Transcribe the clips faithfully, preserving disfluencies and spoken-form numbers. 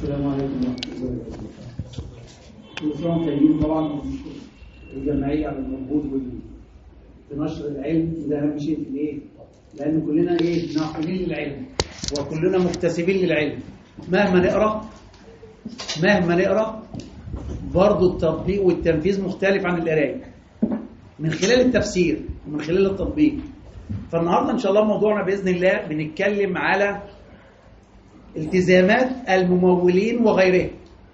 السلام عليكم ورحمة الله وبركاته. كل سنة وانتم طيبين. طبعا الجمعية على المجهود في نشر العلم، وده أهم شيء في الإيه؟ لأن كلنا إيه؟ ناقلين للعلم وكلنا مكتسبين للعلم. مهما نقرأ مهما نقرأ برضه التطبيق والتنفيذ مختلف عن القراية من خلال التفسير ومن خلال التطبيق. فالنهارده إن شاء الله موضوعنا بإذن الله بنتكلم على التزامات الممولين وغيرهم.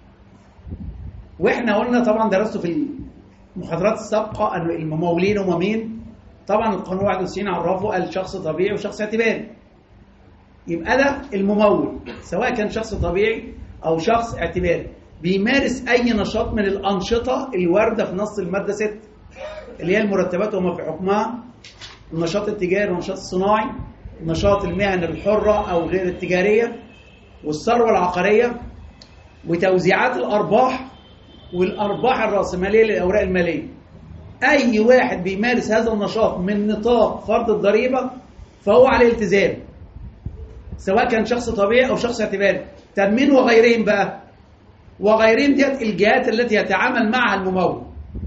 واحنا قلنا طبعا درسته في المحاضرات السابقه ان الممولين هم مين؟ طبعا القانون واحد وتسعين عرفه قال شخص طبيعي وشخص اعتباري. يبقى ده الممول سواء كان شخص طبيعي او شخص اعتباري بيمارس اي نشاط من الانشطه الوارده في نص الماده ستة اللي هي المرتبات وما في حكمها، النشاط التجاري والنشاط الصناعي، النشاط المهني الحره او غير التجاريه، والثروة العقارية، وتوزيعات الأرباح، والأرباح الرأسمالية للأوراق المالية. أي واحد بيمارس هذا النشاط من نطاق فرض الضريبة فهو عليه التزام سواء كان شخص طبيعي أو شخص اعتباري. طب مين وغيرهم بقى؟ وغيرهم ديت الجهات التي يتعامل معها الممول.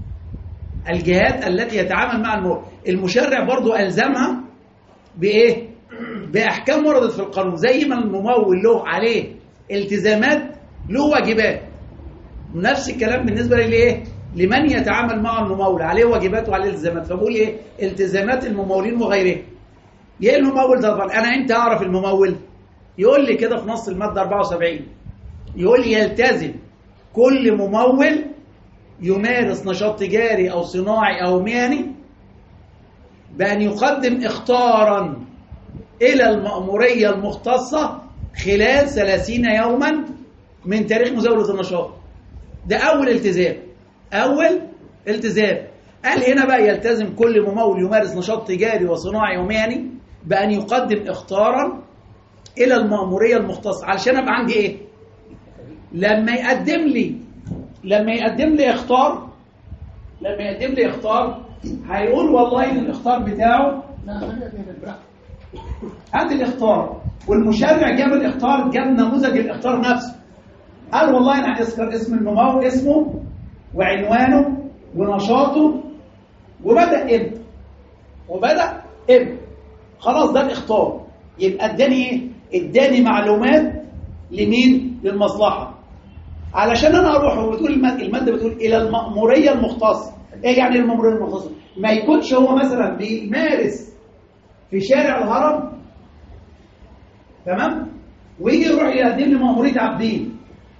الجهات التي يتعامل معها الممول المشرع برضو ألزمها بإيه؟ بأحكام وردت في القانون. زي ما الممول له عليه التزامات له واجبات، نفس الكلام بالنسبة لإيه؟ لمن يتعامل مع الممول عليه واجبات وعليه التزامات. فبقول إيه؟ التزامات الممولين وغيرهم. إيه الممول ده طبعا؟ أنا أنت أعرف الممول يقول لي كده في نص المادة أربعة وسبعين، يقول لي يلتزم كل ممول يمارس نشاط تجاري أو صناعي أو مهني بأن يقدم إخطارا إلى المأمورية المختصة خلال ثلاثين يوما من تاريخ مزاولة النشاط. ده أول التزام. أول التزام قال هنا بقى يلتزم كل ممول يمارس نشاط تجاري وصناعي ومهني بأن يقدم إخطارا إلى المأمورية المختصة. علشان أبقى عندي إيه؟ لما يقدم لي لما يقدم لي إخطار لما يقدم لي إخطار هيقول والله إن الإخطار بتاعه هذا الاختار، والمشرع جاب الاختار، جاب نموذج الاختار نفسه. قال والله انا هذكر اسم الممول، اسمه وعنوانه ونشاطه وبدأ امتى وبدأ امتى. خلاص ده الاختار. يبقى اداني ايه؟ اداني معلومات لمين؟ للمصلحه. علشان انا اروح وبتقول الماده بتقول الى المأموريه المختصه. ايه يعني المأموريه المختصه؟ ما يكونش هو مثلا بيمارس في شارع الهرم تمام ويجي يروح يقدم لي مأمورية عابدين.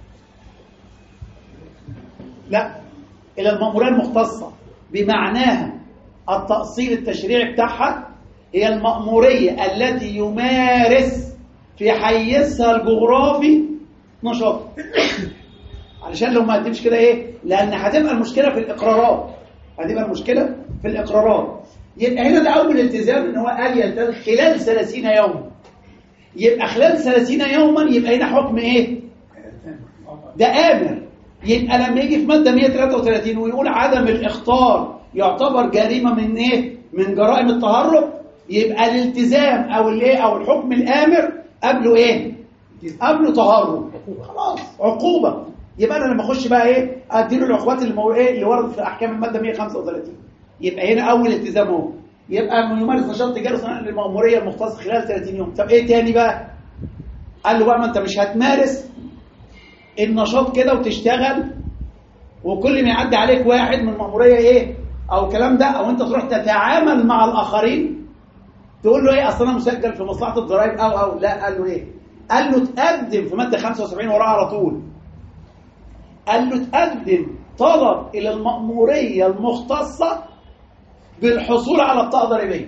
لا، الى المأمورية المختصة بمعناها التأصيل التشريعي بتاعها هي المأمورية التي يمارس في حيزها الجغرافي نشاط. علشان لو ما قدمش كده ايه؟ لان هتبقى المشكلة في الاقرارات هتبقى المشكلة في الاقرارات. يبقى هنا ده أول التزام إن هو قال يلتزم خلال ثلاثين يوما. يبقى خلال ثلاثين يوما يبقى هنا حكم إيه؟ ده آمر. يبقى لما يجي في مادة مئة وثلاثة وثلاثين ويقول عدم الإخطار يعتبر جريمة من إيه؟ من جرائم التهرب، يبقى الالتزام أو الإيه أو الحكم الآمر قبله إيه؟ قبله تهرب. خلاص عقوبة. يبقى أنا لما أخش بقى إيه؟ أديله العقوبات اللي مو إيه اللي وردت في أحكام المادة مئة وخمسة وثلاثين. يبقى هنا اول التزام اهو. يبقى يمارس نشاط تجاري صناعي للمأمورية المختصة خلال ثلاثين يوم. طب ايه تاني بقى؟ قال له بقى ما انت مش هتمارس النشاط كده وتشتغل وكل ما يعدي عليك واحد من المأمورية ايه او الكلام ده، او انت تروح تتعامل مع الاخرين تقول له ايه اصل انا مسجل في مصلحة الضرائب او او لا. قال له ايه؟ قال له تقدم في مادة خمسة وسبعين وراها على طول. قال له تقدم طلب الى المأمورية المختصة بالحصول على بطاقة ضريبية،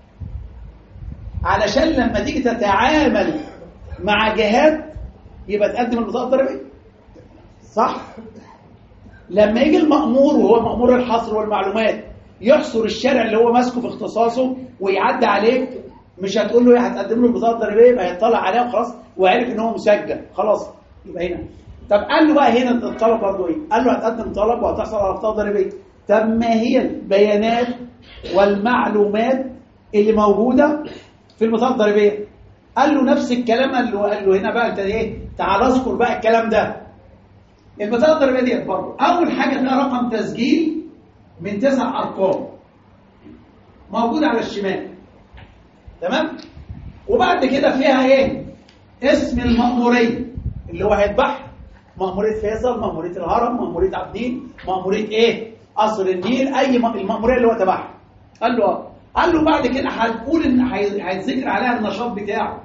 علشان لما تيجي تتعامل مع جهات يبقى تقدم البطاقة الضريبية. صح؟ لما يجي المأمور وهو مأمور الحصر والمعلومات يحصر الشارع اللي هو ماسكه في اختصاصه ويعدي عليك، مش هتقول له ايه هتقدم له البطاقة الضريبية، يبقى هيطلع عليها وخلاص وعرف ان هو مسجل خلاص. يبقى هنا طب قال له بقى هنا الطلب برضه ايه؟ قال له هتقدم طلب وهتحصل على بطاقة ضريبية. طب ما هي البيانات والمعلومات اللي موجودة في البطاقة الضريبية؟ قال له نفس الكلام. قال له قال له هنا بقى انت ايه؟ تعال اذكر بقى الكلام ده. البطاقه الضريبيه ديت برضه اول حاجه فيها رقم تسجيل من تسع ارقام موجود على الشمال، تمام؟ وبعد كده فيها ايه؟ اسم المأموريه اللي هو هيتبعها، مأموريه فيصل، مأموريه الهرم، مأموريه عابدين، مأموريه ايه؟ قصر النيل، اي المأموريه اللي هو تبعها. قال له اه. قال له بعد كده هتقول ان هيتذكر عليها النشاط بتاعه،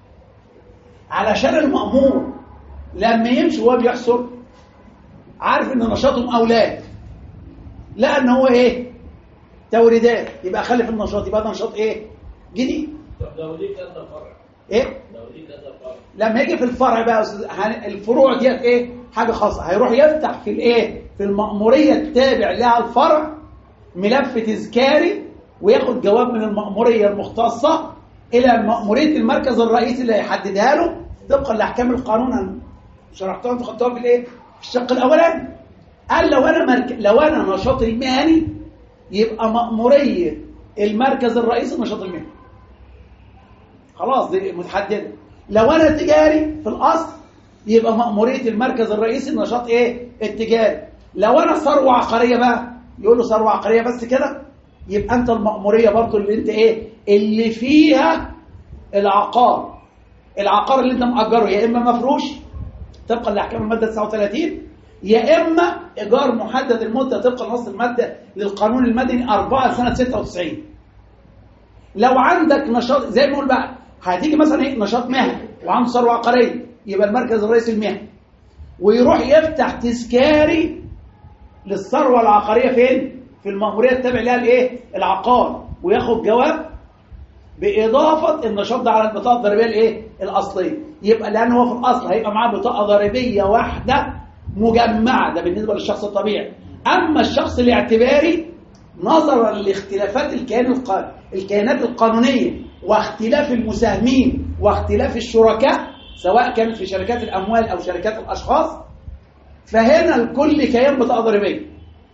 علشان المأمور لما يمشي وهو بيحصر عارف ان نشاطهم اولاد، لا ان هو ايه؟ توريدات، يبقى خلي في النشاط، يبقى ده نشاط ايه؟ جديد. طب لو ليه كذا فرع؟ ايه؟ لو ليه كذا فرع؟ لما يجي في الفرع بقى الفروع ديت ايه؟ حاجه خاصه، هيروح يفتح في الايه؟ في المأموريه التابع لها الفرع ملف تذكاري، وياخد جواب من المأموريه المختصه الى مأموريه المركز الرئيسي اللي هيحددها له طبقا لاحكام القانون. شرحتها انتوا خدتوها في الايه؟ في الشق الاولاني. قال لو انا مرك... لو انا نشاطي المهني يبقى مأموريه المركز الرئيسي النشاط المهني. خلاص دي متحدده. لو انا تجاري في الاصل يبقى مأموريه المركز الرئيسي النشاط ايه؟ التجاري. لو انا ثروه عقاريه بقى يقول له ثروه عقاريه بس كده، يبقى انت المأموريه برضو اللي انت ايه؟ اللي فيها العقار. العقار اللي انت مأجره يا اما مفروش طبقا لاحكام الماده تسعة وثلاثين، يا اما ايجار محدد المده طبقا لنص الماده للقانون المدني أربعة سنه ستة وتسعين. لو عندك نشاط زي ما بنقول بقى، هتيجي مثلا ايه؟ نشاط مهني وعنده ثروه عقاريه، يبقى المركز الرئيسي المهني، ويروح يفتح تذكاري للثروه العقاريه فين؟ في المأموريه التابع لها الايه؟ العقار، وياخد جواب باضافه النشاط ده على البطاقه الضريبيه الايه؟ الاصليه. يبقى لان هو في الاصل هيبقى معاه بطاقه ضريبيه واحده مجمعه، ده بالنسبه للشخص الطبيعي. اما الشخص الاعتباري نظرا لاختلافات الكيان الق... الكيانات القانونيه واختلاف المساهمين واختلاف الشركاء سواء كانت في شركات الاموال او شركات الاشخاص، فهنا لكل كيان بطاقه ضريبيه.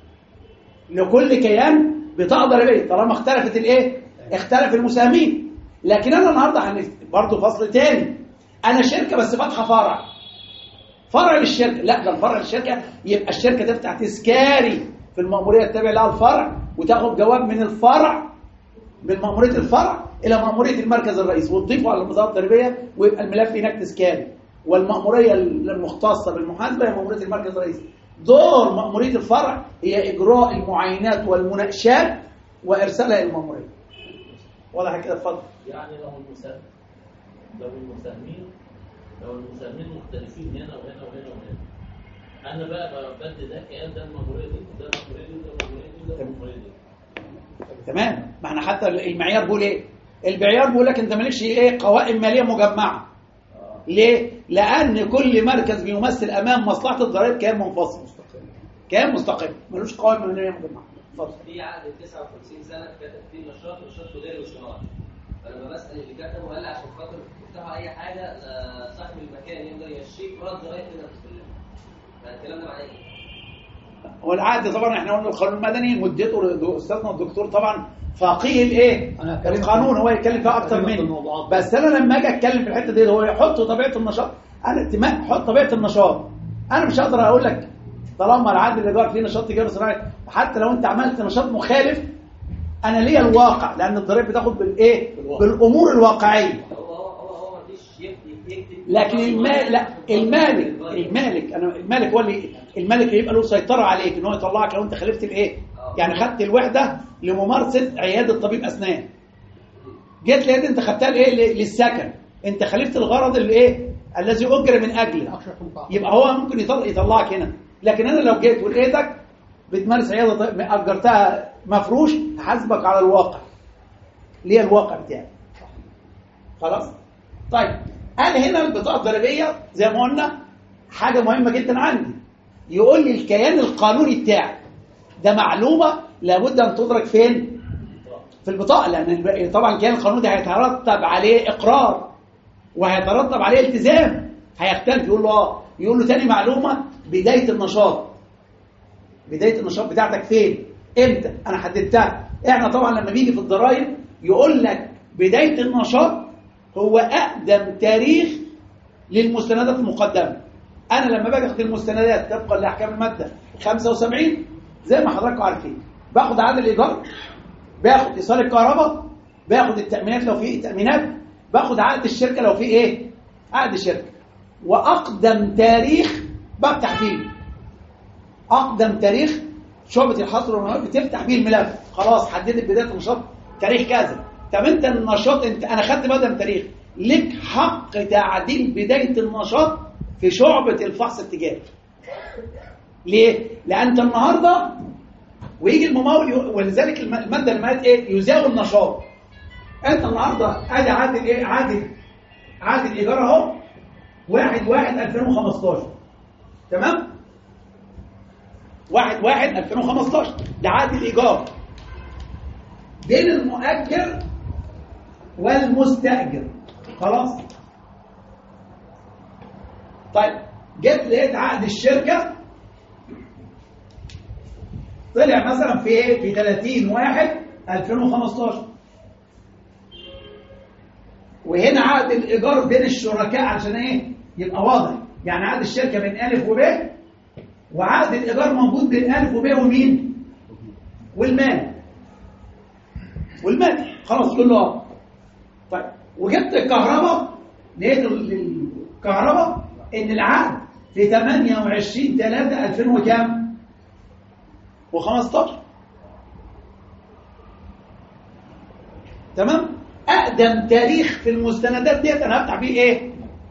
لكل كيان بطاقه ضريبيه طالما اختلفت الايه؟ اختلف المساهمين. لكن انا النهارده هنفت... برضه فصل تاني، انا شركه بس فاتحه فرع فرع للشركه، لا ده الفرع للشركه يبقى الشركه تفتح تذكاري في المأموريه التابعه لها الفرع، وتاخد جواب من الفرع من مأموريه الفرع الى مأموريه المركز الرئيسي، وتضيفه على البطاقه الضريبيه، ويبقى الملف هناك تذكاري. والمأموريه المختصه بالمحاسبه هي مأموريه المركز الرئيسي. دور مأموريه الفرع هي اجراء المعاينات والمناقشات وارسالها الى المأموريه. واضح كده؟ اتفضل. يعني لو المساهم لو المساهمين لو المساهمين مختلفين هنا وهنا وهنا وهنا، انا بقى بدي ده كيان، ده المأموريه دي وده المأموريه دي وده المأموريه دي وده المأموريه دي. تمام. ما احنا حتى المعيار بيقول ايه؟ المعيار بيقول لك انت مالكش ايه؟ قوائم ماليه مجمعه. آه. ليه؟ لان كل مركز بيمثل امام مصلحه الضرائب كيان منفصل كيان مستقل ملوش قوائم ماليه مجمعه. اتفضل. في عقد تسعة وخمسين سنه كتب فيه نشاط نشاط تجاري وصناعي، فلما بسال اللي كتبه قال لي عشان خاطر تفتحوا اي حاجه صاحب المكان يقدر يمشيك رد لغايه كده كلها. فالكلام ده معناه ايه؟ هو العقد طبعا احنا قلنا القانون المدني مدته استاذنا الدكتور طبعا فقيه الايه؟ القانون هو يتكلم فيها اكتر مني، بس انا لما اجي اتكلم في الحته دي هو يحط طبيعه النشاط. انا اتمام حط طبيعه النشاط، انا مش هقدر اقول لك طالما العقد اللي جار فيه نشاط تجاري صناعي، حتى لو انت عملت نشاط مخالف انا ليا الواقع، لان الضريبه بتاخد بالايه؟ بالامور الواقعيه. هو هو هو مفيش يكتب، لكن المال لا المالك المالك انا المالك هو اللي المالك يبقى له سيطره عليك ان هو يطلعك لو انت خالفت الايه؟ يعني خدت الوحده لممارسه عياده طبيب اسنان، جيت لقيت انت خدتها لايه؟ للسكن، انت خالفت الغرض اللي ايه؟ الذي اجر من اجله، يبقى هو ممكن يطلعك هنا. لكن انا لو جيت ولقيتك بتمارس عياده اجرتها مفروش هحاسبك على الواقع، ليه الواقع بتاعك. خلاص؟ طيب قال هنا البطاقه الضريبيه زي ما قلنا حاجه مهمه جدا عندي، يقول لي الكيان القانوني بتاعك ده معلومه لابد ان تدرك فين؟ في البطاقه، لان طبعا الكيان القانوني ده هيترتب عليه اقرار وهيترتب عليه التزام، هيختلف. يقول له اه يقول له تاني معلومه بدايه النشاط، بدايه النشاط بتاعتك فين؟ امتى؟ انا حددتها. احنا طبعا لما بيجي في الضرائب يقول لك بدايه النشاط هو اقدم تاريخ للمستندات المقدمه. انا لما باجي اخد المستندات طبقا لاحكام الماده خمسة وسبعين زي ما حضراتكم عارفين، باخد عدد الايجار، باخد ايصال الكهرباء، باخد التامينات لو في تامينات، باخد عقد الشركه لو في ايه عقد الشركه، واقدم تاريخ بفتح فيه، اقدم تاريخ شعبه الحصر والمناوئات بتفتح بيه الملف. خلاص حددت بدايه النشاط تاريخ كذا. طب انت النشاط انت انا خدت بدل تاريخ، لك حق تعديل بدايه النشاط في شعبه الفحص التجاري. ليه؟ لان انت النهارده ويجي الممول، ولذلك الماده اللي قالت ايه؟ يزاول النشاط. انت النهارده ادي عادل ايه؟ عادل عادل ايجار اهو واحد واحد ألفين وخمستاشر، تمام؟ واحد واحد ألفين وخمستاشر ده عادل ايجار بين المؤجر والمستاجر. خلاص؟ طيب جيت لقيت عقد الشركه طلع مثلا في ايه؟ في ثلاثين واحد ألفين وخمستاشر، وهنا عقد الايجار بين الشركاء عشان ايه؟ يبقى واضح. يعني عقد الشركه بين الف وب، وعقد الايجار موجود بين الف وب ومين؟ والمال. والمال خلاص كله اه. طيب وجبت الكهرباء، لقيت الكهرباء ان العقد في ثمانية وعشرين ثلاثة ألفين وكام؟ وخمستاشر. تمام؟ اقدم تاريخ في المستندات ديت انا هفتح بيه ايه؟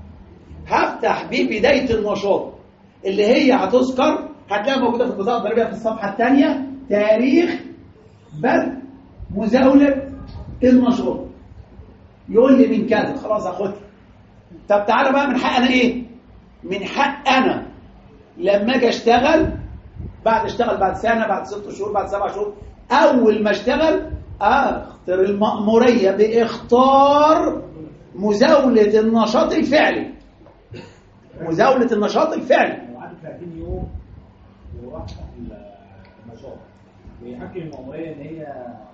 هفتح بيه بدايه النشاط اللي هي هتذكر، هتلاقيها موجوده في البطاقه الضريبيه في الصفحه الثانيه، تاريخ بدء مزاوله النشاط. يقول لي من كذا، خلاص اخدها. طب تعالى بقى، من حق انا ايه؟ من حق انا لما اجي اشتغل، بعد اشتغل بعد سنه، بعد ست شهور، بعد سبع شهور، اول ما اشتغل اختار المأموريه باختار مزاوله النشاط الفعلي. مزاوله النشاط الفعلي. وقعد ثلاثين يوم وراح النشاط، ويحكم المأموريه ان هي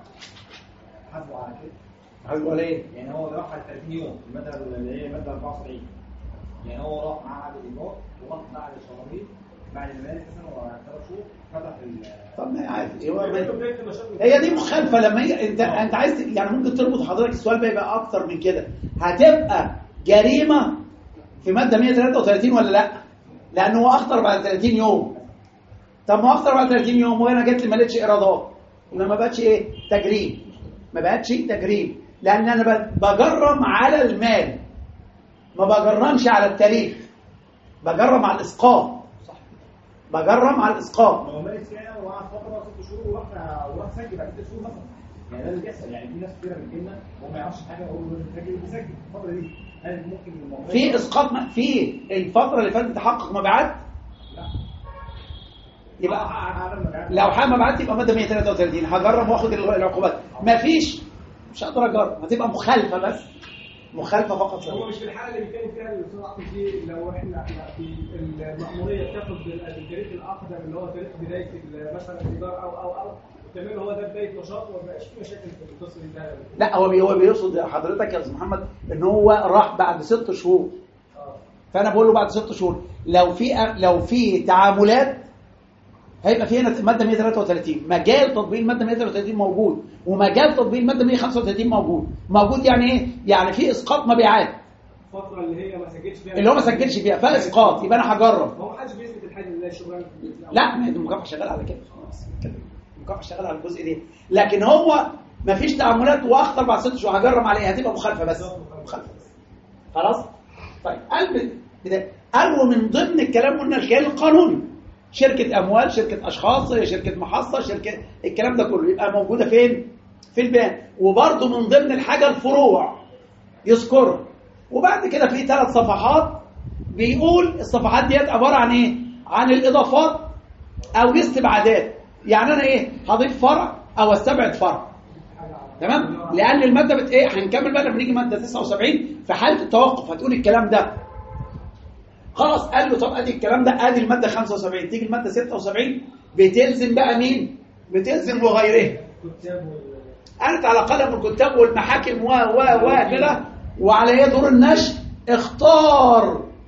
حاسبه على كده. حاسبه على ايه؟ يعني هو راح على ثلاثين يوم، الماده اللي هي ماده أربعة وسبعين. يعني هو راح معاه عقد الايجار وراح بعد شهرين بعد المالك مثلا ولا ثلاث شهور فتح ال. طب ما عادي، هو هي دي مخالفه. لما هي انت أوه. انت عايز يعني ممكن تربط حضرتك السؤال بقى يبقى اكتر من كده. هتبقى جريمه في ماده مية وثلاثة وثلاثين ولا لا؟ لانه هو اخطر بعد ثلاثين يوم. طب ما اخطر بعد ثلاثين يوم وانا جت لي ما لقيتش ايرادات، يبقى ما بقتش ايه؟ تجريم. ما بقتش تجريم لان انا بجرم على المال، ما بجرمش على التاريخ، بجرم على الاسقاط. صح، بجرم على الاسقاط. هو مالك سنه وقعد فتره ست شهور وراح وراح سجل بعد ست شهور مثلا. يعني ده اللي بيحصل. يعني في ناس كتير بتجيلنا وهو ما يعرفش حاجه، هو بيسجل بيسجل الفتره دي. هل ممكن الموضوع في اسقاط في الفتره اللي فاتت تحقق مبيعات؟ لا. يبقى لو حق مبيعات يبقى ماده مية وثلاثة وثلاثين هجرب واخد العقوبات. مفيش، مش هقدر اجرب، هتبقى مخالفه بس. مخالفه فقط. هو مش في الحاله اللي بيتكلم فيها الاستاذ عاطف دي، لو احنا في المأموريه بتاخد التاريخ الاقدم اللي هو تاريخ بدايه مثلا الايجار او او او كمان هو ده بدايه نشاط، وما بقاش في مشاكل في القصه دي. لا، هو هو بيقصد حضرتك يا استاذ محمد ان هو راح بعد ست شهور. اه فانا بقول له بعد ست شهور لو في لو في تعاملات هيبقى في هنا ماده مية وثلاثة وثلاثين، مجال تطبيق الماده مية وثلاثة وثلاثين موجود، ومجال تطبيق الماده مية وخمسة وثلاثين موجود. موجود يعني ايه؟ يعني في اسقاط مبيعات. الفتره اللي هي ما سجلش فيها، اللي هو ما سجلش فيها فاسقاط، يبقى انا هجرب. هو ما حدش بيثبت الحاجه اللي هي الشغلانه. لا، ما هي المكافحه شغاله على كده خلاص. المكافحه شغاله على الجزء ده، لكن هو ما فيش تعاملات واخطر بعد ست شهور هجرب عليها، هتبقى مخالفه بس. مخالفه بس. خلاص؟ طيب قلب بدايه قالوا من ضمن الكلام قلنا الخيال القانوني. شركة أموال، شركة أشخاص، شركة محصة، شركة الكلام ده كله يبقى موجودة فين؟ في البيان. وبرضه من ضمن الحاجة الفروع يذكرها. وبعد كده في ثلاث صفحات بيقول الصفحات ديت عبارة عن إيه؟ عن الإضافات أو الاستبعادات. يعني أنا إيه؟ هضيف فرع أو استبعد فرع. تمام؟ لأن المادة بت إيه؟ هنكمل بقى لما نيجي مادة تسعة وسبعين في حالة التوقف هتقول الكلام ده. خلاص قال له طب ادي الكلام ده، ادي الماده خمسة وسبعين، تيجي الماده ستة وسبعين بتلزم بقى مين؟ بتلزم وغيره. قالت على قلم الكتاب والمحاكم و و و كده، وعلى ايه دور النشر؟ اختار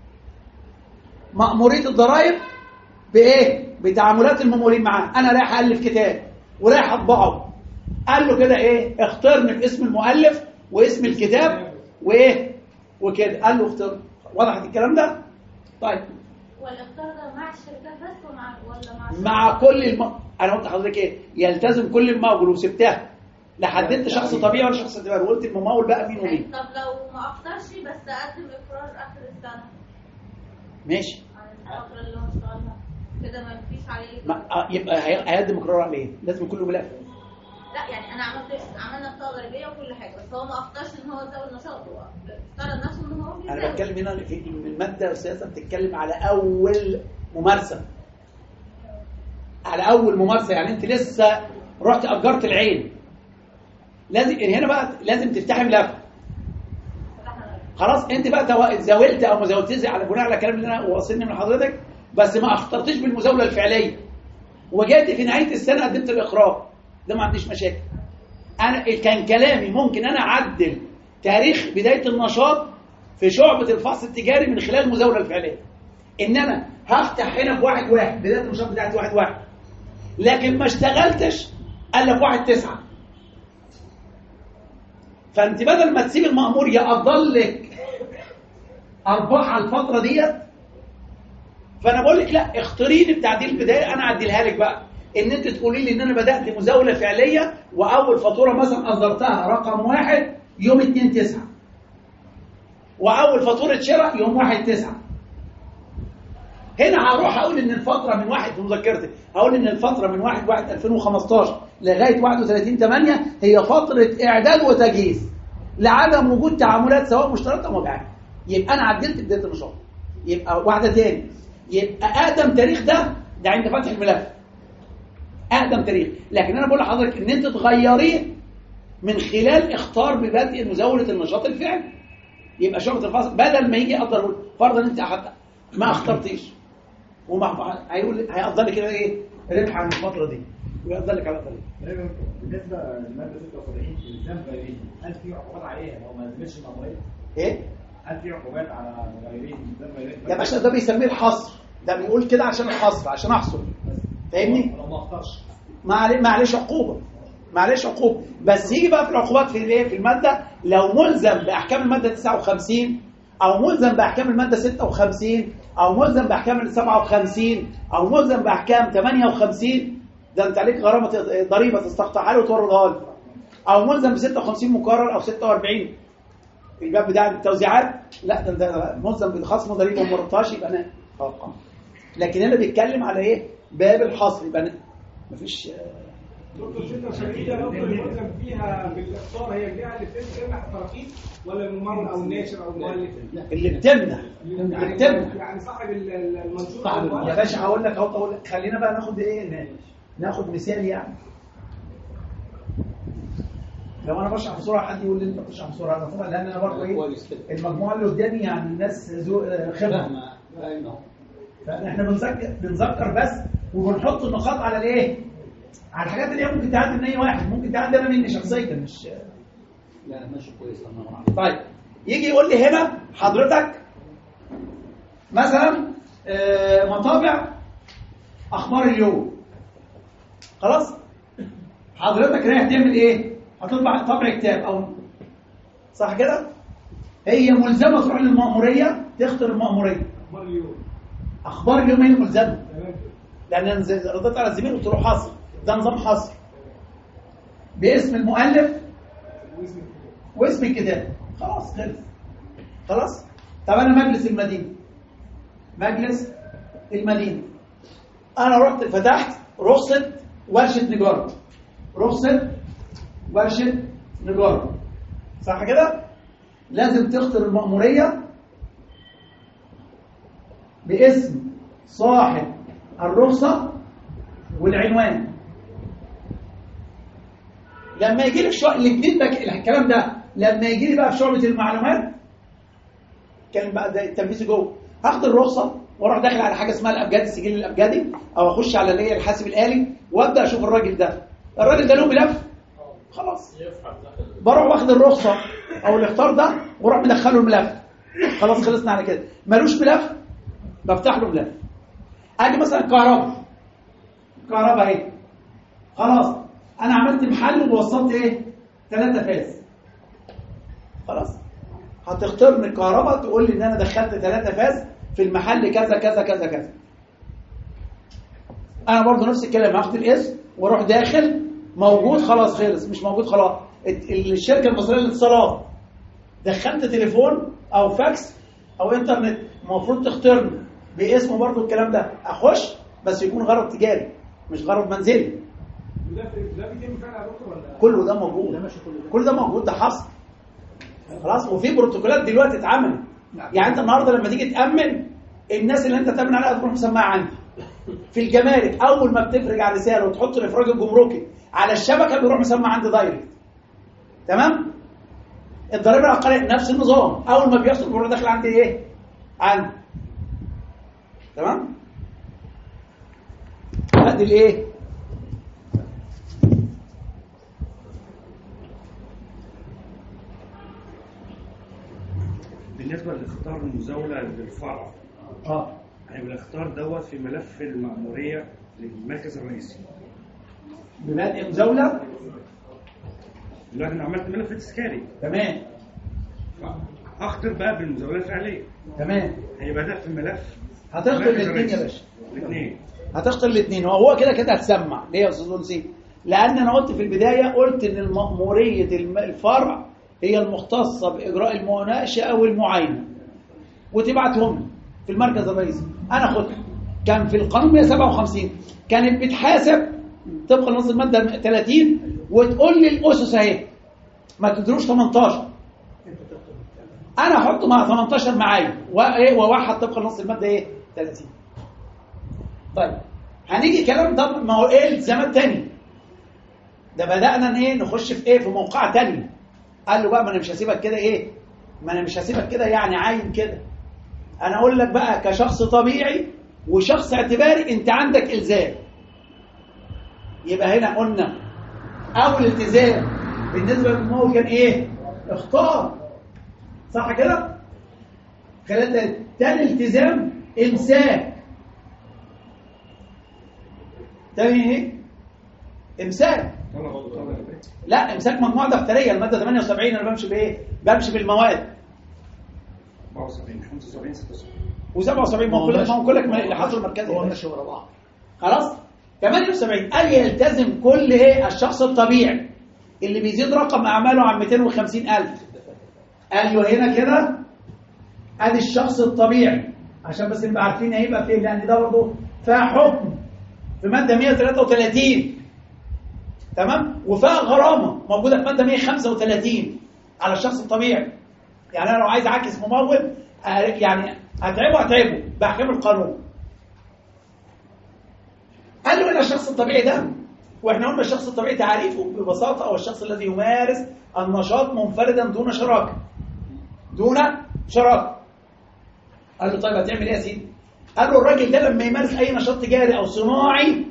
مأمورية الضرائب بايه؟ بتعاملات الممولين معاه. انا رايح الف كتاب ورايح اطبعه، قال له كده ايه؟ اخترني باسم المؤلف واسم الكتاب وايه وكده، قال له اختار. وضحت الكلام ده؟ طيب والاختيار ده مع الشركات بس ومع ولا مع مع كل الم... انا قلت لحضرتك ايه؟ يلتزم كل الممول وسبتها، لا حددت شخص طبيعي ولا شخص اعتباري، وقلت الممول بقى مين ومين. طب لو ما اختارش بس اقدم اقرار اخر السنه ماشي، عن الفتره اللي هو اشتغلها كده ما فيش عليه ما... آه، يبقى هي- هيقدم اقرار على ايه؟ لازم يكون له ملف. لا يعني انا عملت عملنا بطاقه ضريبيه وكل حاجه، بس هو ما اختارش ان هو يزود النشاط، هو افترض نفسه ان هو بيزود. انا بتكلم هنا في الماده السياسه بتتكلم على اول ممارسه، على اول ممارسه. يعني انت لسه رحت اجرت العين، لازم هنا بقى لازم تفتحي ملف. خلاص انت بقى تو- زاولت او ما زاولتيش على بناء على الكلام اللي انا واصلني من حضرتك، بس ما اخترتش بالمزاوله الفعليه وجيت في نهايه السنه قدمت الاقرار، ده ما عنديش مشاكل. انا كان كلامي ممكن انا اعدل تاريخ بدايه النشاط في شعبه الفحص التجاري من خلال المزاوله الفعليه، ان انا هفتح هنا بواحد واحد بدايه النشاط بتاعتي واحد واحد، لكن ما اشتغلتش الا بواحد تسعه. فانت بدل ما تسيب المأمور يقضل لك ارباح على الفتره ديت، فانا بقول لك لا، اختاري لي بتعديل البدايه، انا اعدلها لك بقى، ان انت تقولي لي ان انا بدات مزاوله فعليه واول فاتوره مثلا اصدرتها رقم واحد يوم اتنين تسعة، واول فاتوره شراء يوم واحد تسعة. هنا هروح اقول ان الفتره من واحد في مذكرتي، هقول ان الفتره من واحد واحد ألفين وخمستاشر لغايه واحد وثلاثين ثمانية هي فتره اعداد وتجهيز لعدم وجود تعاملات سواء مشتركه او مبيعات. يبقى انا عدلت بدايه النشاط. يبقى واحده تاني، يبقى اقدم تاريخ ده ده عند فتح الملف، اقدم تاريخ. لكن انا بقول لحضرتك ان انت تغيريه من خلال اختار ببدء مزاوله النشاط الفعلي. يبقى شغل الفصل بدل ما يجي يقدر فرضا انت حتى ما اخترتيش وما هيقول هيقدر لك كده ايه ربح عن الفتره دي ويقدر لك على طريق. بالنسبه للماده ستة وسبعين الزام غيرين، هل في عقوبات عليها لو ما نزلتش المأمورية؟ ايه؟ هل في عقوبات على مغيرين الزام غيرين؟ يا باشا ده بيسميه الحصر، ده بنقول كده عشان الحصر عشان احصر، فاهمني؟ لو ما اختارش ما عليه معلش عقوبه، معلش عقوبه، بس يجي بقى في العقوبات في الايه في الماده لو ملزم باحكام الماده تسعة وخمسين او ملزم باحكام الماده ستة وخمسين او ملزم باحكام سبعة وخمسين او ملزم باحكام ثمانية وخمسين، ده انت عليك غرامه ضريبه تستقطعها له وتوردها له، او ملزم ب ستة وخمسين مكرر او ستة وأربعين الباب بتاع التوزيعات، لا ده انت ملزم بخصم ضريبه وما مرتهاش يبقى انا اه. لكن هنا بيتكلم على ايه؟ باب الحصر، يبقى مفيش. دكتور ستة وسبعين ده دكتور الملزم فيها بالاختار هي الجهه اللي بتمنح التراخيص ولا الممرض او الناشر او المؤلف؟ اللي بتمنع اللي يعني بتمنع يعني صاحب المنشور صعب. أو يا باشا هقول لك اهو، اقول لك خلينا بقى ناخد ايه، ناخد مثال. يعني لو انا بشرح بسرعه حد يقول لي انت بتشرح بسرعه، انا طبعا لان انا برضه ايه المجموعه اللي قدامي يعني الناس خبره، فاحنا بنذكر بنذكر بس وبنحط النقاط على الايه، على الحاجات اللي هي ممكن تعدي من اي واحد، ممكن تعدي انا مني شخصيا مش لا ماشي كويس. طيب يجي يقول لي هنا حضرتك مثلا آه، مطابع اخبار اليوم، خلاص حضرتك رايح تعمل ايه؟ هتطبع طبع كتاب او صح كده؟ هي ملزمه تروح للمأموريه تختار المأموريه اخبار اليوم. اخبار اليوم هي ملزمه، تمام. لان انا رديت على الزميل قلت له حصر، ده نظام حصر باسم المؤلف واسم الكتاب. واسم الكتاب، خلاص خلص. خلاص. طب انا مجلس المدينه، مجلس المدينه انا رحت فتحت رخصه ورشه نجاره، رخصه ورشه نجاره، صح كده؟ لازم تختار المأموريه باسم صاحب الرخصه والعنوان. لما يجي لك شو الاثنين بقى الكلام ده، لما يجي لي بقى في شعبه المعلومات كان بقى ده التنفيذ جوه، هاخد الرخصه واروح داخل على حاجه اسمها الابجدي، السجل الابجدي، او اخش على اللي هي الحاسب الالي وابدا اشوف الراجل ده، الراجل ده له ملف، خلاص بروح واخد الرخصه او الاختار ده واروح مدخله الملف، خلاص خلصنا على كده. ملوش ملف بفتح له ملف. اجي مثلا كهرباء كهرباء اهي، خلاص انا عملت محل ووصلت ايه ثلاثة فاز، خلاص هتختار من الكهرباء تقول لي ان انا دخلت ثلاثة فاز في المحل كذا كذا كذا كذا. انا برضو نفس الكلام، هاخد الاسم واروح داخل، موجود خلاص خلص، مش موجود خلاص. الشركه المصريه للاتصالات دخلت تليفون او فاكس او انترنت، المفروض تختارني باسمه برضو الكلام ده، اخش بس يكون غرض تجاري مش غرض منزلي. ده ده بيتم فعلا يا دكتور ولا كله ده موجود، كل ده موجود، ده حصل خلاص. وفي بروتوكولات دلوقتي اتعملت، يعني انت النهارده لما تيجي تامن الناس اللي انت تامن عليها تروح مسمعها عندي في الجمارك، اول ما بتفرج على رساله وتحط الافراج الجمركي على الشبكه بيروح مسمع عندي دايركت، تمام. الضريبه العقاريه نفس النظام، اول ما بيحصل بيروح داخل عندي ايه عندي، تمام. ادي الايه بالنسبه لاختيار المزاوله للفرع، اه هيبقى الاختيار دوت في ملف المأمورية للمركز الرئيسي. ببدء مزاولة، دلوقتي انا عملت ملف تذكاري، تمام، اختر بقى بالمزاولة الفعلية، تمام. هيبقى ده في الملف، هتختار الاثنين يا باشا، الاثنين هتختار الاثنين، وهو كده كده هتسمع. ليه يا استاذ نسيب؟ لان انا قلت في البدايه، قلت ان مأمورية الفرع هي المختصة باجراء المناقشه او المعاينه، وتبعتهم في المركز الرئيسي. انا خدت كان في القانون مئة وسبعة وخمسين كانت بتحاسب طبقا لنص الماده ثلاثين وتقول لي الاسس اهي، ما تدروش ثمانية عشر، انا احطه مع ثمانية عشر معايا وايه وواحد طبقا لنص الماده ايه ثلاثين. طيب هنيجي كلام، طب ما هو ايه الالتزامات تاني؟ ده بدانا ايه نخش في ايه في موقع تاني. قال له بقى ما انا مش هسيبك كده ايه، ما انا مش هسيبك كده يعني عاين كده، انا اقول لك بقى كشخص طبيعي وشخص اعتباري انت عندك الزام. يبقى هنا قلنا اول التزام بالنسبه للممول كان ايه؟ اختار، صح كده؟ خلال تاني التزام امساك، تاني ايه؟ امساك، لا امساك مجموعه دفتريه، الماده ثمانية وسبعين انا بمشي بايه؟ بمشي بالمواد أربعة وسبعين خمسة وسبعين ستة وسبعين وسبعة وسبعين، ما هو كلك ما هو كلك اللي حصل مركزي هو ماشي ورا بعض. خلاص. ثمانية وسبعين قال يلتزم كل ايه الشخص الطبيعي اللي بيزيد رقم اعماله عن مئتين وخمسين ألف. قال له هنا كده ادي الشخص الطبيعي، عشان بس نبقى عارفين هيبقى فين، لان ده برضه فيها حكم في ماده مئة وثلاثة وثلاثين، تمام، وفيها غرامه موجوده في ماده مئة وخمسة وثلاثين على الشخص الطبيعي. يعني انا لو عايز اعكس ممول يعني هتعبه هتعبه باحكام القانون. قال له ان الشخص الطبيعي ده، واحنا قلنا الشخص الطبيعي تعريفه ببساطه هو الشخص الذي يمارس النشاط منفردا دون شراكه، دون شراكه. قال له طيب هتعمل ايه يا سيدي؟ قال له الراجل ده لما يمارس اي نشاط تجاري او صناعي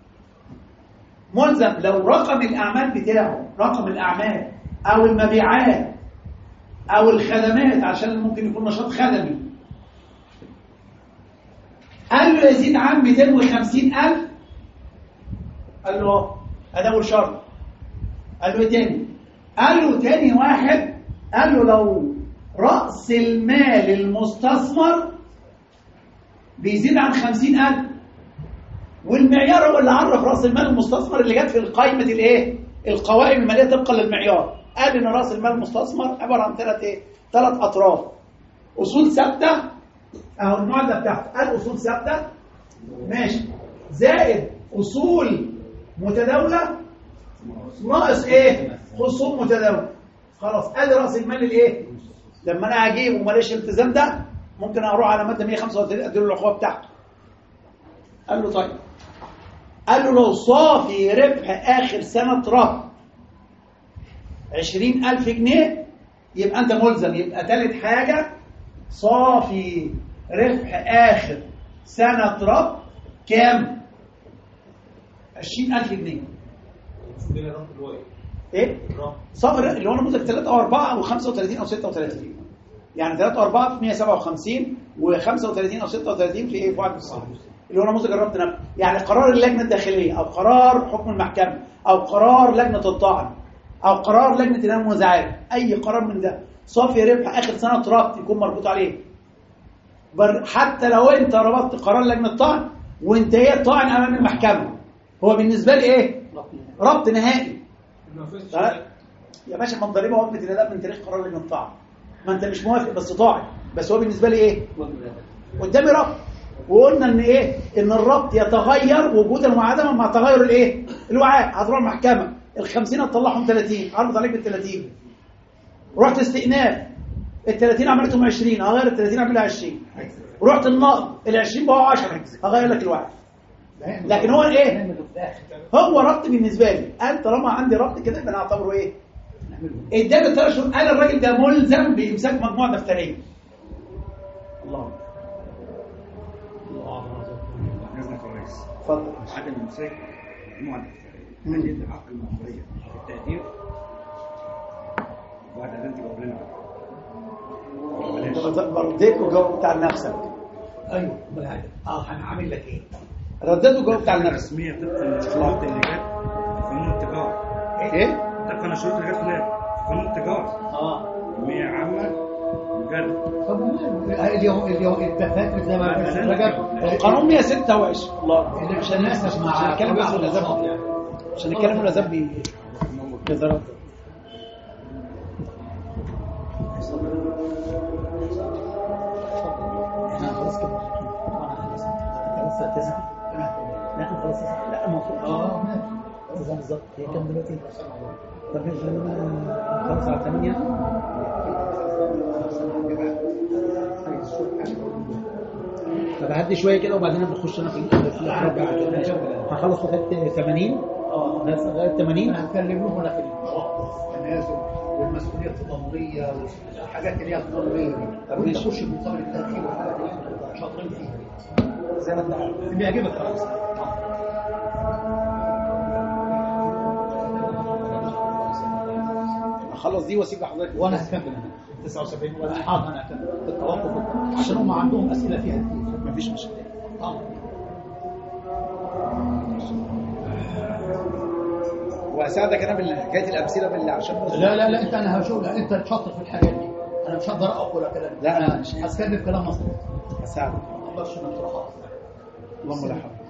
ملزم لو رقم الاعمال بتاعه، رقم الاعمال او المبيعات او الخدمات، عشان ممكن يكون نشاط خدمي، قال له يزيد عن مئتين وخمسين ألف، قال له هذا اول شرط. قال له ايه تاني؟ قال له تاني واحد، قال له لو رأس المال المستثمر بيزيد عن خمسين ألف، والمعيار هو اللي عرف رأس المال المستثمر اللي جت في قائمة الايه؟ القوائم المالية طبقا للمعيار. قال ان رأس المال المستثمر عبارة عن ثلاث ايه؟ ثلاث اطراف، اصول ثابتة اهو المعادلة بتاعته، قال اصول ثابتة ماشي زائد اصول متداولة ناقص ايه؟ خصوم متداولة. خلاص ادي رأس المال الايه؟ لما انا اجيب وماليش التزام ده ممكن اروح على ماده مئة وخمسة وثلاثين اديله العقوبه بتاعته. قال له طيب، قال له لو صافي ربح اخر سنه ربح عشرين ألف جنيه يبقى انت ملزم. يبقى ثالث حاجه صافي ربح اخر سنه ربح كام؟ عشرين ألف جنيه. ايه؟ صافي اللي هو نموذج ثلاثة او أربعة او خمسة وثلاثين او ستة وثلاثين. يعني ثلاثة وأربعة في مية وسبعة وخمسين وخمسة وثلاثين أو ستة وثلاثين في إيه؟ في واحد وتسعين اللي هو نموذج الربط نفسه. يعني قرار اللجنة الداخلية أو قرار حكم المحكمة أو قرار لجنة الطعن أو قرار لجنة الإمام والمنازعات، أي قرار من ده صافي ربح آخر سنة ربط يكون مربوط عليه. حتى لو أنت ربطت قرار لجنة الطعن وانتهيت طعن أمام المحكمة، هو بالنسبة لي إيه؟ ربط نهائي. يا باشا ما انضربه وقفة الأداء من تاريخ قرار لجنة الطعن، ما أنت مش موافق بس طاعن، بس هو بالنسبة لي إيه؟ قدامي ربط. وقلنا ان ايه؟ ان الربط يتغير وجودا وعدما مع تغير الايه؟ الوعاء. هتروح المحكمه ال50 هتطلعهم ثلاثين، عرض عليك بال30. رحت استئناف ال30 عملتهم عشرين، هغير ال30 اعملها عشرين. رحت النقض ال20 بقوا عشرة، هغير لك الوعاء. لكن هو ايه؟ هو ربط بالنسبه لي. قال طالما عندي ربط كده يبقى انا اعتبره ايه؟ اداني الثلاث شهور. قال الراجل ده ملزم بامساك مجموعه دفتريه. الله اتفضل. عدم امساك مجموعه دفتريه هل يدعي حق المأمورية في التقدير وبعد ان تجاوب لنا انت رديت وجاوبت على نفسك. ايوه بالحاجه اه هنعمل لك ايه؟ رديت وجاوبت على نفسك. رسميه طبقا للشروط اللي جت في قانون التجاره. ايه؟ طبقا للشروط اللي جت في قانون التجاره. اه مية عامه وجد. طب اليوم اليوم انت فاكر زي ما رجب القانون مية وستة وعشرين الله اللي مش هنناقش مع نتكلم بس ولا زب مش هنتكلم ولا زب بجزرات. احنا خلاص كده خلاص تسعة. لا احنا خلاص لا المفروض اه ماشي بالظبط. هي كام دلوقتي؟ طب خلاص على ثمانية. طب هدي شويه كده وبعدين بنخش انا في الربع كده. هخلص لغايه ثمانين. اه لغايه ثمانين هنتكلم له هنا في التنازل والمسؤوليه التضامنيه والحاجات اللي هي التضامنيه دي. طب انت تخش في مقابل التاخير والحاجات اللي انت شاطرين فيها زي ما انت عارف بيعجبك خلاص. اخلص دي واسيب لحضرتك وانا هكمل تسعة وسبعين وانا حاضر انا هكمل في التوقف عشان هم عندهم اسئله فيها كتير. مفيش مشكله. اه وهساعدك انا بالحكايه الامثله باللي عشان لا لا لا انت انا هشوف انت شاطر في الحاجات دي. انا مش هقدر اقول كلام. لا انا مش هتكلم كلام مظبوط. هساعدك. ما اقدرش اقتراحات. اللهم لا حول.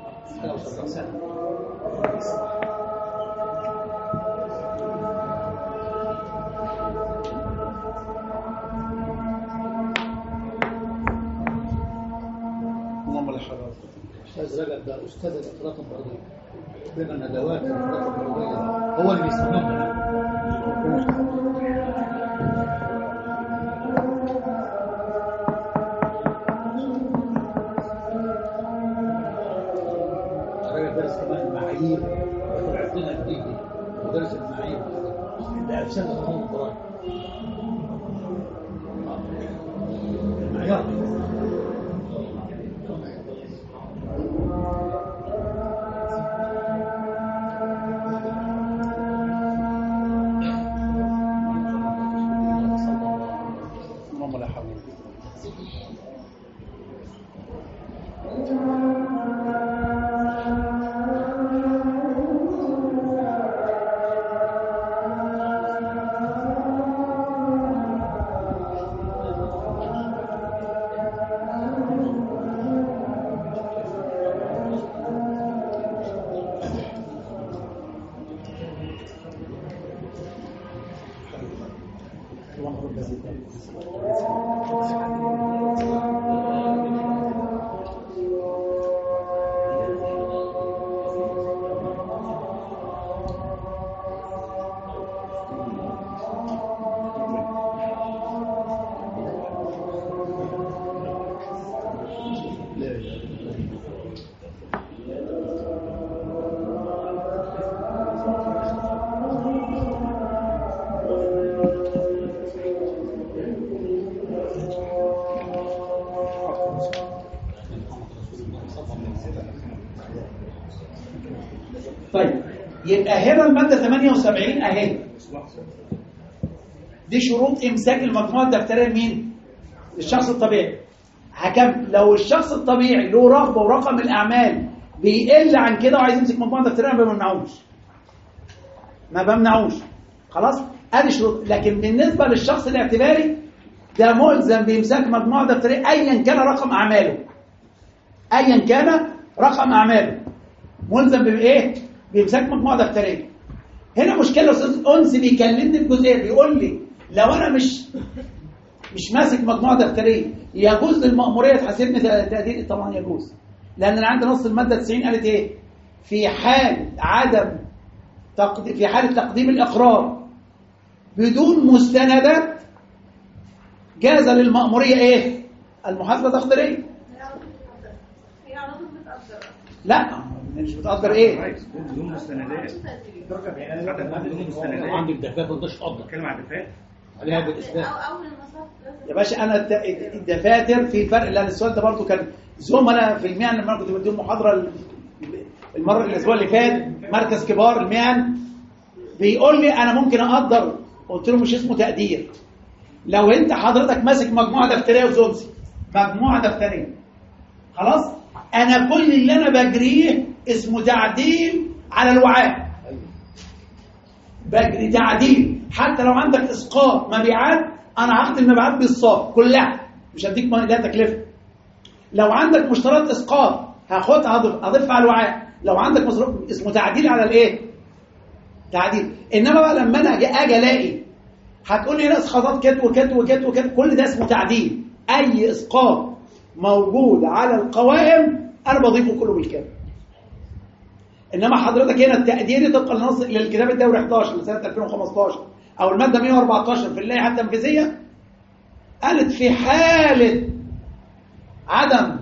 استاذ رجب ده استاذ الاطراف البرضيه بين الندوات والاطراف البرضيه هو اللي بيستخدمها. رجب درس كمان المعايير وطلعت لنا جديد ودرس المعايير اللي افسد قانون الضرائب. المعيار طيب يبقى هنا المادة ثمانية وسبعين اهي دي شروط امساك المجموعه الدفتريه لمين؟ للشخص الطبيعي. هكم لو الشخص الطبيعي له رغبه ورقم الاعمال بيقل عن كده وعايز يمسك مجموعه دفتريه ما بمنعوش ما بمنعوش خلاص. ادي شروط. لكن بالنسبه للشخص الاعتباري ده ملزم بامساك مجموعه دفتريه ايا كان رقم اعماله، ايا كان رقم اعماله ملزم بايه؟ بامساك مجموعه دفتريه. هنا مشكله استاذ انس بيكلمني بجزئيه، بيقول لي لو انا مش مش ماسك مجموعه دفتريه يجوز للمأموريه تحاسبني تقدير؟ طبعا يجوز، لان انا عندي نص الماده تسعين قالت ايه؟ في حال عدم تقديم، في حاله تقديم الاقرار بدون مستندات جاز للمأموريه ايه؟ المحاسبه تقديريه. هي على طول بتقدر. لا مش بتقدر ايه؟ بدون مستندات. بدون مستندات. عندك دفاتر مش تقدر. بتكلم عن دفاتر. عليها بالاثبات. او اول المصاف يا باشا انا الدفاتر في فرق، لان السؤال ده برضه كان زملاء في المهن لما انا كنت بديهم محاضره المره الاسبوع اللي فات مركز كبار المهن بيقول لي انا ممكن اقدر، قلت له مش اسمه تقدير. لو انت حضرتك ماسك مجموعه دفتريه وزومسي مجموعه دفتريه خلاص، انا كل اللي انا بجريه اسمه تعديل على الوعاء، بجري تعديل. حتى لو عندك اسقاط مبيعات انا هاخد المبيعات بالصافي كلها، مش هديك ده تكلفه. لو عندك مشتريات اسقاط هاخدها هضيف اضيف على الوعاء. لو عندك مصروف اسمه تعديل على الايه؟ تعديل. انما بقى لما انا اجي اجي الاقي هتقول لي هنا اسقاطات كت وكت وكت وكت، كل ده اسمه تعديل. اي اسقاط موجود على القوائم انا بضيفه كله بالكامل. انما حضرتك هنا التقديري طبقا لنص للكتاب الدوري احداشر لسنه ألفين وخمستاشر او الماده مئة وأربعتاشر في اللائحه التنفيذيه قالت في حاله عدم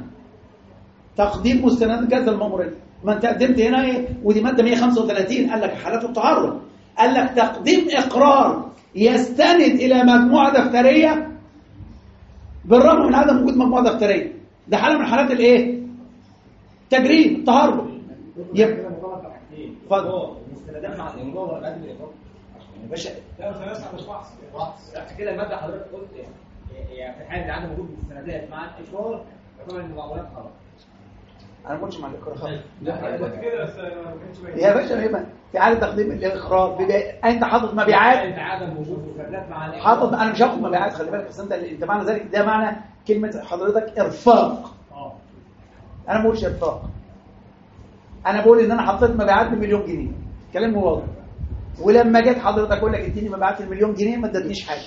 تقديم مستندات جاز المأموريه. ما انت قدمت هنا ايه؟ ودي ماده مئة وخمسة وثلاثين قال لك حالات التعرض، قال لك تقديم اقرار يستند الى مجموعه دفتريه بالرغم من عدم وجود مجموعه دفتريه. ده حاله من حالات الايه؟ تجريد التهرب. يبقى اتفضل. المستندات مع الامضاء ولا قبل الاقرار؟ يا باشا لا مش هنسمع مش فحص. عشان كده الماده حضرتك قلت يعني في حال عدم وجود مستندات مع الاقرار يعتبر ان المعاملات خلاص. انا ما قلتش مع الاقرار خالص. قلت كده بس ما كانش باين. يا باشا هنا في حاله تقديم الاقرار بيبقى انت حاطط مبيعات، انت عدم وجود مستندات مع الاقرار حاطط. انا مش هاخد مبيعات، خلي بالك، بس انت انت معنى ذلك ده معنى كلمه حضرتك ارفاق. اه انا ما بقولش ارفاق، انا بقول ان انا حطيت مبيعات بمليون جنيه، كلام واضح. ولما جيت حضرتك اقول لك اديني مبيعات المليون جنيه ما ادتنيش حاجه،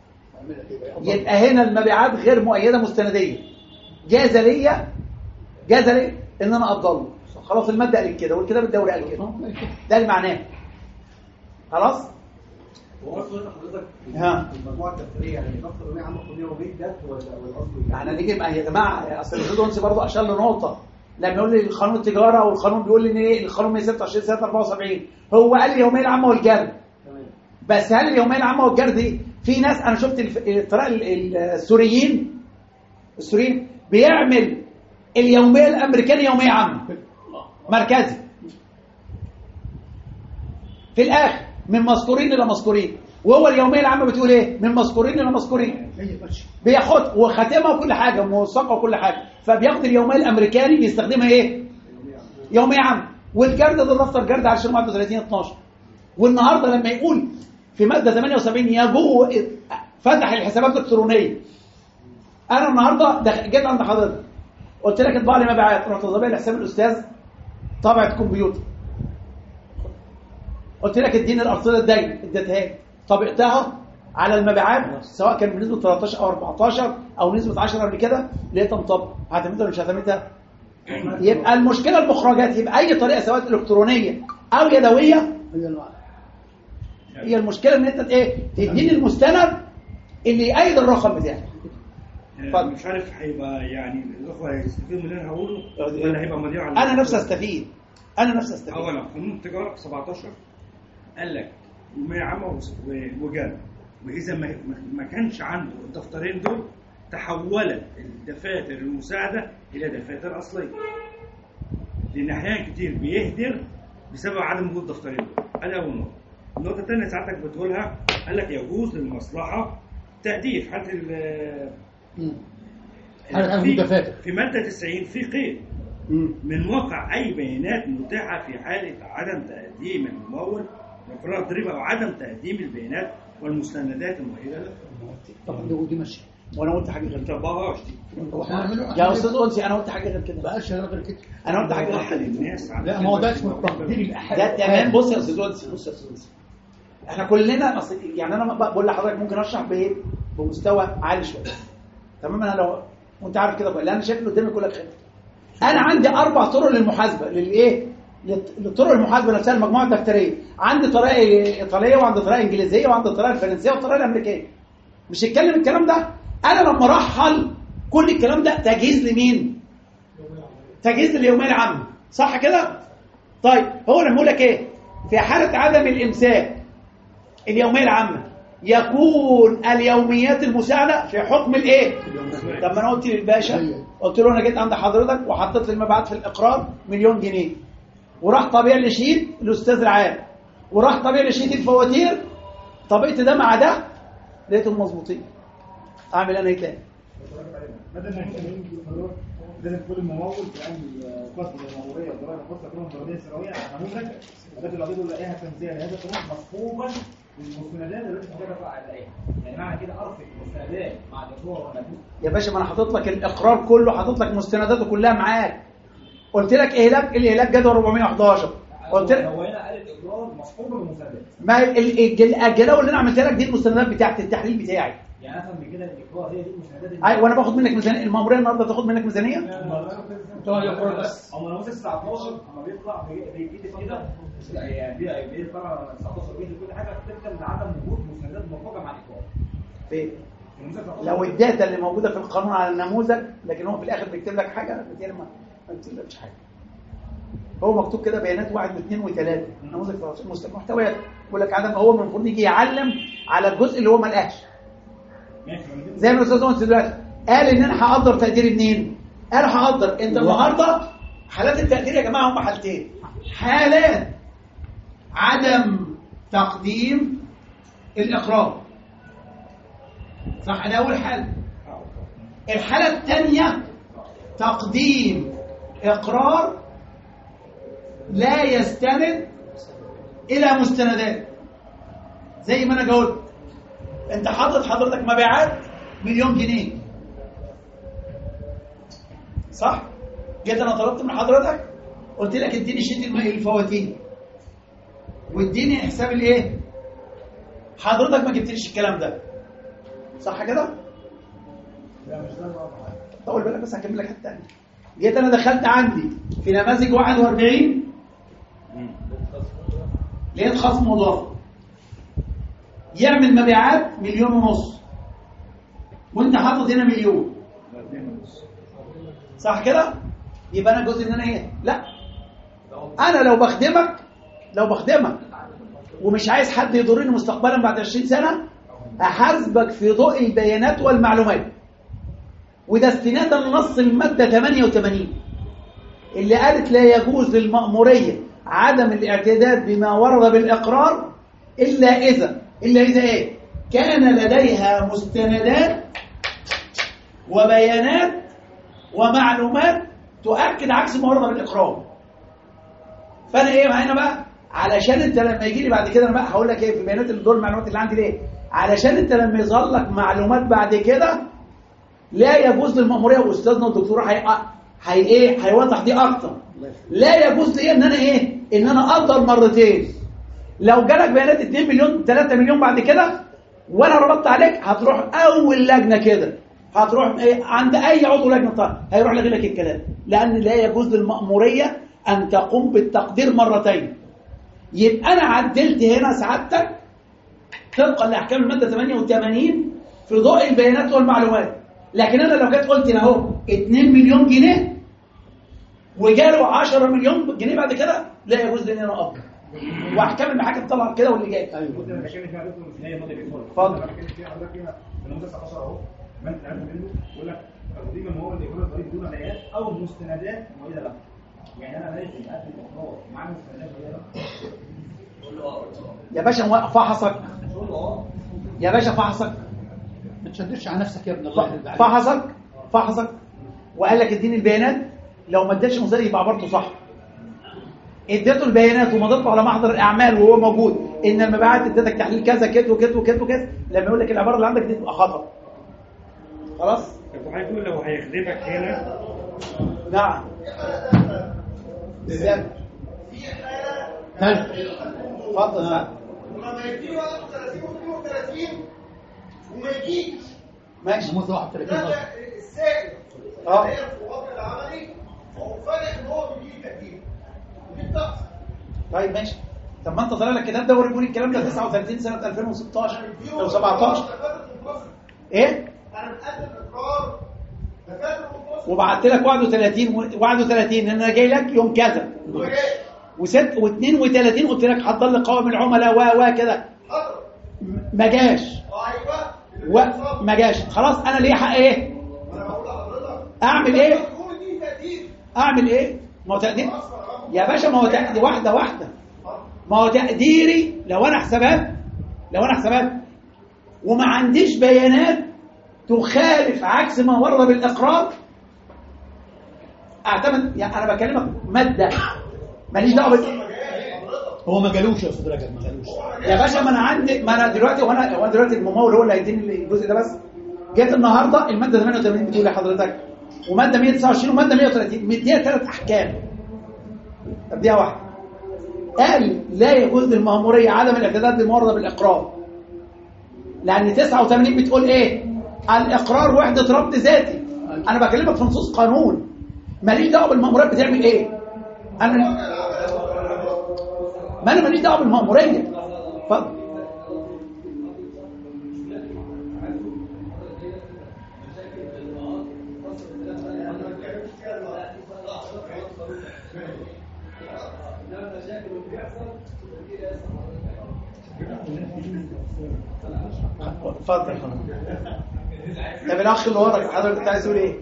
يبقى هنا المبيعات غير مؤيده مستنديه. جاز ليا جاز لي ان انا افضل خلاص. الماده قالت كده والكتاب الدوري قال كده، ده اللي معناه خلاص. هو سؤال حضرتك ها المجموعه الدفتريه يعني نفس الرميه عامه كليه وبيت ده ولا القصد يعني نيجي يا جماعه، اصل الريدونسي برضه اشار لنقطه لما يقول لي القانون التجاره والقانون بيقول لي ان ايه القانون مئة وستة وعشرين سنه أربعة وسبعين، هو قال اليوميه العامه والجرد. بس هل اليوميه العامه والجرد دي في ناس انا شفت الطريقه السوريين السوريين بيعمل اليوميه الامريكانيه يوميه عامه مركزي في الاخر من مذكورين الى مذكورين، وهو اليوميه العامه بتقول ايه؟ من مذكورين الى مذكورين. بياخد وختمها وكل حاجه موثقه وكل حاجه، فبياخد اليوميه الامريكاني بيستخدمها ايه؟ يوميه عامه. والجرد ده دفتر جرد على واحد وثلاثين اتناشر. والنهارده لما يقول في ماده ثمانية وسبعين يجوز فتح الحسابات الالكترونيه، انا النهارده جيت عند حضرتك قلت لك اطبع لي مبيعات، رحت طابع لي حساب الاستاذ طابعه كمبيوتر، قلت لك اديني الارصده الدايمه اديتها لي، طبقتها على المبيعات سواء كان بنسبه ثلاثة عشر او أربعتاشر او نسبه عشرة قبل كده، لقيتها مطبقه. هعتمدها ولا مش هعتمدها؟ يبقى المشكله المخرجات، يبقى اي طريقه سواء الكترونيه او يدويه هي المشكله ان انت ايه تديني المستند اللي يأيد الرقم بتاعك. مش عارف هيبقى يعني الاخوه هيستفيدوا من اللي انا هقوله ولا هيبقى مضيع على انا نفسي استفيد انا نفسي استفيد. اولا قانون التجاره سبعتاشر قال لك يوميه عامه وجرد، واذا ما ما كانش عنده الدفترين دول تحولت الدفاتر المساعده الى دفاتر اصليه، لان احيانا كتير بيهدر بسبب عدم وجود دفترين دول. ادي اول نقطه. النقطة الثانية ساعتك بتقولها، قال لك يجوز للمصلحة تأديب حالة ال حالة المتفاتر في مادة تسعين في قيد من واقع أي بيانات متاحة في حالة عدم تقديم الممول لإقرار الضريبة أو عدم تقديم البيانات والمستندات المؤهلة له. طبعا دي ودي ماشي. وانا قلت حاجه غير ما كده. طبقهاش دي. يا استاذ انسي انا قلت حاجه غير كده. بقى شغال غير كده. انا قلت حاجه غير كده. الناس لا ما هو ده اسمه تقدير الاحاد. ده تمام. بص يا استاذ انسي، بص يا استاذ انسي، احنا كلنا أصل يعني انا بقول لحضرتك ممكن اشرح بايه بمستوى عالي شويه. تمام. انا لو وانت عارف كده بقى، لان انا شايف اللي قدامي كلك خير. انا عندي اربع طرق للمحاسبه للايه للطرق المحاسبه نفسها، المجموعه الدفتريه. عندي طريقه ايطاليه وعندي طريقه انجليزيه وعندي الطريقه الفرنسيه والطريقه الامريكيه. مش هتكلم الكلام ده. انا لما ارحل كل الكلام ده تجهيز لمين؟ تجهيز لليوميه العامه، صح كده؟ طيب هو لما يقول لك ايه؟ في حاله عدم الامساك اليوميه العامه يكون اليوميات المساعده في حكم الايه؟ طب ما انا قلت للباشا، قلت له انا جيت عند حضرتك وحطيت لي المبيعات في الاقرار مليون جنيه، وراح طبيعي لي شيت الاستاذ العام، وراح طبيعي لي شيت الفواتير، طبيعت ده مع ده لقيتهم مظبوطين. اعمل انا ايه تاني؟ بدل ما لازم كل الممول في عند القسم الماموريه والضرائب الخاصه كلهم ضريبيه سنويه على نموذج بدل القضيه دول لاقيها تنزيل لهذا القانون مصحوبا بالمستندات التي تجرب عليها. يعني معنى كده ارفق المستندات مع الدكتور ولا يا باشا ما انا حاطط لك الاقرار كله، حاطط لك مستنداته كلها معاك. قلت لك اهلاك الاهلاك جدول أربعمية وحداشر. قلت لك هو هنا قال الاقرار مصحوبه بالمستندات. ما الجداول اللي انا عملتها لك دي المستندات بتاعت التحليل بتاعي. يعني افهم من كده الاقرار هي دي المستندات. ايوه وانا باخد منك ميزانيه الماموريه النهارده تاخد منك ميزانيه؟ بس اما نموذج تسعتاشر اما بيطلع بيجي كده يعني بيطلع تسعتاشر بيجي كل حاجه بتبدا لعدم وجود مستندات موافقه مع الاقرار. فين؟ لو الداتا اللي موجوده في القانون على النموذج، لكن هو في الاخر بيكتب لك حاجه بتقول ما بيكتبلكش حاجه. هو مكتوب كده بيانات واحد واثنين وثلاثه، نموذج محتويات يقول لك عدم، هو المفروض يجي يعلم على الجزء اللي هو ما لقاش. زي ما الاستاذ انس دلوقتي قال ان انا هقدر تقديري منين؟ قال هقدر انت النهارده حالات التقدير يا جماعه هم حالتين. حالات عدم تقديم الاقرار، صح؟ ده اول حاله. الحاله الثانيه تقديم اقرار لا يستند الى مستندات. زي ما انا قلت انت حاطط حضرتك مبيعات مليون جنيه، صح؟ جيت انا طلبت من حضرتك قلت لك اديني شيت الفواتير واديني حساب الايه؟ حضرتك ما جبتليش الكلام ده، صح كده؟ لا مش ده الوضع. طول بالك بس هكمل لك حته ثانيه. جيت انا دخلت عندي في نماذج واحد وأربعين لقيت خصم مضاف يعمل مبيعات مليون ونص وانت حاطط هنا مليون، صح كده؟ يبقى انا جزء ان انا ايه؟ لا، انا لو بخدمك لو بخدمك ومش عايز حد يضرني مستقبلا بعد عشرين سنه احاسبك في ضوء البيانات والمعلومات. وده استنادا لنص الماده ثمانية وثمانين اللي قالت لا يجوز للمأموريه عدم الاعتداد بما ورد بالاقرار الا اذا الا اذا ايه؟ كان لديها مستندات وبيانات ومعلومات تؤكد عكس ما ورد بالاقرار. فانا ايه هنا بقى؟ علشان انت لما يجي لي بعد كده انا بقى هقول لك ايه في بيانات اللي دول المعلومات اللي عندي ليه؟ علشان انت لما يظهر لك معلومات بعد كده لا يجوز للمأموريه، واستاذنا الدكتور هي هي ايه هيوضح دي اكتر. لا يجوز لي ان انا ايه؟ ان انا اقدر مرتين. لو جالك بيانات اتنين مليون ثلاثة مليون بعد كده وانا ربطت عليك هتروح اول لجنه كده هتروح ايه عند اي عضو لجنه طارئ هيروح لغي لك الكلام، لان لا يجوز للمأموريه ان تقوم بالتقدير مرتين. يبقى انا عدلت هنا سعادتك طبقا لاحكام الماده ثمانية وثمانين في ضوء البيانات والمعلومات. لكن انا لو جيت قلت اهو اتنين مليون جنيه وجاله عشرة مليون جنيه بعد كده لا يجوز لي ان انا اقدر. واحكام المحاكم طبعا كده واللي جاي. ايوه كنت انا بتكلم فيها دكتور مش هي ماده بيقول اتفضل. انا بتكلم فيها حضرتك فيها النموذج تسعتاشر اهو ما انت عارف منه يقول لك تقديم الممول لاجراء الضريبه بدون بيانات او مستندات مؤيده له. يعني انا لازم اقدم اقرار مع مستندات مؤيده له. يا باشا فحصك يا باشا فحصك ما تشدش على نفسك يا ابن الله يرضى عليك. فحصك فحصك وقال لك اديني البيانات، لو ما اداش مصدر يبقى عبارته صح. اديته البيانات ومضيته على محضر الاعمال وهو موجود ان المبيعات اديتك تحليل كذا كده وكده وكده وكده، لما يقول لك العباره اللي عندك دي تبقى خطا. خلاص؟ طب هيقول لو هيخدمك هنا. نعم. ازاي؟ اتفضل سعد. لما يديله واحد وثلاثين واثنين وثلاثين وما يجيش ماشي. موت واحد وثلاثين ده السائل اه هي في الوضع العملي هو فارق ان هو بيجي تأكيد ودي بتحصل. طيب ماشي. طب ما انت طالع لك كتاب ده وريهولي الكلام ده تسعة وثلاثين سنه ألفين وستاشر او سبعتاشر. ايه؟ انا مقدم اقرار دفاتر منفصل وبعت لك واحد وثلاثين واحد وثلاثين ان انا جاي لك يوم كذا وست واثنين وثلاثين قلت لك حضر لي قوائم العملاء و و كده ما جاش وما جاش. خلاص انا ليه حق ايه؟ انا بقول لحضرتك اعمل ايه؟ تكون دي تأكيد اعمل ايه؟ ما هو تقدير يا باشا، ما هو تقدير واحده واحده. ما هو تقديري لو انا حسابات لو انا حسابات وما عنديش بيانات تخالف عكس ما ورد بالاقرار اعتمد. يعني انا بكلمك ماده ماليش دعوه بال... هو ما جالوش يا استاذ رجب، ما جالوش يا باشا. ما انا عندي ما انا دلوقتي وانا وانا دلوقتي الممول هو اللي هيديني الجزء ده بس. جيت النهارده الماده ثمانية وثمانين بتقول لحضرتك وماده مية وتسعة وعشرين وماده مية وثلاثين مديها ثلاث احكام. ابديها واحده. قال لا يجوز للمأمورية عدم الاعتداد بما ورد بالاقرار، لان تسعة وثمانين بتقول ايه؟ الاقرار وحده ربط ذاتي. انا بكلمك في نصوص قانون، ماليش دعوه بالمأمورية بتعمل ايه. انا ما انا ماليش دعوه بالمأمورية. اتفضل. اتفضل. طب الاخ اللي وراك حضرتك كنت عايز تقول ايه؟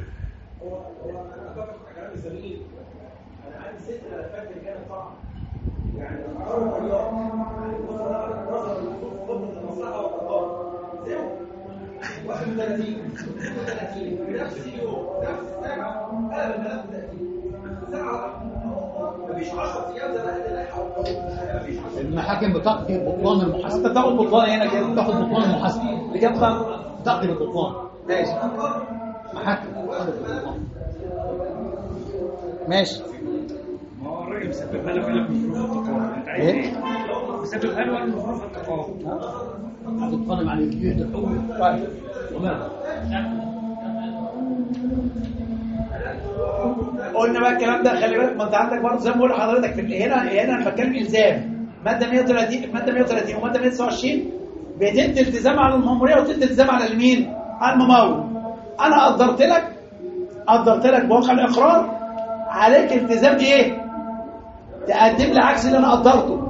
انا عندي ست ملفات اللي كانت صعبه. يعني اول يوم نظر للظروف المصلحه والقضاء زي واحد وثلاثين وثلاثين بنفس اليوم نفس الساعه قلب الملف تأكيد ساعه مفيش عشرة ايام زي ما قال اللائحه مفيش عشرة. المحاكم بتقضي بطلان المحاسبه. انت تاخد بطلان هنا كده، تاخد بطلان المحاسبه اللي جاب خمسه تقضي بالبطلان. ماشي محاكم تقضي بالبطلان. ماشي. ما هو الراجل مسببها له قال لك مش ظروف التقاضي. انت عايز ايه؟ مسببها له قال له ظروف التقاضي. هتتكلم عن الجيش الحقوقي. طيب وماذا؟ قلنا بقى الكلام ده. خلي بالك ما انت عندك برضه زي ما بقول لحضرتك في هنا هنا انا بتكلم الزام. ماده مية وثلاثين ماده مية وثلاثين وماده مية وتسعة وعشرين بتدي التزام على المأمورية وتدي التزام على اليمين على الممول. انا قدرت لك قدرت لك بواقع الاقرار عليك التزام ايه؟ تقدم لي عكس اللي انا قدرته.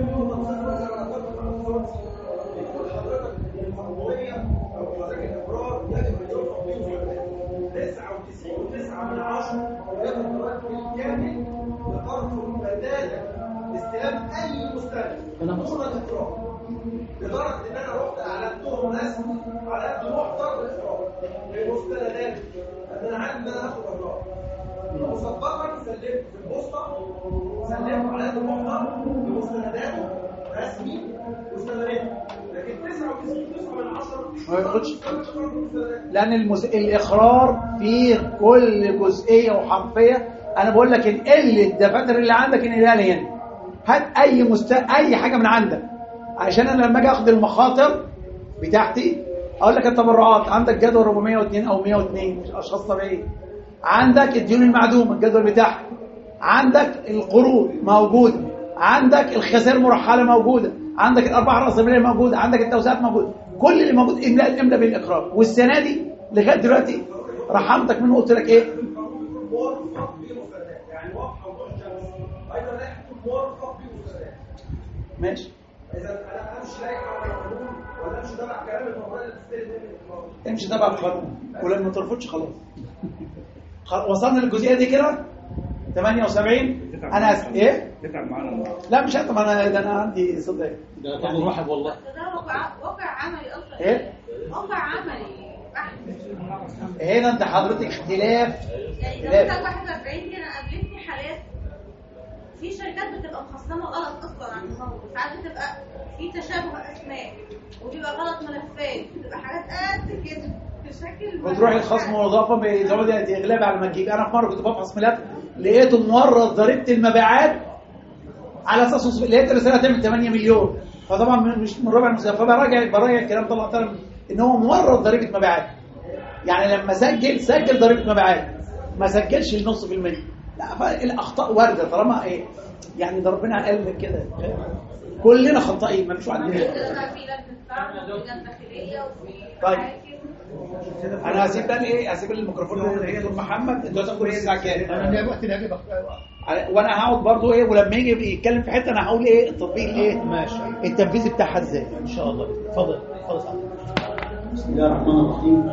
استلام اي مستند دون الاقرار لدرجه ان انا رحت اعلنتهم رسمي على قد محضر الاقرار للمستندات ان انا عارف ان انا هاخد اقرار مسبقا سلمت في البوسطه سلمت على قد محضر لمستنداته رسمي مستندات. لكن تسعة وتسعين من عشرة ما ياخدش، لان المس... الاقرار فيه كل جزئيه وحرفيه. انا بقول لك انقل الدفاتر اللي عندك انقلها لي هنا. هات اي مست... اي حاجه من عندك عشان انا لما اجي اخد المخاطر بتاعتي اقول لك التبرعات عندك جدول أربعمية واثنين او مية واثنين مش اشخاص طبيعيين. عندك الديون المعدومه الجدول بتاعها. عندك القروض موجوده. عندك الخسائر المرحله موجوده. عندك الارباح الراسماليه موجوده. عندك التوزيعات موجوده. كل اللي موجود املاء املاء بالاقرار. والسنه دي لغايه دلوقتي رحمتك منه قلت لك ايه؟ يعني واضحه وضوح الشمس. ايضا لا يكون موافق بمستندات. ماشي. اذا انا امشي لايق على القانون ولا امشي تبع كلام الموضوع اللي بتستلم منه؟ امشي تبع القانون ولما ترفضش خلاص. وصلنا للجزئيه دي كده. ثمانية وسبعين انا أس... ايه تتعب معانا النهارده. لا مش هتعب انا ده انا عندي صدق ده تاخد روحك والله. ده واقع واقع عملي اصلا. ايه واقع عملي بحت. هنا انت حضرتك اختلاف يعني جوازك واحد وأربعين دي انا قابلتني حالات في شركات بتبقى مخصصه غلط اصلا عن الموضوع، ساعات بتبقى في تشابه اسماء وبيبقى غلط ملفات، بتبقى حاجات قد كده بشكل بتروح الخصم والإضافة بيزود إغلاب على ما تجيب. أنا في مرة كنت بفحص ملف لقيته مورد ضريبة المبيعات على أساس لقيت الرسالة تعمل ثمانية مليون، فطبعا مش من ربع المسافة، فبراجع براجع الكلام طلع طلع إن هو مورد ضريبة مبيعات. يعني لما سجل سجل ضريبة مبيعات ما سجلش النص في المية. لا فالأخطاء واردة طالما إيه يعني ده ربنا قال من كده كلنا خطائين ما فيش واحد مننا. طيب انا هسيب بقى ايه هسيب الميكروفون هي لام محمد انتوا هتاخدوا ايه الساعه كام انا الوقت اللي هجيبك وانا هقعد برضو ايه ولما يجي يتكلم في حته انا هقول ايه التطبيق ايه ماشي التنفيذ بتاعها ازاي ان شاء الله. اتفضل اتفضل سعادتك. بسم الله الرحمن الرحيم.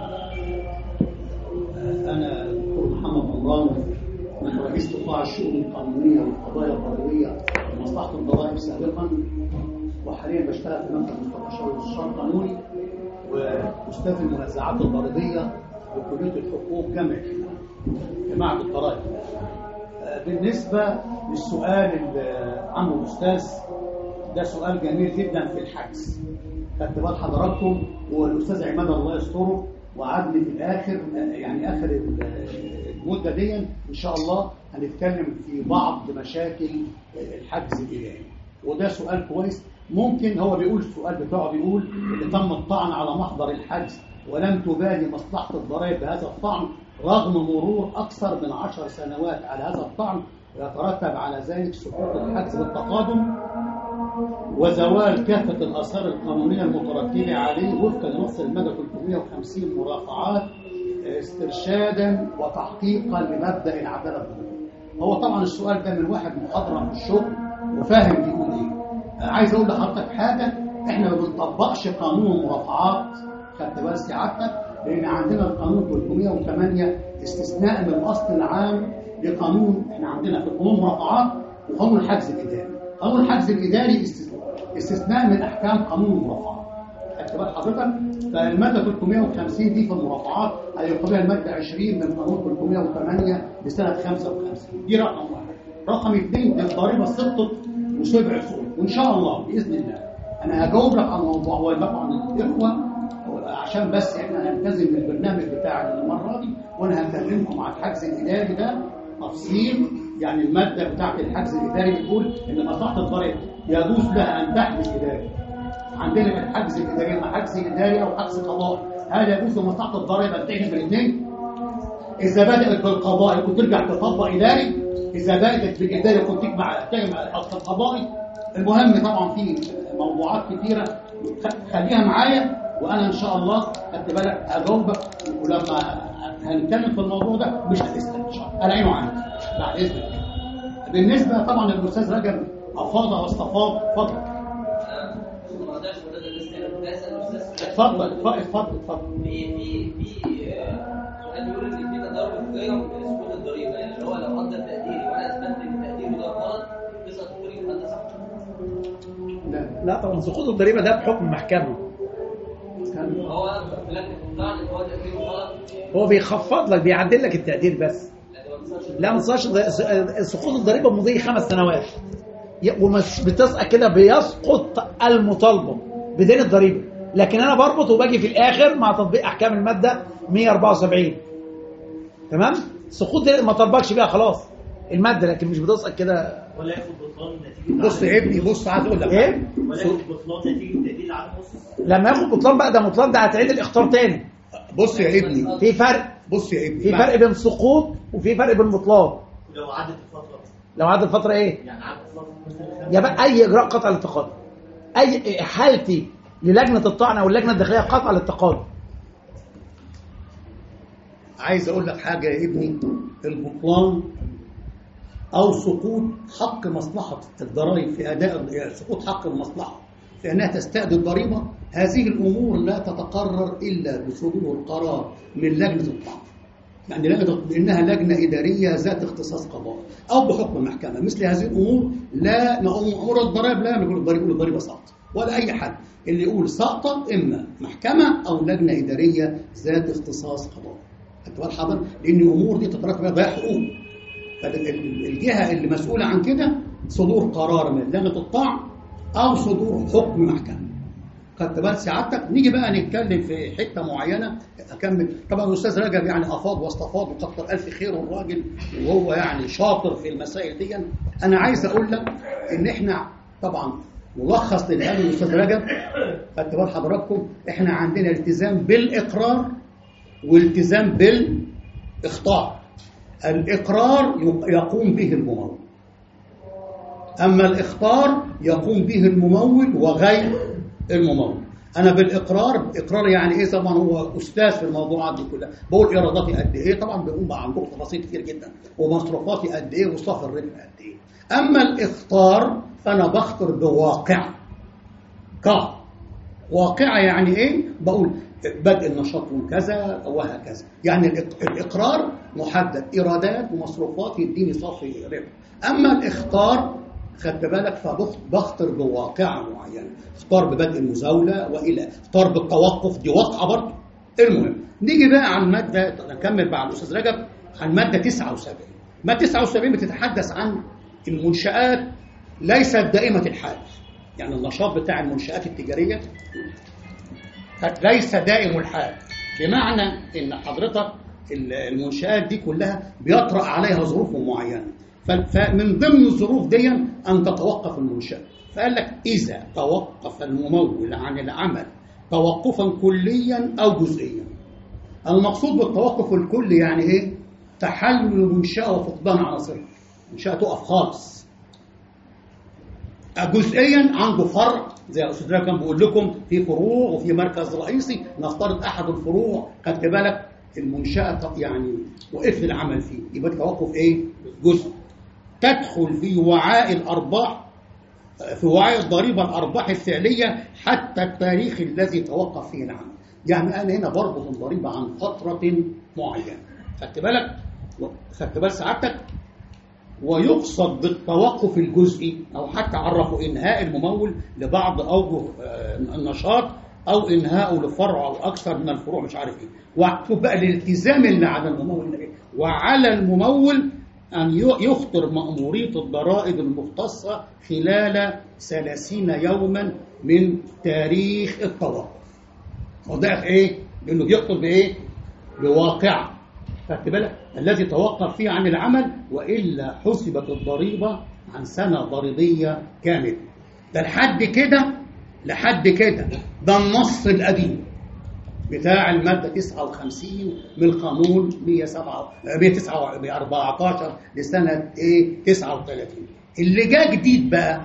انا دكتور محمد رمضان من رئيس قطاع الشؤون القانونيه والقضايا الضريبيه لمصلحه الضرائب سابقا، وحاليا بشتغل في مكتب مستشار الاستشارة القانوني واستاذ المنازعات الضريبيه بكليه الحقوق جامعه جماعه الضرائب. بالنسبه للسؤال اللي عنه الاستاذ ده سؤال جميل جدا في الحجز. خدت بال حضراتكم والاستاذ عماد الله يستره وعدني في الاخر يعني اخر المده دي ان شاء الله هنتكلم في بعض مشاكل الحجز الاداري، وده سؤال كويس. ممكن هو بيقول السؤال بتاعه بيقول اللي تم الطعن على محضر الحجز ولم تبالي مصلحه الضرائب بهذا الطعن رغم مرور اكثر من عشر سنوات على هذا الطعن، ويترتب على ذلك سقوط الحجز بالتقادم وزوال كافه الاثار القانونيه المترتبه عليه وفقا لنص الماده ثلاثمائة وخمسين مرافعات استرشادا وتحقيقا لمبدا العداله الضريبيه. هو طبعا السؤال ده من واحد محاضره في الشغل وفاهم بيقول ايه. عايز اقول لحضرتك حاجه، احنا ما بنطبقش قانون المرافعات، خدت بال سعادتك، لان عندنا القانون ثلاثمائة وثمانية استثناء من الاصل العام لقانون. احنا عندنا في قانون المرافعات وقانون الحجز الاداري. قانون الحجز الاداري استثناء من احكام قانون المرافعات، خدت بال حضرتك. فالماده ثلاثمائة وخمسين دي في المرافعات هيقابلها الماده عشرين من قانون ثلاثمائة وثمانية لسنه خمسة وخمسين. دي رقم واحد. رقم اثنين الضريبه سقطت وسبع صوت، وان شاء الله باذن الله انا هجاوب لك على الموضوع ويبقى عن الاخوه عشان بس احنا نلتزم بالبرنامج بتاع المره دي، وانا هكلمكم عن الحجز الاداري ده تفصيل. يعني الماده بتاعت الحجز الاداري بتقول ان مصلحه الضريبه يجوز لها ان تحجز اداري. عندنا في الحجز الاداري حجز اداري او حجز قضائي. هل يجوز لمصلحه الضريبه ان تحجز بالاثنين؟ اذا بدات بالقضائي كنت ترجع تطبق اداري، إذا بدأت بالإدارة كنت تجمع تجمع الحق القضائي. المهم طبعا في موضوعات كثيرة خليها معايا وأنا إن شاء الله خدت بالك هجاوبك، ولما هنتكلم في الموضوع ده مش هتسأل إن شاء الله. أنا عينه عنك بعد إذنك. بالنسبة طبعا للأستاذ رجب أفاض واستفاض، اتفضل. اتفضل اتفضل اتفضل اتفضل. في في في سؤال بيقول ان في تضارب غير سقوط الضريبه، يعني اللي هو لو قدر تقديري وانا اثبت ان تقديري ده غلط تسقط الضريبه، هل ده صح؟ لا لا طبعا سقوط الضريبه ده بحكم محكمه. هو لكن الطعن ان هو تقديره غلط هو بيخفض لك بيعدل لك التقدير بس. لا ما صارش سقوط الضريبه مضي خمس سنوات ومش بتسقط كده، بيسقط المطالبه بدين الضريبه، لكن انا بربط وباجي في الاخر مع تطبيق احكام الماده مئة وأربعة وسبعين. تمام. سقوط دي ما طبقش بيها خلاص الماده، لكن مش بتسقط كده. ولا ياخد بطلان نتيجه بص يا ابني بص عايز اقول لك ايه ولا ياخد بطلان نتيجه تقدير على النص. لما ياخد بطلان بقى ده بطلان ده هتعيد الاختار تاني. بص يا ابني في فرق بص يا ابني في فرق بين سقوط وفي فرق بين بطلان. لو عدت الفتره لو عدت الفتره ايه يعني عدت فتره يا بقى اي اجراء قطع الاتقاد، اي حالتي للجنه الطعن او اللجنه الداخليه قطع الاتقاد. عايز اقول لك حاجه يا ابني، البطلان او سقوط حق مصلحه الضرائب في اداء سقوط حق المصلحه في انها تستأدي الضريبه، هذه الامور لا تتقرر الا بصدور القرار من لجنه الطعن. يعني لجنة انها لجنه اداريه ذات اختصاص قضائي او بحكم المحكمه. مثل هذه الامور لا نقوم امور الضرائب، لا نقول الضريبه يقول الضريبه ساقطه، ولا اي حد. اللي يقول ساقطه اما محكمه او لجنه اداريه ذات اختصاص قضائي. خدت بال حضرتك؟ لان الامور دي تترتب عليها ضياع حقوق. فالجهه اللي مسؤوله عن كده صدور قرار من لجنه الطعن او صدور حكم محكمه. خدت بال سعادتك؟ نيجي بقى نتكلم في حته معينه. اكمل. طبعا الاستاذ رجب يعني افاض واستفاض وكتر الف خير الراجل، وهو يعني شاطر في المسائل دي. انا عايز اقول لك ان احنا طبعا ملخص للعلم الاستاذ رجب، خدت بال حضراتكم؟ احنا عندنا التزام بالاقرار والتزام بالاخطاء. الاقرار يقوم به الممول، اما الاخطار يقوم به الممول وغير الممول. انا بالاقرار، اقرار يعني ايه؟ طبعا هو استاذ في الموضوعات دي كلها. بقول ايراداتي قد ايه، طبعا بيقوم بقى عندكم تفاصيل كتير جدا، ومصروفاتي قد ايه، وصافي الربح قد ايه. اما الاخطار فانا بخطر بواقع. ك واقعه يعني ايه؟ بقول بدء النشاط من كذا وهكذا. يعني الاقرار محدد ايرادات ومصروفات يديني صافي ربح. اما الاخطار خدت بالك فبخطر بواقعه معينه، اختار ببدء المزاوله والى اختار بالتوقف، دي واقعه برضه. المهم نيجي بقى على الماده، نكمل مع الاستاذ رجب عن الماده تسعة وسبعين. ماده تسعة وسبعين بتتحدث عن المنشآت ليست دائمه الحال. يعني النشاط بتاع المنشآت التجاريه ليس دائم الحال، بمعنى ان حضرتك المنشآت دي كلها بيطرأ عليها ظروف معينه. فمن ضمن الظروف دي أن تتوقف المنشأة. فقال لك إذا توقف الممول عن العمل توقفا كليا أو جزئيا. المقصود بالتوقف الكلي يعني إيه؟ تحلل المنشأة وفقدان عناصرها، المنشأة تقف خالص. جزئيا عنده فرع زي الأستاذ رجب كان بيقول لكم في فروع وفي مركز رئيسي، نفترض أحد الفروع خدت بالك المنشأة يعني وقف العمل فيه، يبقى التوقف إيه؟ جزء. تدخل في وعاء الأرباح، في وعاء الضريبة الأرباح الفعلية حتى التاريخ الذي توقف فيه العمل. يعني أنا هنا بربط الضريبة عن فترة معينة. خدت بالك؟ خدت بال سعادتك؟ ويقصد بالتوقف الجزئي أو حتى عرفوا إنهاء الممول لبعض أوجه النشاط أو إنهاءه لفرع أو أكثر من الفروع مش عارف إيه. وشوف بقى الالتزام اللي على الممول إيه؟ وعلى الممول أن يخطر مأمورية الضرائب المختصة خلال ثلاثين يوما من تاريخ التوقف. وضعف إيه؟ لأنه بيخطر بإيه؟ بواقع. خدت بالك؟ الذي توقف فيه عن العمل وإلا حسبت الضريبة عن سنة ضريبية كاملة. ده لحد كده لحد كده ده النص القديم بتاع المادة تسعة وخمسين من القانون مية وأربعتاشر لسنة ايه تسعة وثلاثين. اللي جاء جديد بقى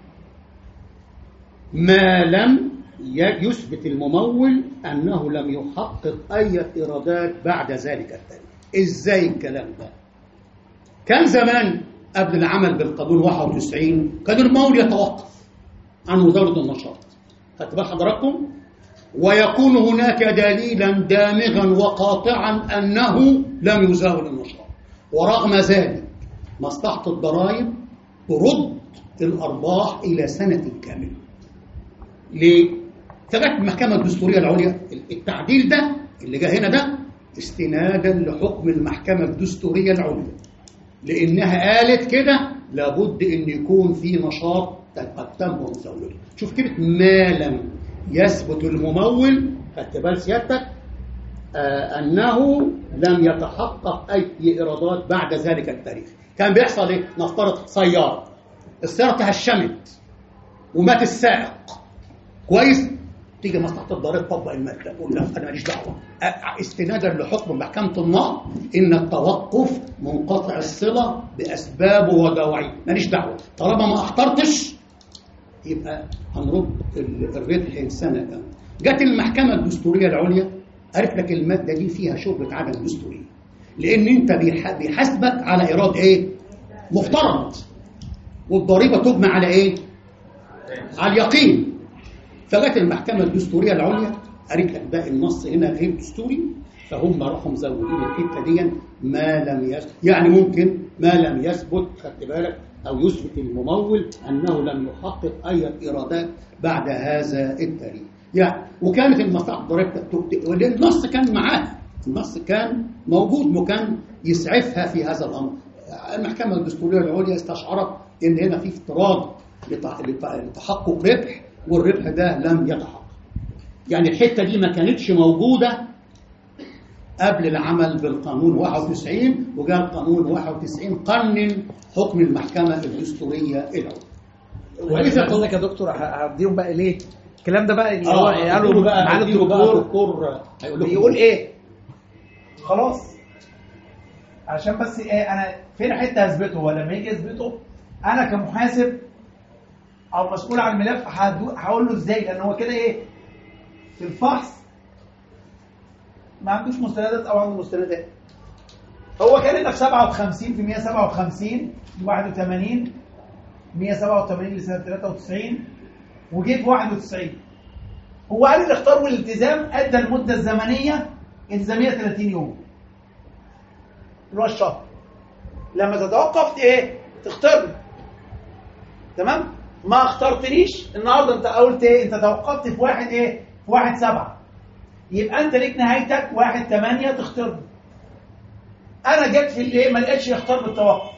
ما لم يثبت الممول أنه لم يحقق أي إيرادات بعد ذلك التاريخ. إزاي الكلام ده؟ كان زمان قبل العمل بالقانون واحد وتسعين كان الممول يتوقف عن مزاولة النشاط. خدت بال حضراتكم؟ ويكون هناك دليلا دامغا وقاطعا أنه لم يزاول النشاط، ورغم ذلك مصلحة الضرائب ترد الأرباح إلى سنة كاملة. ليه؟ فجت المحكمة الدستورية العليا التعديل ده اللي جاء هنا ده استنادا لحكم المحكمة الدستورية العليا، لأنها قالت كده لابد أن يكون في نشاط قد تم مزاولته. شوف كلمة ما لم يثبت الممول، خدت بال سيادتك آه أنه لم يتحقق أي إيرادات بعد ذلك التاريخ. كان بيحصل إيه؟ نفترض سيارة، السيارة تهشمت ومات السائق، كويس؟ تيجي مصلحة الضرائب تطبق المادة تقول لا أنا ماليش دعوة، استنادا لحكم محكمة النقض إن التوقف منقطع الصلة بأسبابه ودواعيه، ماليش دعوة، طالما ما أخطرتش يبقى هنرد الربح سنة كاملة. جت المحكمة الدستورية العليا قالت لك المادة دي فيها شبهة عدم دستورية، لأن أنت بيحاسبك على إيراد إيه؟ مفترض، والضريبة تبنى على إيه؟ على اليقين. فجت المحكمة الدستورية العليا قالت لك ده النص هنا غير دستوري، فهم راحوا مزودين الحته دي ما لم يثبت، يعني ممكن ما لم يثبت، خدت بالك، او يثبت الممول انه لم يحقق اي ايرادات بعد هذا التاريخ. يعني وكانت المصلحه الضريبه والنص كان معاه، النص كان موجود وكان يسعفها في هذا الامر. المحكمه الدستوريه العليا استشعرت ان هنا في افتراض لتحقق ربح، والربح ده لم يتحقق. يعني الحته دي ما كانتش موجوده قبل العمل بالقانون واحد وتسعين، وجاء القانون واحد وتسعين قنن حكم المحكمه الدستوريه العليا. واذا قصدك يا دكتور هديهم بقى ليه الكلام ده بقى اللي هو اه قالوا بقى معالي الدكتور الدكتور هيقول بيقول ايه؟ خلاص عشان بس ايه، انا فين حته اثبته، ولما يجي يثبته انا كمحاسب او مسؤول عن الملف هقول له ازاي، لان هو كده ايه في الفحص ما عندوش مستندات او عنده مستندات. هو كان هنا في سبعة وخمسين في مية وسبعة وخمسين واحد وثمانين مية وسبعة وثمانين لسنه ثلاثة وتسعين، وجه في واحد وتسعين. هو قال الاختار والالتزام ادى المده الزمنيه الزاميه ثلاثين يوم اللي هو الشهر. لما تتوقف ايه تختارني، تمام؟ ما اخترتنيش النهارده، انت قلت ايه؟ انت توقفت في واحد ايه؟ في واحد سبعة، يبقى انت ليك نهايتك واحد ثمانية تختارني. انا جيت في الايه ما لقيتش يختار بالتوقف،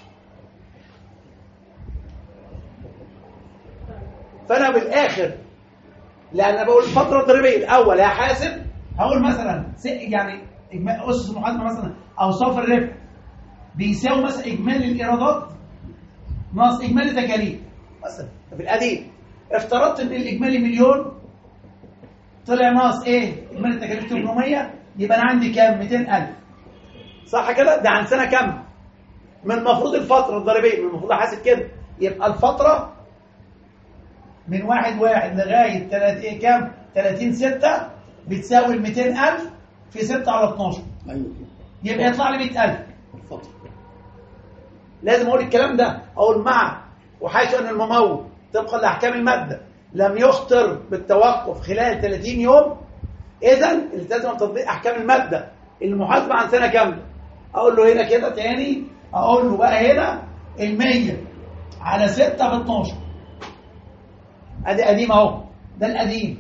فانا بالاخر لان بقول الفتره الضريبيه الاول هحاسب، هقول مثلا يعني اسس المحاسبه مثلا اوصاف الربح بيساوي مثلا اجمالي الايرادات ناقص اجمالي تكاليف مثلا. في القديم افترضت ان الاجمالي مليون، طلع ناقص ايه اجمالي التكاليف ثمانمية، يبقى انا عندي كام؟ مئتين ألف، صح كده؟ ده عن سنه كام؟ من المفروض الفتره الضريبيه من المفروض احاسب كده، يبقى الفتره من واحد واحد لغاية تلات ايه كام؟ ثلاثين ستة بتساوي ال مئتين ألف في ستة على اتناشر. ايوه يبقى يطلع لي مئة ألف. اتفضل. لازم اقول الكلام ده، اقول مع وحيث ان الممول طبقا لاحكام الماده لم يخطر بالتوقف خلال ثلاثين يوم، اذا التزم بتطبيق احكام الماده المحاسبه عن سنه كامله. اقول له هنا كده تاني، اقول له بقى هنا ال مية على ستة ب اتناشر. ادي قديم اهو، ده القديم.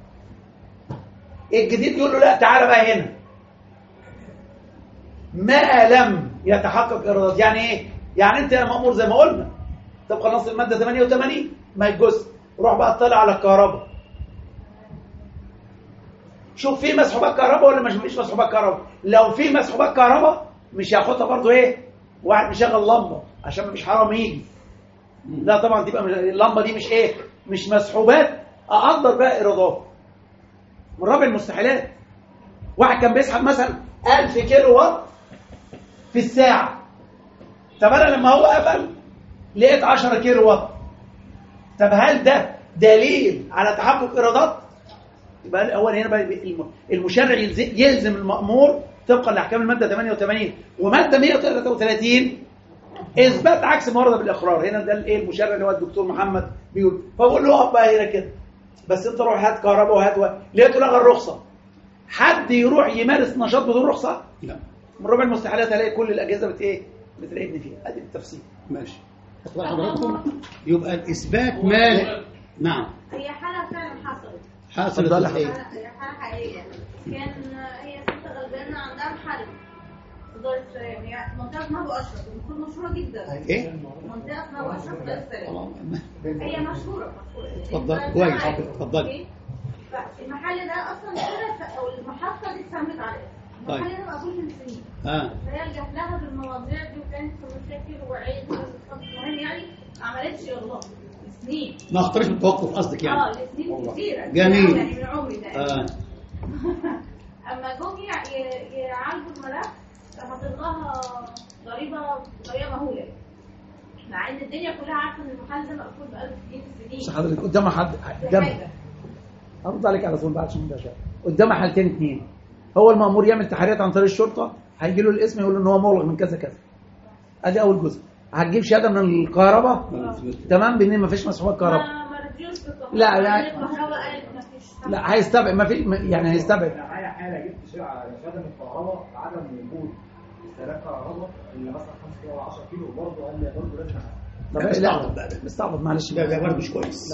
الجديد يقول له لا تعالى بقى هنا ما لم يتحقق ايرادات. يعني ايه؟ يعني انت يا مأمور زي ما قلنا طبقا نص الماده ثمانية وثمانين ما يجوز، روح بقى اطلع على الكهرباء، شوف في مسحوبات كهرباء ولا مش فيش مسحوبات كهرباء. لو في مسحوبات كهرباء مش هياخدها برضه ايه واحد مشغل لمبه عشان مش حرام يجي، لا طبعا تبقى اللمبه دي مش ايه مش مسحوبات، اقدر بقى ايرادات من رابع المستحيلات. واحد كان بيسحب مثلا ألف كيلو وات في الساعه، طب انا لما هو قفل لقيت عشرة كيلو وات، طب هل ده دليل على تحقق ايرادات؟ يبقى الاول هنا بقى المشرع يلزم المأمور طبقا لاحكام الماده ثمانية وثمانين وماده مئة وثلاثة وثلاثين اثبات عكس ما ورد بالاقرار. هنا ده الايه المشرع اللي هو الدكتور محمد بيقول، فبقول له اقف بقى هنا كده بس انت روح هات كهرباء وهات و... لقيته لغى الرخصه. حد يروح يمارس نشاط بدون رخصه؟ لا. من ربع المستحيلات هلاقي كل الاجهزه بت ايه بتراقبني فيها. ادي التفسير. ماشي. اخبار حضراتكم يبقى الاثبات مال. نعم. هي حاله فعلا حصلت. حصلت هي حاله حقيقيه. كان هي ست غلبانه عندها محل دار السلام، هي منطقه اسمها ابو اشرف، المفروض مشهوره جدا. ايه؟ منطقه اسمها ابو اشرف دار السلام. هي مشهوره مشهوره. اتفضل كويس اتفضل. فالمحل ده اصلا كده او المحطه دي اتسمت عليه. المحل ده مقفول من سنين. اه فهي رجعت لها بالمواضيع دي وكانت في مشاكل وعيد مهم يعني ما عملتش يلا سنين. ما اختارش بالتوقف قصدك يعني؟ اه لسنين كتيره. جميل. يعني من عمري ده. اه اما جم يعالجوا الملف هتلغاها ضريبه بطريقه مهوله، مع ان الدنيا كلها عارفه ان المحل ده مقفول بقاله سنين سنين. بس حضرتك قدام حد قدام ارد عليك على طول بعد عشان ده شيء قدام حالتين اثنين. هو المأمور يعمل تحريات عن طريق الشرطه، هيجي له الاسم يقول له ان هو مبلغ من كذا كذا. ادي اول جزء. هتجيب شهاده من الكهرباء تمام بان ما فيش مسحوبات كهرباء. ما رضيوش بالكهرباء. لا لا الكهرباء قالت ما فيش. لا هيستبعد ما في يعني هيستبعد انا جبت شارع خدم الكهرباء بعدم وجود استهلاك كهرباء اللي مثلا خمسة كيلو ولا عشرة كيلو برضه قال لي برضه لازم طب استعبط بقى استعبط معلش ده ده برضه مش كويس.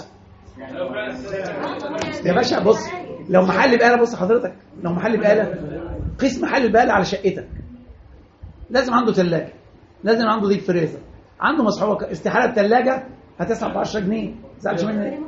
يا باشا بص، لو محل بقاله، بص حضرتك، لو محل بقاله قيس محل بقاله على شقتك، لازم عنده ثلاجه، لازم عنده ديب فريزر، عنده مسحوقه، استحاله الثلاجه هتسحب ب عشرة جنيه، ما تزعلش مني.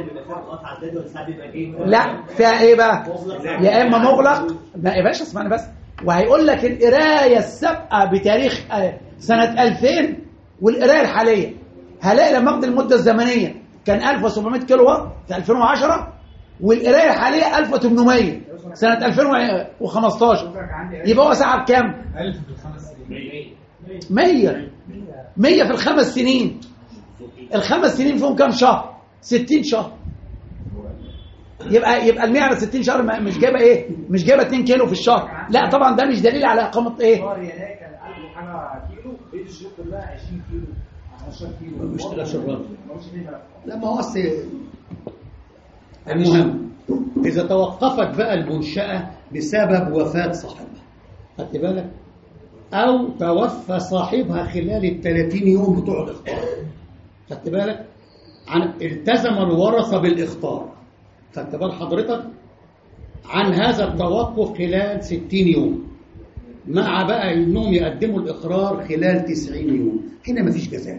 لا فيها ايه بقى؟ يا اما مغلق يا باشا، اسمعني بس، وهيقول لك القرايه السابقه بتاريخ سنه ألفين والقرايه الحاليه، هلاقي لما اخد المده الزمنيه كان ألف وسبعمائة كيلو وات في ألفين وعشرة، والقرايه الحاليه ألف وثمانمائة سنه ألفين وخمستاشر، يبقى هو سحب كام؟ ألف في الخمس سنين. مية مية في الخمس سنين. الخمس سنين فيهم كام شهر؟ ستين شهر. يبقى يبقى ال مية على ستين شهر مش جايبه ايه؟ مش جايبه اتنين كيلو في الشهر. لا طبعا ده مش دليل على اقامه ايه؟ شهر يناير كان ألف وحاجه كيلو، بقيت الشهور كلها عشرين كيلو خمستاشر كيلو. مش تبقى شراب. لا ما هو اصل المهم اذا توقفت بقى المنشاه بسبب وفاه صاحبها، خدت بالك؟ او توفى صاحبها خلال ال ثلاثين يوم بتوع الاخطار، خدت بالك؟ عن التزم الورثه بالاخطار، خدت بال حضرتك؟ عن هذا التوقف خلال ستين يوم، مع بقى انهم يقدموا الاقرار خلال تسعين يوم. هنا مفيش جزاء.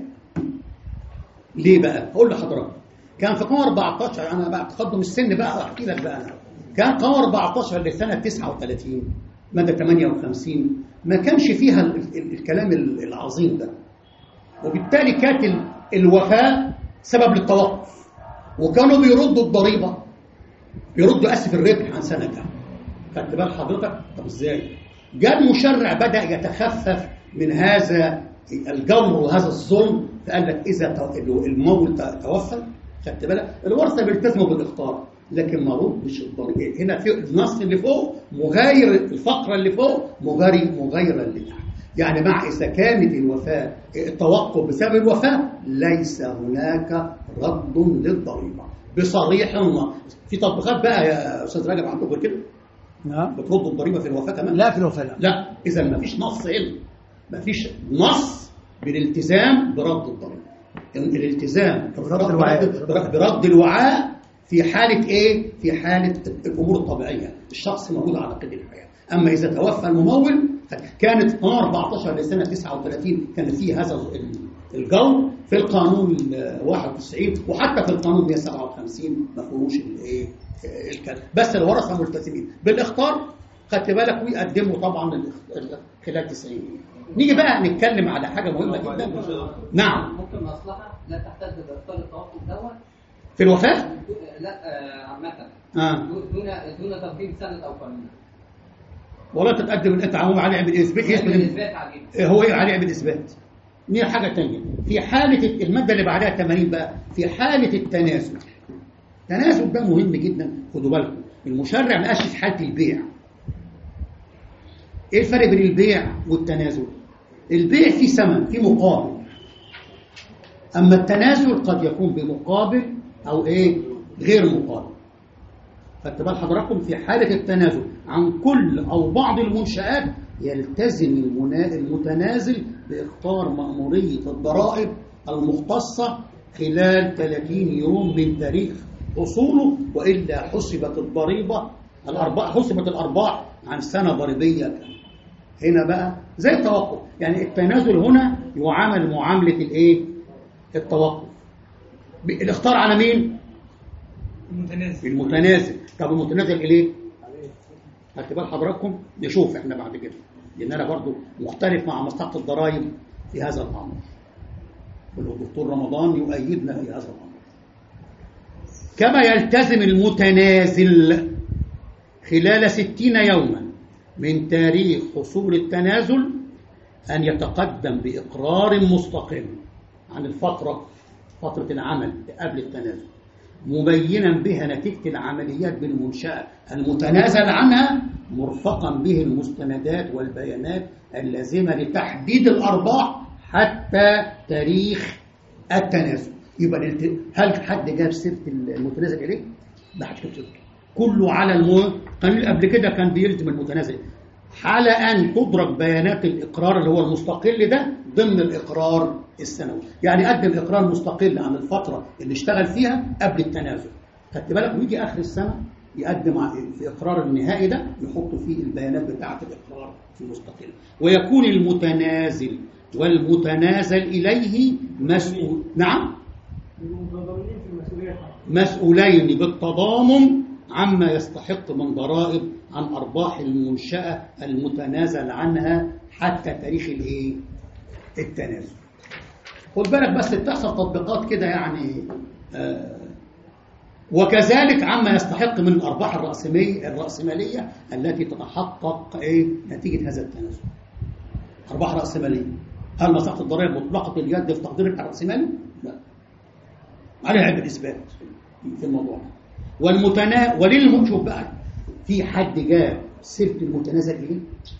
ليه بقى؟ اقول لحضرتك، كان في قمر أربعتاشر، انا بقى تقدم السن بقى احكي لك بقى، انا كان قمر أربعتاشر لسنه تسعة وثلاثين ماده ثمانية وخمسين ما كانش فيها ال ال الكلام العظيم ده، وبالتالي كانت الوفاه سبب للتوقف، وكانوا بيردوا الضريبه، بيردوا اسف الربح عن سنتها. خدت بال حضرتك؟ طب ازاي؟ جاء المشرع بدا يتخفف من هذا الجور وهذا الظلم، فقال لك اذا الممول توفى، خدت بالك؟ الورثه بيلتزموا بالاخطار، لكن ما ردش الضريبه. هنا في النص اللي فوق مغاير، الفقره اللي فوق مغاير مغايره اللي تحت. يعني مع اذا كانت الوفاه التوقف بسبب الوفاه ليس هناك رد للضريبه بصريح النص. في تطبيقات بقى يا استاذ رجب عندكم غير كده؟ نعم. بتردوا الضريبه في الوفاه كمان؟ لا في الوفاه لا. لا، اذا ما فيش نص علم، ما فيش نص بالالتزام برد الضريبه. الالتزام برد الوعاء، برد الوعاء في حاله ايه؟ في حاله الامور الطبيعيه، الشخص موجود على قيد الحياه. اما اذا توفى الممول، كانت قمر أربعتاشر لسنه تسعة وثلاثين كان فيه هذا الجو في القانون واحد وتسعين، وحتى في القانون مئة وسبعة وخمسين ما فيهوش الايه الكلام، بس الورثه ملتزمين بالاخطار، خدت بالك؟ ويقدموا طبعا خلال تسعين. نيجي بقى نتكلم على حاجه مهمه جدا. نعم. ممكن مصلحه لا تحتاج باختار التوقف دوت في الوفاه؟ لا عامه اه دون دون تقديم سند او قانون، ولا تتقدم انت عموما عليه بالاثبات، هو ايه عليه بالاثبات. دي حاجه ثانيه. في حاله الماده اللي بعدها ثمانين بقى، في حاله التنازل. التنازل ده مهم جدا، خدوا بالكم. المشرع ما قالش في حاله البيع. ايه الفرق بين البيع والتنازل؟ البيع فيه ثمن، فيه مقابل، اما التنازل قد يكون بمقابل او ايه غير مقابل. خدت بال حضراتكم؟ في حاله التنازل عن كل او بعض المنشآت يلتزم المتنازل باختار مأمورية الضرائب المختصة خلال ثلاثين يوم من تاريخ حصوله، والا حسبت الضريبه الارباح حسبت الارباح عن سنه ضريبيه كامله. هنا بقى زي التوقف، يعني التنازل هنا يعامل معامله الايه؟ التوقف. الاختار على مين؟ المتنازل. المتنازل. طب المتنازل اليه؟ خدت بال حضراتكم؟ نشوف احنا بعد كده، لان انا برضو مختلف مع مصلحه الضرائب في هذا الامر، والدكتور رمضان يؤيدنا في هذا الامر. كما يلتزم المتنازل خلال ستين يوما من تاريخ حصول التنازل أن يتقدم بإقرار مستقل عن الفترة فترة العمل قبل التنازل، مبينا بها نتيجة العمليات بالمنشأة المتنازل عنها، مرفقا به المستندات والبيانات اللازمة لتحديد الأرباح حتى تاريخ التنازل. يبقى هل حد جاب سيرة المتنازل إليه؟ ما حدش جاب سيرته. كله على المو قانون قبل كده كان بيلزم المتنازل على أن تدرك بيانات الإقرار اللي هو المستقل ده ضمن الإقرار السنوي، يعني قدم إقرار مستقل عن الفترة اللي اشتغل فيها قبل التنازل. خدت بالك؟ ويجي آخر السنة يقدم في إقرار النهائي ده يحط فيه البيانات بتاعة الإقرار في المستقل، ويكون المتنازل والمتنازل إليه مسؤول نعم مسؤولين بالتضامن عما يستحق من ضرائب عن أرباح المنشأة المتنازل عنها حتى تاريخ الايه التنازل. خد بالك بس بتحصل تطبيقات كده يعني آه وكذلك عما يستحق من الأرباح الرأسمالية الرأسمالية التي تتحقق ايه نتيجة هذا التنازل. أرباح رأسمالية، هل مصلحة الضرائب مطلقة اليد في تقدير الرأسمالي؟ لا، عليها عيب الإثبات في الموضوع. والمتنا وللمشوف بقى في حد جاب سيرة المتنازل إليه؟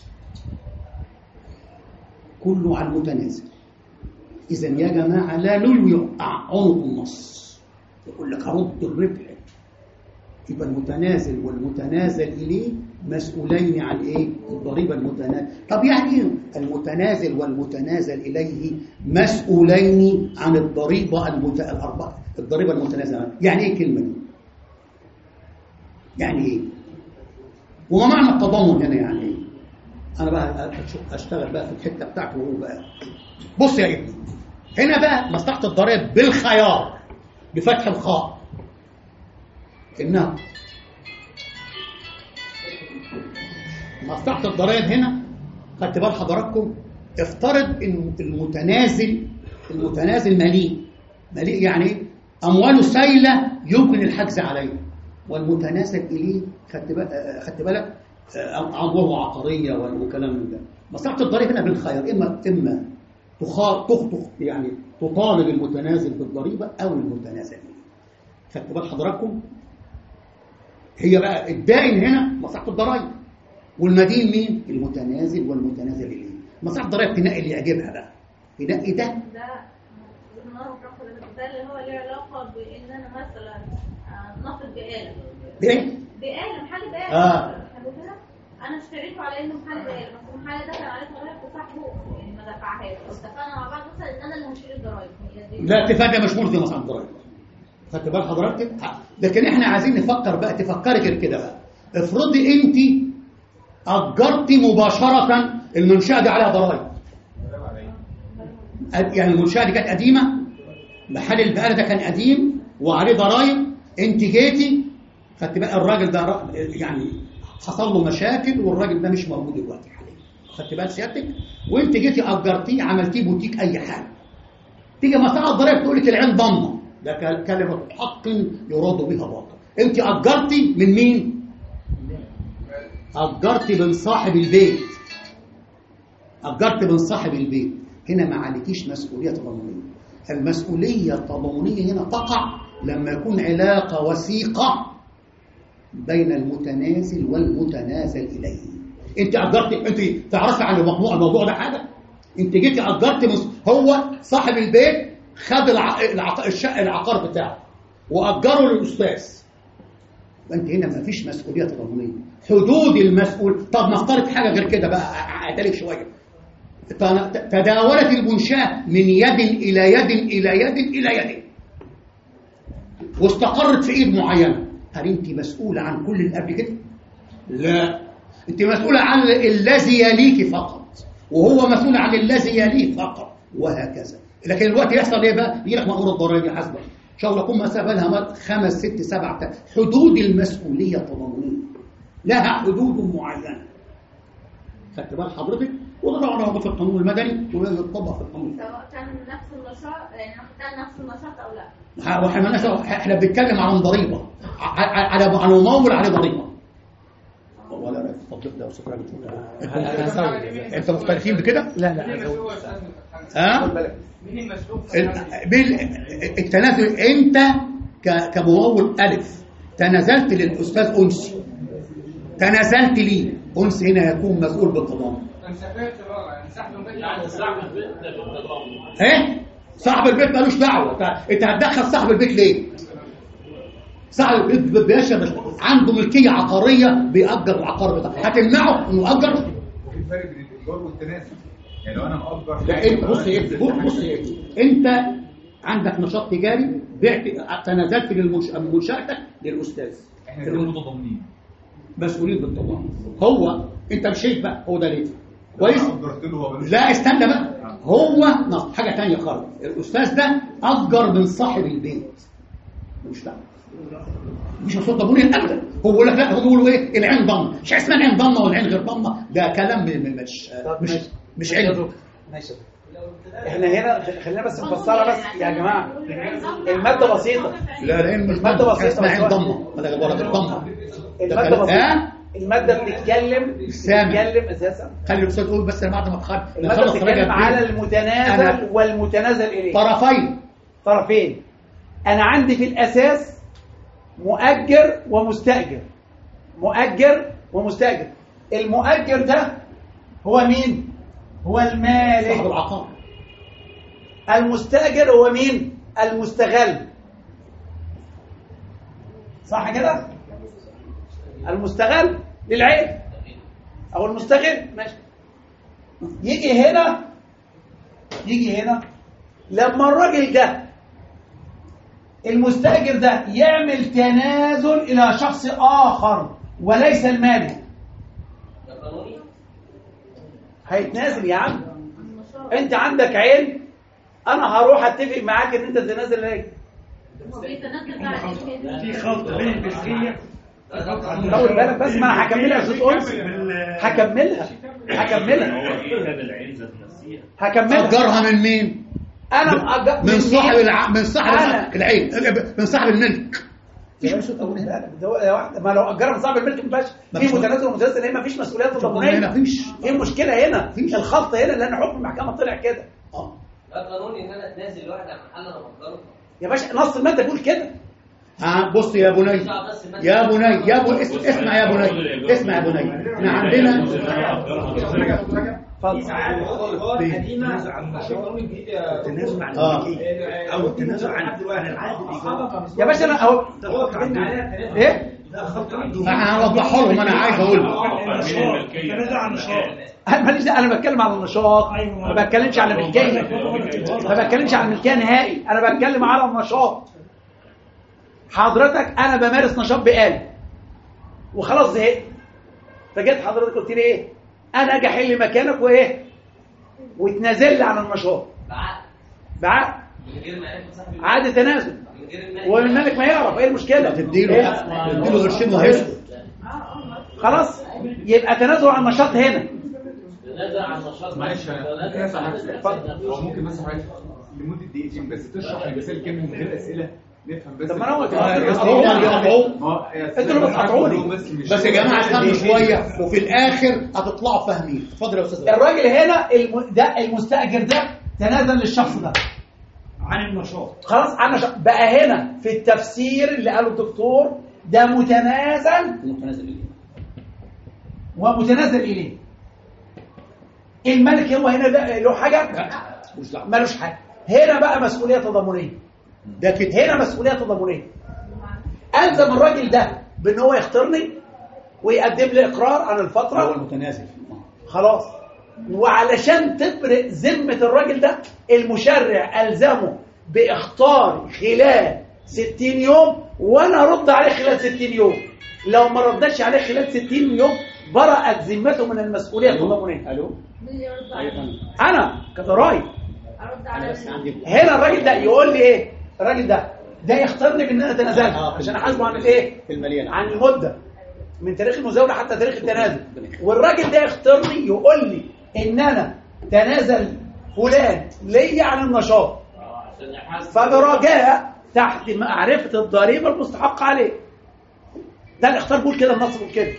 كله على المتنازل. إذا يا جماعة لا نلوي عنق النص يقول لك هرد الربح، يبقى المتنازل والمتنازل إليه مسؤولين عن إيه؟ الضريبة المتنازل. طب يعني إيه المتنازل والمتنازل إليه مسؤولين عن الضريبة المت... الأربعة الضريبة المتنازلة؟ يعني إيه كلمة دي؟ يعني إيه؟ وما معنى التضامن هنا يعني إيه؟ أنا بقى أشتغل بقى في الحتة بتاعته وهو بقى بص يا ابني، هنا بقى مصلحة الضرائب بالخيار بفتح الخاء إنها مصلحة الضرائب هنا. خدت بال حضراتكم؟ افترض ان المتنازل المتنازل مليء مليء يعني امواله سايله يمكن الحجز عليه، والمتنازل اليه خدت بالك خدت بالك امواله عقاريه وكلام من ده. مصلحة الضرائب هنا بالخيار، اما اما تخطخ يعني تطالب المتنازل بالضريبه او المتنازل اليه. خدت بال حضراتكم؟ هي بقى الدائن هنا مصلحة الضرائب، والمدين مين؟ المتنازل والمتنازل اليه. مصلحة الضرائب تنقي اللي يعجبها بقى، تنقي ده. ده ده اللي هو له علاقه بان انا مثلا ناقد بقاله. بايه؟ بقاله محل بقاله. اه حلو كده؟ انا اشتريته على انه محل بقاله، بس المحل ده كان عليه ضرائب وصاحبه يعني ما دفعهاش، اتفقنا مع بعض مثلا ان انا اللي هشيل الضرائب. لا، اتفاق ده مش مرضي مصلحة الضرائب. خدت بال حضرتك؟ لكن احنا عايزين نفكر بقى، تفكري غير كده بقى. افرضي انت أجرتي مباشرة المنشأة دي عليها ضرائب، يعني المنشأة دي كانت قديمة، محل البقالة ده كان قديم وعليه ضرائب، انت جيتي خدت بقى الراجل ده يعني حصل له مشاكل والراجل ده مش موجود دلوقتي حاليا، خدت بقى سيادتك، وانت جيتي أجرتيه عملتيه بوتيك أي حاجة، تيجي مصلحة الضرائب تقول لك العين ضمة، ده كلمة حق يراد بها باطل. انت أجرتي من مين؟ أجرت من صاحب البيت، أجرت من صاحب البيت. هنا ما عليكيش مسؤولية تضامنية. المسؤولية التضامنية هنا تقع لما يكون علاقة وثيقة بين المتنازل والمتنازل إليه. أنت أجرت، أنت تعرفي عن الموضوع الموضوع ده حاجة؟ أنت جيتي أجرت من هو صاحب البيت، خد الع... الع... الشقة العقار بتاعه وأجره للأستاذ. أنت هنا ما فيش مسؤولية تضامنية. حدود المسؤول، طب نفترض حاجة غير كده بقى أعدلك شوية. تداولت المنشأة من يد إلى يد إلى يد إلى يد واستقرت في إيد معينة، هل أنت مسؤولة عن كل اللي قبل كده؟ لا، أنت مسؤولة عن الذي يليك فقط، وهو مسؤول عن الذي يليه فقط، وهكذا. لكن الوقت يحصل إيه بقى؟ يجي لك مأمور الضرائب يحاسبك إن شاء الله يكون مسافة لها خمس ست سبع. حدود المسؤولية التضامنية لها حدود معينة، خدت بال حضرتك؟ وده طبعا موجود في القانون المدني ولازم يتطبق في القانون، سواء كان نفس النشاط يعني كان نفس النشاط او لا. واحنا احنا بنتكلم عن ضريبه، على على ممول عليه ضريبه. ولا لا التطبيق ده وشكرا لك. انت مختلفين بكده؟ لا لا ها؟ مين المسؤول؟ التنازل انت كممول الف تنازلت للاستاذ انسي، تنازلت ليه انسي، هنا يكون مسؤول بالتضامن. انا سافرت بره، انا صاحب البيت يعني صاحب البيت ده بالتضامن. ايه؟ صاحب البيت مالوش دعوه، انت هتدخل صاحب البيت ليه؟ صاحب البيت بيشرب عنده ملكيه عقاريه بيأجر العقار بتاعه، هتمنعه انه يأجر؟ وفي فرق بين الايجار والتنازل. يعني لو انا مأجر لا انت بص ايه بص ايه انت عندك نشاط تجاري، بعت تنازلت لمنشأتك للاستاذ، احنا كده متضامنين مسؤولين بالتضامن. هو انت مش شايف بقى هو ده ليه كويس؟ اجرت له هو لا استنى بقى، هو نص حاجه ثانيه خالص. الاستاذ ده اجر من صاحب البيت، مش ده مش مصدق ضمنيا ابدا. هو بيقول لك لا، هو بيقولوا ايه العين ضمه، مش اسمها العين ضمه والعين غير ضمه، ده كلام مش مش مش علم. ماشي. احنا هنا خلينا بس نفسرها بس يا جماعه. الماده بسيطه. لا العين مش الماده بسيطه اسمها عين ضمه، ولا ولا الضمه. الماده بسيطه. الماده بتتكلم بتتكلم اساسا. خلي الاستاذ يقول بس بعد ما تخرج. الماده بتتكلم على المتنازل والمتنازل اليه. طرفين طرفين. انا عندي في الاساس مؤجر ومستاجر. مؤجر ومستاجر. المؤجر ده هو مين؟ هو المالك صاحب العقار. المستاجر هو مين؟ المستغل. صح كده؟ المستغل للعين او المستغل ماشي. يجي هنا يجي هنا لما الراجل ده المستاجر ده يعمل تنازل الى شخص اخر وليس المالك، هيتنازل يا عم. انت عندك عين، انا هروح اتفق معاك ان انت تنازل ليه. في خلطه بين الملكيه طول بالك بس، ما انا هكملها يا استاذ انس، هكملها هكملها هكملها. اجرها من مين؟ انا مأجر من صاحب الع... من صاحب أنا. العين، من صاحب الملك. مفيش مسؤوليه. ما لو اجرها من صاحب الملك ما فيش في متنازل ومتنازل، هنا مفيش مسؤوليات تضامنيه. هنا مفيش. في مشكله هنا، الخلط هنا لان حكم المحكمه طلع كده. اه ده قانوني ان انا اتنازل واحد عن محل انا بقدره يا باشا، نص الماده بيقول كده. ها بص يا بني يا بني يا بني اسم اسمع يا بني اسمع يا بني احنا عندنا التنازل عن النشاط، التنازل عن الملكيه او التنازل عن عن العقد الايجاري. يا باشا انا اهو ايه انا هوضحها لهم. انا عايز اقول التنازل عن النشاط انا ماليش دعوه، انا بتكلم على النشاط، ما بتكلمش على الملكيه، ما بتكلمش على الملكيه نهائي، انا بتكلم على النشاط. حضرتك انا بمارس نشاط بآلة وخلاص زهقت، فجيت حضرتك قلت لي ايه؟ انا اجي احل مكانك وايه؟ وتنازل لي عن النشاط بعقد بعقد من غير ما يعرف صاحب عقد تنازل، من غير المالك والمالك ما يعرف. ايه المشكله؟ تديله تديله قرشين وهيسكت. خلاص يبقى تنازل عن النشاط هنا. تنازل عن النشاط. معلش هو ممكن بس حضرتك لمده دقيقتين بس تشرح المثال كامل من غير اسئله نفهم بس. طب ما انا قلت انتوا اللي بتقطعوني. بس يا جماعه استنوا شويه وفي الاخر هتطلعوا فاهمين. اتفضل يا استاذ. الراجل هنا الم... ده المستاجر ده تنازل للشخص ده عن النشاط، خلاص عن النشاط. بقى هنا في التفسير اللي قاله الدكتور ده متنازل متنازل اليه ومتنازل اليه. الملك هو هنا ده له حاجه؟ ملوش حاجه. هنا بقى مسؤوليه تضامنيه. ده كده هنا مسؤوليه تضامنيه. الزم الراجل ده بان هو يختارني ويقدم لي اقرار عن الفتره. هو المتنازل خلاص. وعلشان تبرئ ذمه الراجل ده المشرع الزمه باختار خلال ستين يوم، وانا ارد عليه خلال ستين يوم. لو ما ردش عليه خلال ستين يوم برأت ذمته من المسؤوليه التضامنيه. الو انا كضرايب ارد على هنا الراجل ده يقول لي ايه؟ الراجل ده ده يختارني بان انا تنازلت عشان احاسبه عن الايه؟ في المليان عن المده من تاريخ المزاوله حتى تاريخ التنازل. والراجل ده يختارني يقول لي ان انا تنازل فلان ليا عن النشاط، فبرجاء تحت معرفه الضريبه المستحقه عليه. ده الاختار بيقول كده، النص بيقول كده.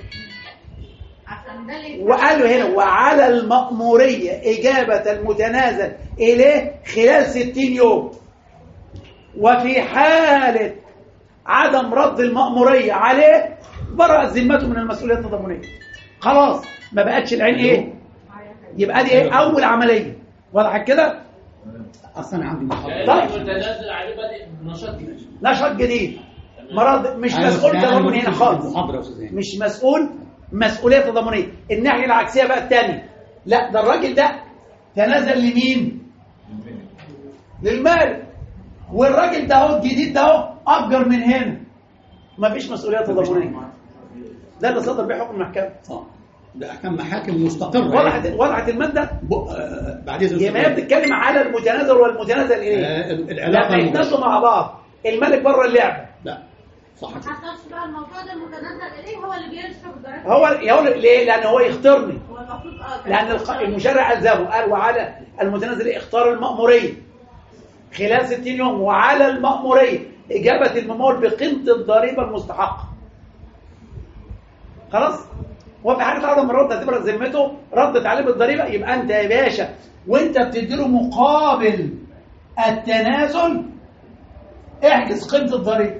وقالوا هنا وعلى المأمورية إجابة المتنازل إليه خلال ستين يوم، وفي حالة عدم رد المأمورية عليه برأت ذمته من المسؤولية التضامنية. خلاص ما بقتش العين إيه؟ يبقى دي إيه؟ أول عملية. واضح كده؟ أصلا عندي محاضرة. طيب. المتنازل عليه بادئ نشاط جديد. نشاط جديد. مرض مش أيوة، مسؤول يعني تضامني ممكن هنا خالص، المحاضرة يا أستاذ هاني. مش مسؤول مسؤوليه تضامنيه. الناحيه العكسيه بقى الثانيه، لا ده الراجل ده تنازل لمين؟ للمال، والراجل ده اهو الجديد ده اهو اجر من هنا، مفيش مسؤوليه تضامنيه. ده اللي صدر بيه حكم المحكمه. اه ده احكام محاكم مستقره. وضعت وضعت الماده ب... آه بعد اذن يبقى هي بتتكلم على المتنازل والمتنازل اليه. آه العلاقه لما يتنازلوا مع بعض الملك بره اللعبه. لا صح ما حصلش بقى الموضوع ده، المتنازل اليه هو اللي بيشرب الضرائب. هو يقول ليه؟ لان هو يختارني، هو المفروض اه لان الق- المشرع الزمه قال وعلى المتنازل اختار المأموريه خلال ستين يوم، وعلى المأموريه اجابه الممول بقيمه الضريبه المستحقه. خلاص؟ هو في حاجه تعرض من رد هتبرد ذمته ردت عليه بالضريبه، يبقى انت يا باشا وانت بتديله مقابل التنازل احجز قيمه الضريبه.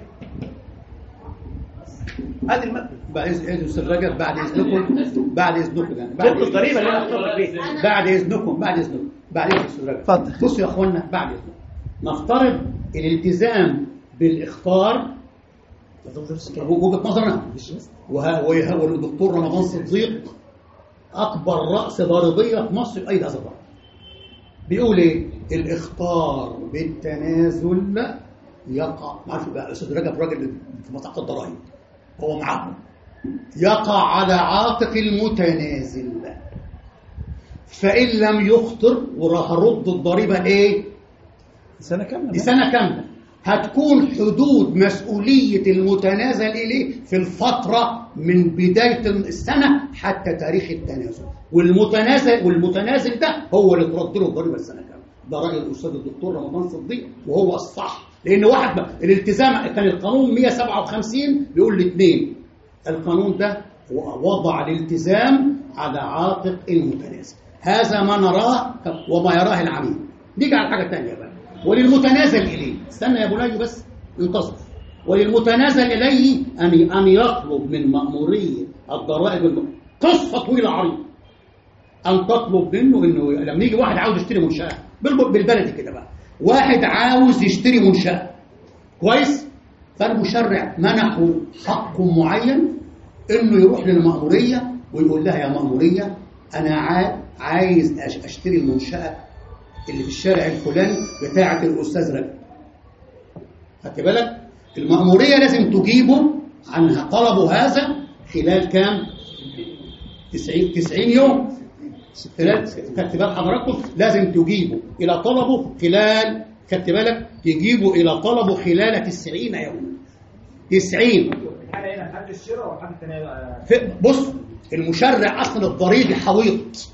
ادي الماده. بعد اذن استاذ رجب، بعد اذنكم بعد اذنكم يعني قيمه الضريبه اللي انا اخترت بيها. بعد اذنكم بعد اذنكم بعد اذن استاذ رجب. اتفضل. بصوا يا اخوانا، بعد اذنكم نفترض الالتزام بالاخطار وجهه نظرنا، وهو والدكتور رمضان صديق اكبر راس ضريبيه في مصر بايد هذا الضرب. بيقول ايه؟ الاخطار بالتنازل يقع، عارف بقى استاذ رجب راجل في مصلحه الضرائب هو معاهم، يقع على عاتق المتنازل، فان لم يخطر وراح رد الضريبه ايه؟ سنه كامله. لسنه كامله. هتكون حدود مسؤولية المتنازل إليه في الفترة من بداية السنة حتى تاريخ التنازل، والمتنازل والمتنازل ده هو اللي ترد له الضريبة السنة كاملة. ده رأي الأستاذ الدكتور رمضان صديق وهو الصح، لأن واحد بقى الالتزام كان القانون مئة وسبعة وخمسين بيقول الاثنين، القانون ده وضع الالتزام على عاتق المتنازل. هذا ما نراه وما يراه العميل. نيجي على حاجة ثانية بقى، وللمتنازل إليه، استنى يا بني بس انتصر، وللمتنازل إليه أن أن يطلب من مأمورية الضرائب قصة طويلة عريضة، أن تطلب منه إنه لما يجي واحد عاوز يشتري منشأة بالبلدي كده بقى، واحد عاوز يشتري منشأة كويس، فالمشرع منحه حق معين إنه يروح للمأمورية ويقول لها يا مأمورية أنا عايز أشتري المنشأة اللي في الشارع الفلاني بتاعة الأستاذ رجب. خدت بالك؟ المأمورية لازم تجيبه عن طلبه هذا خلال كام؟ تسعين يوم. خلال خدت بال حضراتكم؟ لازم تجيبه إلى طلبه خلال، خدت بالك؟ تجيبه إلى طلبه خلال تسعين يوم. تسعين. الحالة هنا حد الشراء وحد التاني. بص، المشرع أصلا الضريبي حويط.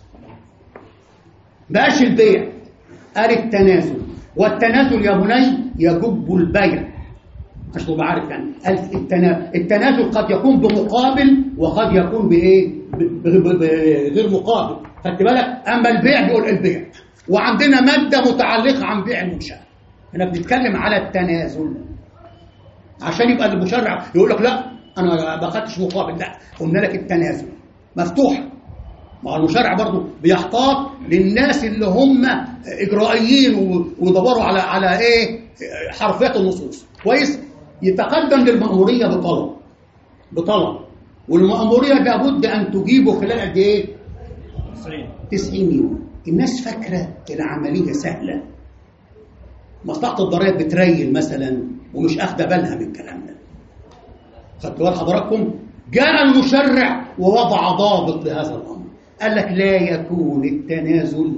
بقاش البيع، قال التنازل، والتنازل يا بني يجب البيع عشان تبقى عارف يعني. التنازل قد يكون بمقابل وقد يكون بايه؟ بغير مقابل. خدت بالك؟ اما البيع بيقول البيع، وعندنا ماده متعلقه عن بيع المنشاه. احنا بنتكلم على التنازل عشان يبقى المشرع يقول لك لا انا ما خدتش مقابل، لا قلنا لك التنازل مفتوحه. مع المشرع برضه بيحتاط للناس اللي هم اجرائيين ويدوروا على على ايه؟ حرفيات النصوص. كويس؟ يتقدم للمأمورية بطلب بطلب والمأمورية لابد ان تجيبه خلال قد ايه؟ تسعين يوم. الناس فاكره العمليه سهله، مصلحه الضرائب بتريل مثلا ومش اخده بالها من الكلام ده. خدتوا بال حضراتكم؟ جاء المشرع ووضع ضابط لهذا الامر، قال لك لا يكون التنازل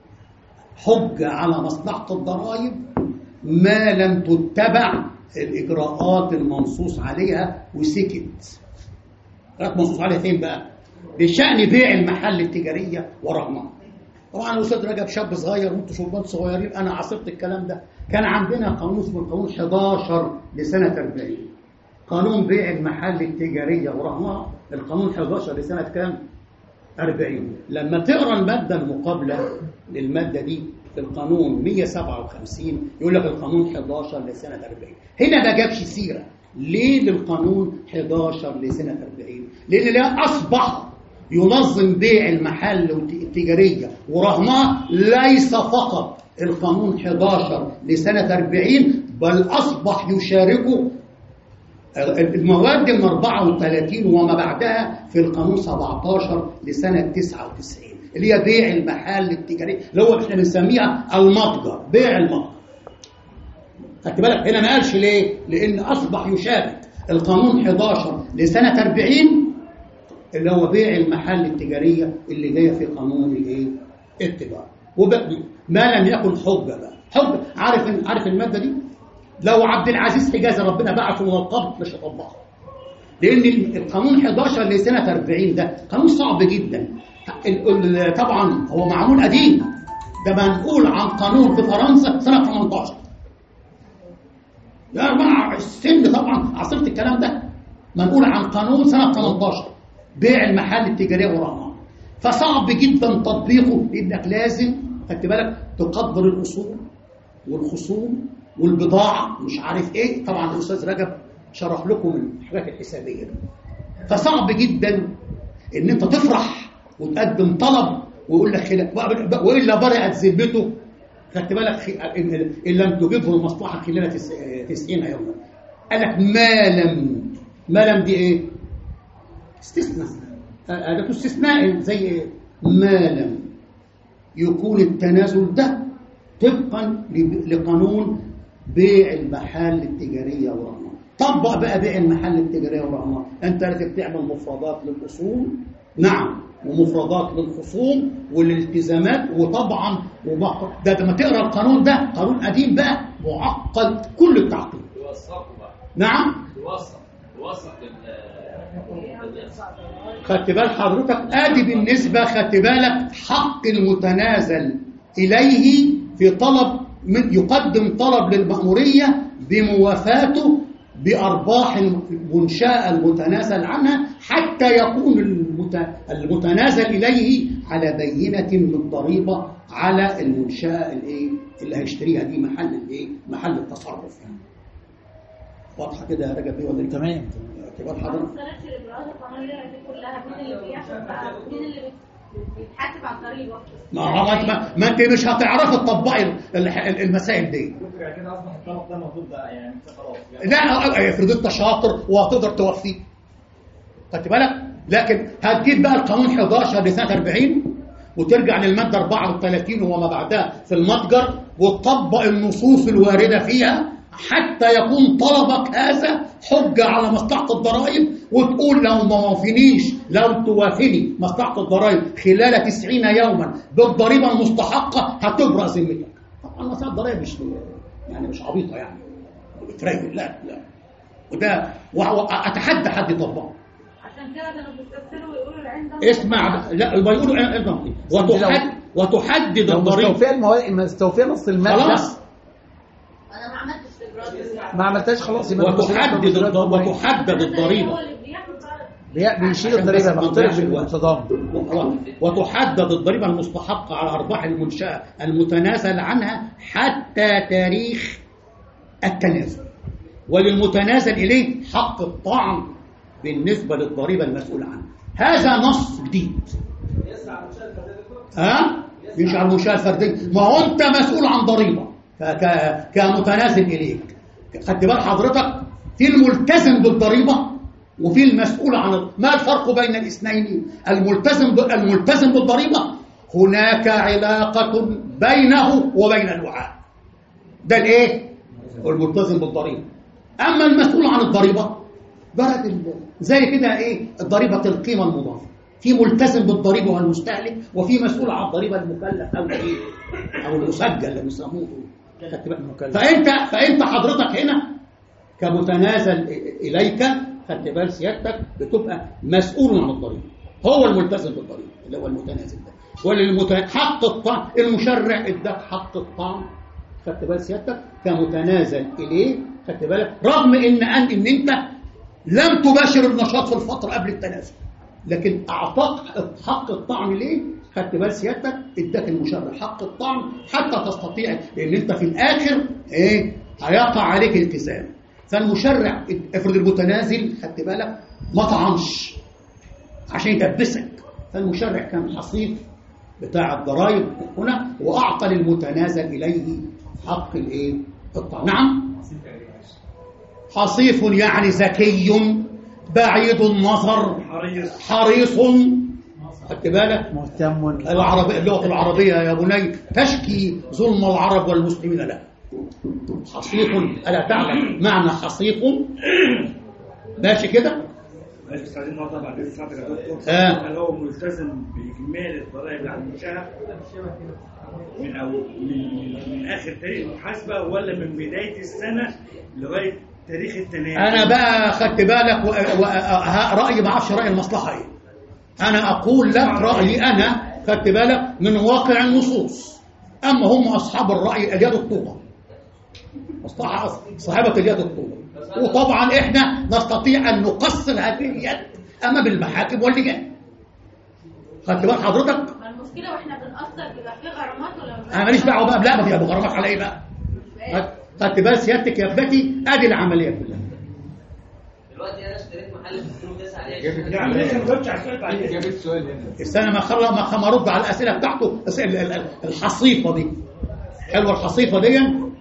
حجة على مصلحة الضرائب ما لم تتبع الإجراءات المنصوص عليها وسكت. إجراءات منصوص عليها فين بقى؟ بشأن بيع المحل التجارية ورغمها. طبعا الأستاذ رجب شاب صغير وانتم شباب صغيرين، أنا عاصرت الكلام ده. كان عندنا قانون اسمه القانون حداشر لسنة أربعين، قانون بيع المحل التجارية ورغمها، القانون حداشر لسنة كام؟ أربعين. لما تقرأ المادة المقابلة للمادة دي في القانون مئة وسبعة وخمسين يقول لك القانون حداشر لسنة أربعين. هنا ما جابش سيرة ليه للقانون حداشر لسنة أربعين؟ لأن لا أصبح ينظم بيع المحل التجارية ورغمها ليس فقط القانون حداشر لسنة أربعين، بل أصبح يشاركه المواد من أربعة وثلاثين وما بعدها في القانون سبعتاشر لسنة تسعة وتسعين اللي هي بيع المحال التجاري اللي هو احنا بنسميها المتجر، بيع المتجر. خدت بالك هنا ما قالش ليه؟ لأن أصبح يشابه القانون حداشر لسنة أربعين اللي هو بيع المحال التجارية اللي جاية في قانون الايه؟ التجارة. ما لم يكن حجة بقى، حجة عارف عارف المادة دي؟ لو عبد العزيز حجازي ربنا بعثه من القبر مش هيطبقها. لأن القانون حداشر لسنة أربعين ده قانون صعب جدا. طبعا هو معمول قديم، ده منقول عن قانون في فرنسا سنة ثمانية عشر. يا جماعة السن طبعا عصرت الكلام ده، منقول عن قانون سنة ثمانية عشر بيع المحال التجارية والرهان. فصعب جدا تطبيقه لأنك لازم خدت بالك تقدر الأصول والخصوم والبضاعة مش عارف ايه. طبعا الأستاذ رجب شرح لكم الحاجات الحسابية دي. فصعب جدا ان انت تفرح وتقدم طلب ويقول لك خلاف والا برئت ذمته. خدت بالك ان لم تجبه المصلحة خلال تسعين يوما. قال لك ما لم ما لم دي ايه؟ استثناء. أداة استثناء زي ايه؟ ما لم يكون التنازل ده طبقا لقانون بيع المحال التجارية والرهان. طبق بقى بيع المحل التجارية والرهان. انت لازم تعمل مفردات للأصول نعم ومفردات للخصوم والالتزامات. وطبعا ده لما تقرا القانون ده قانون قديم بقى معقد كل التعقيد. يوثقوا بقى نعم يوثق يوثق خدت بال حضرتك ادي بالنسبه خدت بالك حق المتنازل اليه في طلب من يقدم طلب للمأمورية بموافاته بأرباح المنشأة المتنازل عنها حتى يكون المتنازل إليه على بينة من الضريبة على المنشأة الايه اللي هيشتريها دي محل الايه محل التصرف. يعني واضحة كده يا رجب بيه ولا تمام تمام حضرتك؟ بيتحاسب على الضريبه. ما ما ما انت مش هتعرفي تطبقي المسائل دي. كده اصبح الطلب ده موجود بقى يعني خلاص. لا افرض انت شاطر وهتقدر توفيه. خدت بالك؟ لكن هتجيب بقى القانون حداشر لسنه أربعين وترجع للماده أربعة وثلاثين وما بعدها في المتجر وتطبق النصوص الوارده فيها حتى يكون طلبك هذا حجة على مصلحة الضرائب وتقول لو ما وافنيش لو توافني مصلحة الضرائب خلال تسعين يوما بالضريبة المستحقة هتبرأ ذمتك. طبعا مصلحة الضرائب مش يعني مش عبيطة يعني بتريق لا لا وده أتحدى حد يطبقه. عشان كده كانوا بيستفسروا ويقولوا العين ده اسمع لا بيقولوا العين وتحدد وتحدد الضريبة مستوفية المواد مستوفية نص المادة خلاص انا ما عملتش استجراء ما عملتهاش خلاص وتحدد وتحدد الضريبة بيشيل الضريبة بيختلف بالتضامن وتحدد الضريبة المستحقة على أرباح المنشأة المتنازل عنها حتى تاريخ التنازل وللمتنازل إليه حق الطعن بالنسبة للضريبة المسؤول عنها. هذا نص جديد. ها؟ مش على المنشأة الفردية. ما هو أنت مسؤول عن ضريبة كمتنازل إليك. خدت بال حضرتك في الملتزم بالضريبة وفي المسؤول عن. ما الفرق بين الاثنين؟ الملتزم الملتزم بالضريبة هناك علاقة بينه وبين الوعاء. ده الايه؟ الملتزم بالضريبة. أما المسؤول عن الضريبة برد زي كده ايه؟ ضريبة القيمة المضافة. في ملتزم بالضريبة والمستهلك وفي مسؤول عن الضريبة المكلف أو ايه؟ أو المسجل اللي بيسموه. فأنت فأنت حضرتك هنا كمتنازل إليك خدت بال سيادتك بتبقى مسؤول عن الضريبة. هو الملتزم بالضريبة اللي هو المتنازل ده. وللمت حق الطعن المشرع اداك حق الطعن خدت بال سيادتك كمتنازل إليه خدت بالك رغم إن أن إن أنت لم تباشر النشاط في الفترة قبل التنازل لكن أعطاك حق الطعن ليه؟ خدت بال سيادتك اداك المشرع حق الطعن حتى تستطيع لأن أنت في الآخر إيه؟ هيقع عليك التزام. فالمشرع افرض المتنازل خدت بالك ما طعنش عشان يدبسك فالمشرع كان حصيف بتاع الضرائب هنا وأعطى للمتنازل إليه حق الإيه؟ الطعن. نعم؟ حصيف يعني ذكي بعيد النظر حريص حريص، خدت بالك، مهتم. العربية اللغة العربية يا بني تشكي ظلم العرب والمسلمين لها. حصيف، ألا تعلم معنى حصيف؟ ماشي كده؟ بس عايزين نقطع بعد اذن ساعتك يا دكتور. آه. هل هو ملتزم باجمالي الضرائب اللي على المنشاه من أو من, من اخر تاريخ المحاسبه، ولا من بدايه السنه لغايه تاريخ التنازل؟ أنا بقى خدت بالك و... و... رأيي ما اعرفش رأي المصلحة إيه. أنا أقول لك رأيي أنا، خدت بالك، من واقع النصوص. أما هم أصحاب الرأي اليد الطولة، مصلحة صاحبة اليد الطولة. وطبعا إحنا نستطيع أن نقصر هذه اليد أمام المحاكم واللجان. خدت بال حضرتك؟ ما المشكله واحنا بنقصر بيبقى في غرامات ولا أنا ماليش دعوة بقى، لا ما فيها غرامات على إيه بقى؟ خدت بال سيادتك يا ابنتي؟ أدي العملية كلها. دلوقتي انا اشتريت محل في السوق تسعة عليه جابت السؤال هنا. استنى ما خلص ما خ- ما ارد على الاسئله بتاعته. الأس- ال- ال- ال- الحصيفه دي حلوه، الحصيفه دي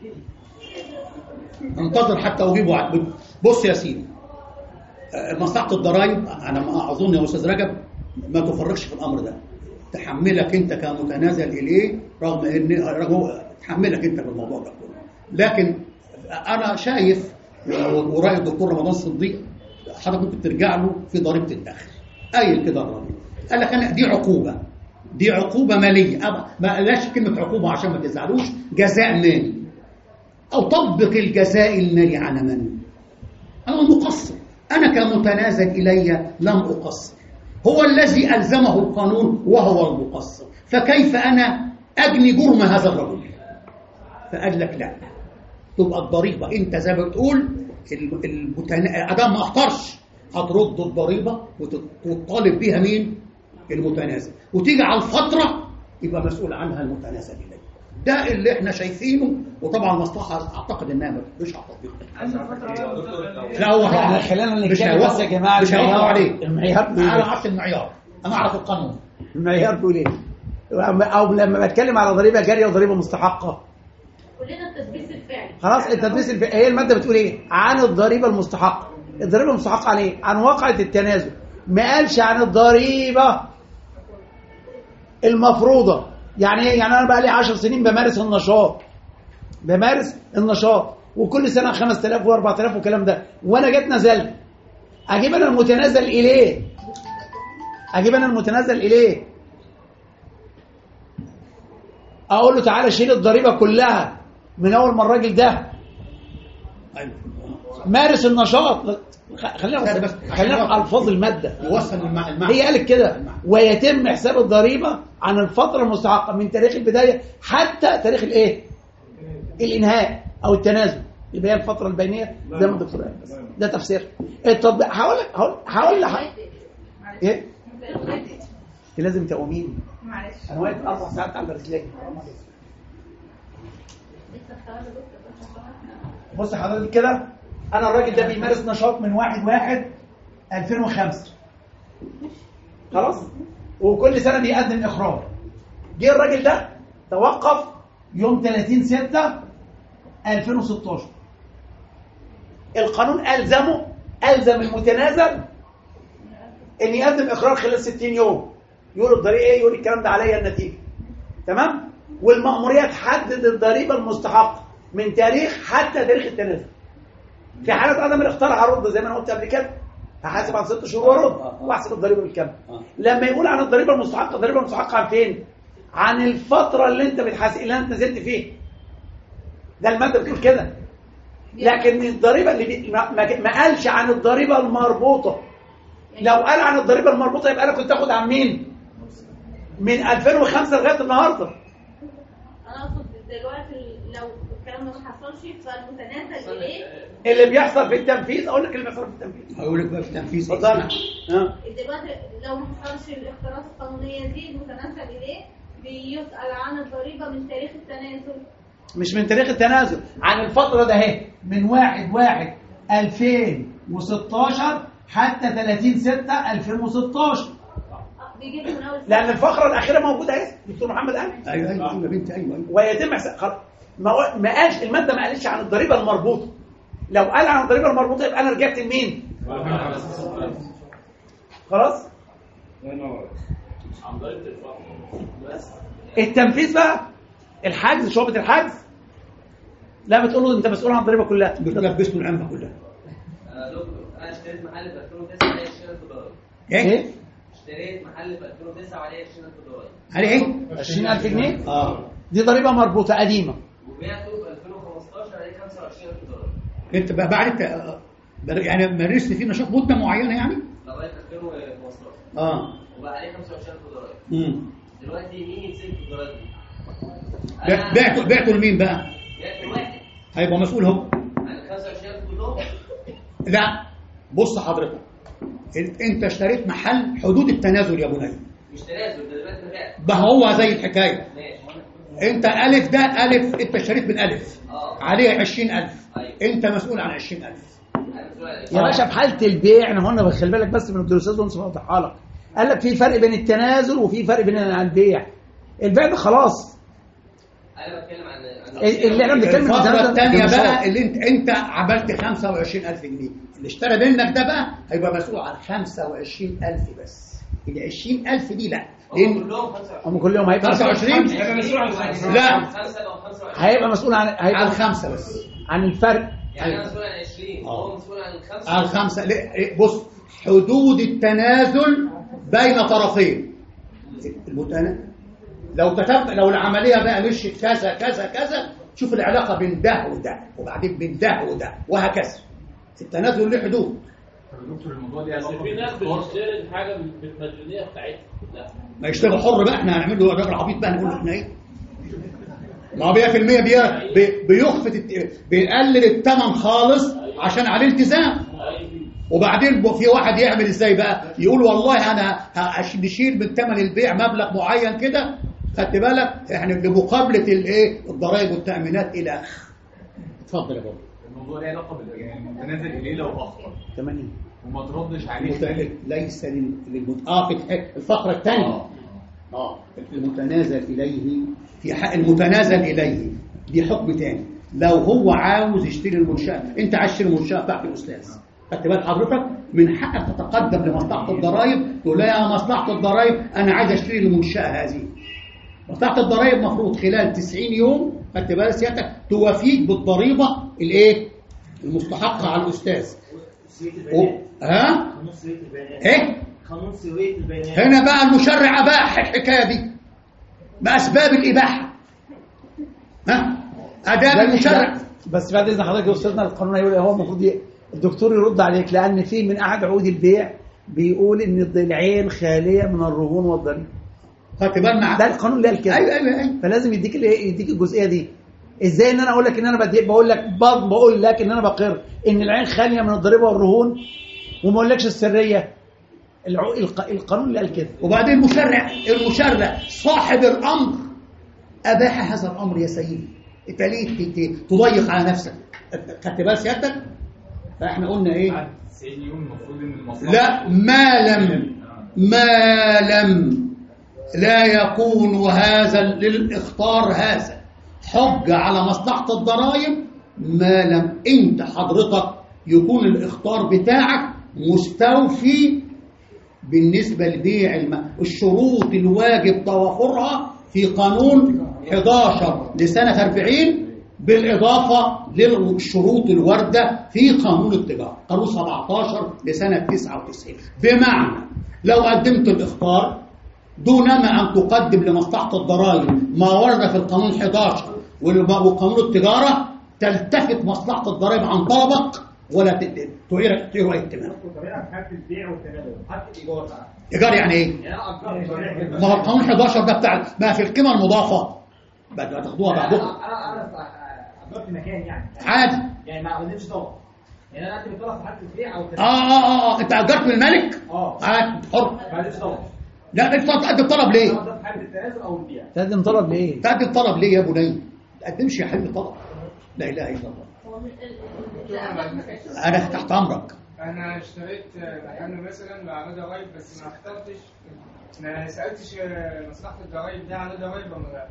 انتظر حتى اجيبه ع- بص يا سيدي، آه، مصلحه الضرائب انا ما اظن يا استاذ رجب ما تفرقش في الامر ده، تحملك انت كمتنازل اليه، رغم ان رغم تحملك انت في الموضوع ده كله. لكن انا شايف وراي الدكتور رمضان صديق حضرتك ممكن ترجع له في ضريبه الدخل، قايل كده الراجل، قال لك انا دي عقوبه، دي عقوبه ماليه، أبا ما قالش كلمه عقوبه عشان ما تزعلوش، جزاء مالي، او طبق الجزاء المالي على من؟ انا مقصر، انا كمتنازل الي لم اقصر، هو الذي الزمه القانون وهو المقصر، فكيف انا اجني جرم هذا الرجل؟ فقال لك لا، تبقى الضريبه انت زي ما بتقول المتنا... ادام ما اختارش هترد الضريبه وتطالب بيها مين؟ المتنازل، وتيجي على الفتره يبقى مسؤول عنها المتنازل اليه. ده اللي احنا شايفينه، وطبعا المصلحه اعتقد انها مش هتطبق. لا هو احنا خلينا مش نتكلم بس يا جماعه، مش هيوقفوا عليه. المعيار انا اعرف المعيار، انا اعرف القانون. المعيار بيقول ايه؟ او لما بتكلم على ضريبه جاريه وضريبه مستحقه، كلنا التدبيس الفعلي. خلاص التدبيس الف... هي الماده بتقول ايه؟ عن الضريبه المستحقه. الضريبه المستحقه عن ايه؟ عن واقعه التنازل، ما قالش عن الضريبه المفروضه. يعني ايه؟ يعني انا بقى لي عشر سنين بمارس النشاط، بمارس النشاط وكل سنه خمسة آلاف وأربعة آلاف والكلام ده، وانا جيت نزلت، اجيب انا المتنازل اليه، اجيب انا المتنازل اليه اقول له تعالى شيل الضريبه كلها من اول ما الراجل ده مارس النشاط. خلينا بس خلينا في الفاظ الماده، يوصل المعنى. هي قالت كده، ويتم حساب الضريبه عن الفتره المستحقه من تاريخ البدايه حتى تاريخ الايه؟ الانهاء او التنازل، يبقى هي الفتره البينيه زي ما الدكتور قال. ده تفسير التطبيق. هقول لك هقول لك ايه؟ لازم تقومين. معلش انا واقف اربع ساعات على رجلي. بص حضرتك كده، انا الراجل ده بيمارس نشاط من واحد واحد ألفين وخمسة، خلاص، وكل سنه بيقدم اخراج. جه الراجل ده توقف يوم ثلاثين ستة ألفين وستاشر، القانون الزمه، الزم المتنازل ان يقدم اخراج خلال ستين يوم. يقول الضريبه ايه؟ يقول الكلام ده عليا النتيجه، تمام؟ والمأموريه تحدد الضريبه المستحقه من تاريخ حتى تاريخ التنازل. في حالة عدم الاختيار هرد زي ما انا قلت قبل كده، هحاسب عن ست شهور وارد واحسب الضريبه بالكامل. لما يقول عن الضريبه المستحقه، الضريبه المستحقه عن فين؟ عن الفتره اللي انت بتحاسب، اللي انت نزلت فيه. ده الماده بتقول كده. لكن الضريبه اللي بي... ما... ما قالش عن الضريبه المربوطه. لو قال عن الضريبه المربوطه يبقى انا كنت اخد عن مين؟ من ألفين وخمسة لغايه النهارده. انا اقصد دلوقتي لو الكلام ده ما حصلش فالمتنازل اليه اللي بيحصل في التنفيذ. اقول لك اللي بيحصل في التنفيذ، هقول لك بقى في التنفيذ. اتفضل. اه دلوقتي لو ما حصلش الاختيارات القانونيه دي، المتنازل اليه بيسأل عن الضريبه من تاريخ التنازل، مش من تاريخ التنازل، عن الفتره ده اهي من واحد واحد ألفين وستاشر حتى ثلاثين ستة ألفين وستاشر. بيجيب من اول لان الفقره الاخيره موجوده اهي، دكتور محمد قال. ايوه ايوه يا بنتي، ايوه ويتم حساب. ما ما قالش الماده، ما قالتش عن الضريبه المربوطه، لو قال عن الضريبه المربوطه يبقى انا رجعت لمين؟ خلاص؟ عن ضريبه الفقر بس. التنفيذ بقى الحجز، شعبة الحجز، لا بتقول له انت مسؤول عن الضريبه كلها، بتلبسه العمه كلها. آه، دكتور انا اشتريت محل في ألفين وتسعة عليه عشرين ألف دولار. ايه؟ اشتريت محل في ألفين وتسعة عليه عشرين ألف دولار. عليه ايه؟ عشرين ألف جنيه؟ اه دي ضريبه مربوطه قديمه. وبعته في ألفين وخمستاشر عليه خمسة وعشرين ألف دولار. انت بقى بعد انت آه، يعني مارست فيه نشاط مده معينه يعني؟ لغايه ألفين وخمستاشر. اه وبقى عليه خمسة وعشرين ألف دولار. امم دلوقتي مين يمسك الدولار دي؟ بع- بعته بعته لمين بقى؟ بعته واحد هيبقى مسؤول هو. عن خمسة وعشرين ألف كلهم. لا بص حضرتك، انت انت اشتريت محل حدود التنازل يا بني. مش تنازل، ده دلوقتي بعت. ده هو زي الحكايه. ماشي. انت الف ده الف، انت اشتريت بالالف اه عليه عشرين ألف. أيوة. انت مسؤول عن عشرين ألف. انا مسؤول عن يا باشا في حاله البيع احنا قلنا خلي بالك بس من الدروسات ونص اوضحها لك. قال لك في فرق بين التنازل وفي فرق بين البيع. البيع ده خلاص انا بتكلم عن اللي احنا بنتكلم عن الفتره الثانيه التنازل. بقى اللي انت انت عملت خمسة وعشرين ألف جنيه، اللي اشترى منك ده بقى هيبقى مسؤول عن خمسة وعشرين ألف بس. ال عشرين ألف دي لا، لان كلهم خمسة وعشرين. هم كل يوم هيبقى خمسة وعشرين هيبقى مسؤول عن الخمسة. لا خمسة أو خمسة وعشرين. هيبقى مسؤول عن هيبقى عن خمسة بس. عن الفرق. يعني انا مسؤول عن عشرين آه. وهو مسؤول عن الخمسة. على الخمسة. لا، بص حدود التنازل بين طرفين. المتنا... لو كتبت لو العملية بقى مشيت كذا كذا كذا، شوف العلاقة بين ده وده وبعدين بين ده وده وهكذا. التنازل له حدود. دكتور الموضوع ده بس في ناس بتشتري الحاجه بالمديونيه بتاعتها. لا ما يشتغل حر بقى، احنا هنعمل له راجل عبيط بقى نقول له احنا ايه؟ ما هو مية في المية بي- بي- بيخفت الت- بيقلل الثمن خالص عشان عليه التزام. وبعدين ب- في واحد يعمل ازاي بقى؟ يقول والله انا ه- نشيل من ثمن البيع مبلغ معين كده، خدت بالك؟ احنا بمقابله الايه؟ الضرائب والتامينات الى اخره. اتفضل يا بابا. الموضوع له علاقه بال يعني المتنازل اليه لو اخطا ثمانين وما تردش عليه. المت- ليس لل- للمت... اه في الفقره الثانيه آه. اه المتنازل اليه، في حق المتنازل اليه دي حكم تاني. لو هو عاوز يشتري المنشاه، انت عايز تشتري المنشاه بتاعت الاستاذ، خدت بال حضرتك؟ من حقك تتقدم لمصلحه الضرائب تقول لها يا مصلحه الضرائب انا عايز اشتري المنشاه هذه. مصلحه الضرائب مفروض خلال تسعين يوم، خدت بال سيادتك، توافيك بالضريبه الايه؟ المستحقه على الاستاذ. و- ها؟ قانون سوية البيانات. ايه؟ قانون سوية البيانات. هنا بقى المشرع اباح الحكايه دي باسباب الاباحه. ها؟ اداب المشرع. بس بعد اذن حضرتك يا استاذنا القانون هيقول هو المفروض ي- الدكتور يرد عليك، لان في من احد عقود البيع بيقول ان العين خاليه من الرهون والضريبه. خدت بال مع ده القانون اللي قال كده. ايوه ايوه ايوه. فلازم يديك الايه، يديك الجزئيه دي. ازاي ان انا اقول لك ان انا بدي بقول لك برضه بقول لك ان انا بقر ان العين خاليه من الضريبه والرهون وما اقولكش السريه. الع- الق- القانون اللي قال كده. وبعدين المشرع المشرع صاحب الامر اباح هذا الامر يا سيدي. انت ليه ت- ت- تضيق على نفسك؟ خدت بال سيادتك؟ فاحنا قلنا ايه؟ بعد تسعين يوم المفروض ان المصلحه لا ما لم ما لم لا يكون هذا للاخطار هذا حجة على مصلحة الضرائب، ما لم انت حضرتك يكون الاخطار بتاعك مستوفي بالنسبة لبيع الم... الشروط الواجب توافرها في قانون إحدى عشر لسنة أربعين بالإضافة للشروط الواردة في قانون التجارة قانون سبعة عشر لسنة تسعة وتسعين. بمعنى لو قدمت الإخطار دونما أن تقدم لمصلحة الضرائب ما ورد في القانون إحدى عشر وقانون التجارة، تلتفت مصلحة الضرائب عن طلبك ولا تعير تعير اي اهتمام. طبيعه في حاله البيع والتنازل حتى الايجار بقى. ايجار يعني ايه؟ يعني انا اجرت ما هو القانون إحدى عشر ده بتاع ما في القيمه المضافه بقى تاخدوها بعدكم انا انا اجرت مكان يعني عادي. يعني ما عملتش طلب، يعني انا قدمت طلب في حاله البيع او اه اه اه, آه. انت اجرت من الملك؟ اه عادي حر. ما عملتش طلب. لا انت تقدم طلب ليه؟ ده في حاله التنازل او البيع. تقدم طلب ليه؟ تقدم طلب ليه يا بني؟ ما تقدمش يا حبيبي طلب. لا اله الا الله. انا تحت امرك. انا اشتريت محل مثلا مع ضرايب بس ما اخترتش، ما سالتش مصلحه الضرايب ده على ضرايب ولا لا،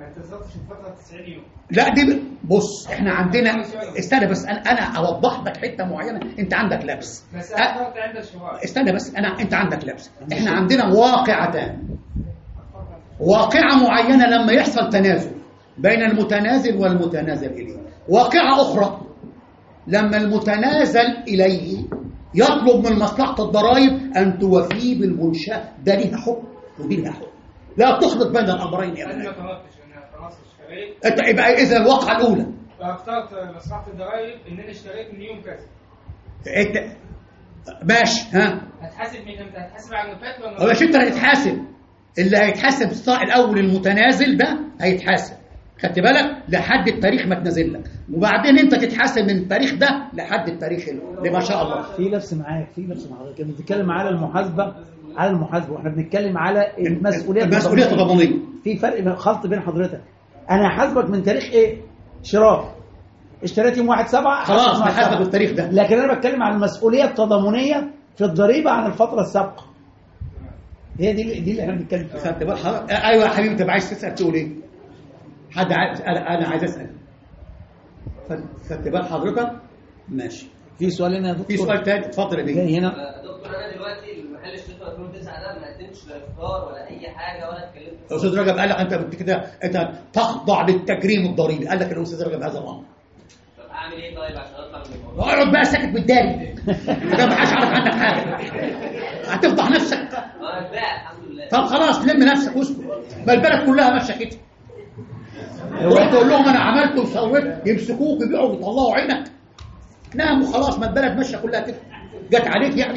ما انتظرتش الفتره تسعين يوم. لا دي بص احنا عندنا استنى بس انا انا اوضح لك حته معينه. انت عندك لبس بس أ... اعترضت عند الشباب. استنى بس انا انت عندك لبس. احنا عندنا واقعتان. واقعه معينه لما يحصل تنازل بين المتنازل والمتنازل اليه. واقعه اخرى لما المتنازل اليه يطلب من مصلحه الضرائب ان توفيه بالمنشاه. ده ليها حكم ودي ليها حكم. لا تخلط بين الامرين يا انا ابني. ما طلبتش، انا خلاص اشتريت. انت يبقى اذا الواقعه الاولى فاخترت مصلحه الضرايب ان انا اشتريت من يوم كذا. انت ماشي. ها هتحاسب من امتى؟ هتحاسب على اللي فات ولا هو مش انت اللي هتتحاسب. اللي هيتحاسب الصاع الاول المتنازل ده هيتحاسب، خدت بالك، لحد التاريخ ما تنزل لك، وبعدين انت تتحاسب من التاريخ ده لحد التاريخ اللي ما شاء الله. في لبس معاك في لبس مع حضرتك. بنتكلم على المحاسبه على المحاسبه واحنا بنتكلم على المسؤوليه المسؤوليه التضامنيه. في فرق خلط بين حضرتك. انا هحاسبك من تاريخ ايه؟ شراء اشتريت يوم واحد سبعة خلاص هحاسبك بالتاريخ ده. لكن انا بتكلم عن المسؤوليه التضامنيه في الضريبه عن الفتره السابقه. هي دي دي اللي احنا بنتكلم فيها. خدت بالك حضرتك؟ ايوه يا حبيبي انت عايز تسال تقول ايه؟ حد عايز انا انا عايز اسال. خدت بال حضرتك؟ ماشي. في سؤال هنا يا دكتور؟ في سؤال تاني اتفضل يا بيه. جاي هنا. دكتور انا دلوقتي المحل اشتريته ألفين وتسعة ده ما قدمتش لا افطار ولا اي حاجه ولا اتكلمت. الاستاذ رجب قال لك انت كده انت تخضع للتجريم الضريبي. قال لك الاستاذ رجب هذا الامر. طب اعمل ايه طيب عشان اطلع من الموضوع؟ اقعد بقى ساكت بالداري. ده ما حدش عارف عنك حاجه. هتفضح نفسك. انا اتباع الحمد لله. طب خلاص لم نفسك واسكت. ما البلد كلها ماشيه كده. روح تقول لهم انا عملت وسويت يمسكوك يبيعوا ويطلعوا عينك. نعم وخلاص ما البلد ماشيه كلها كده. جت عليك يعني.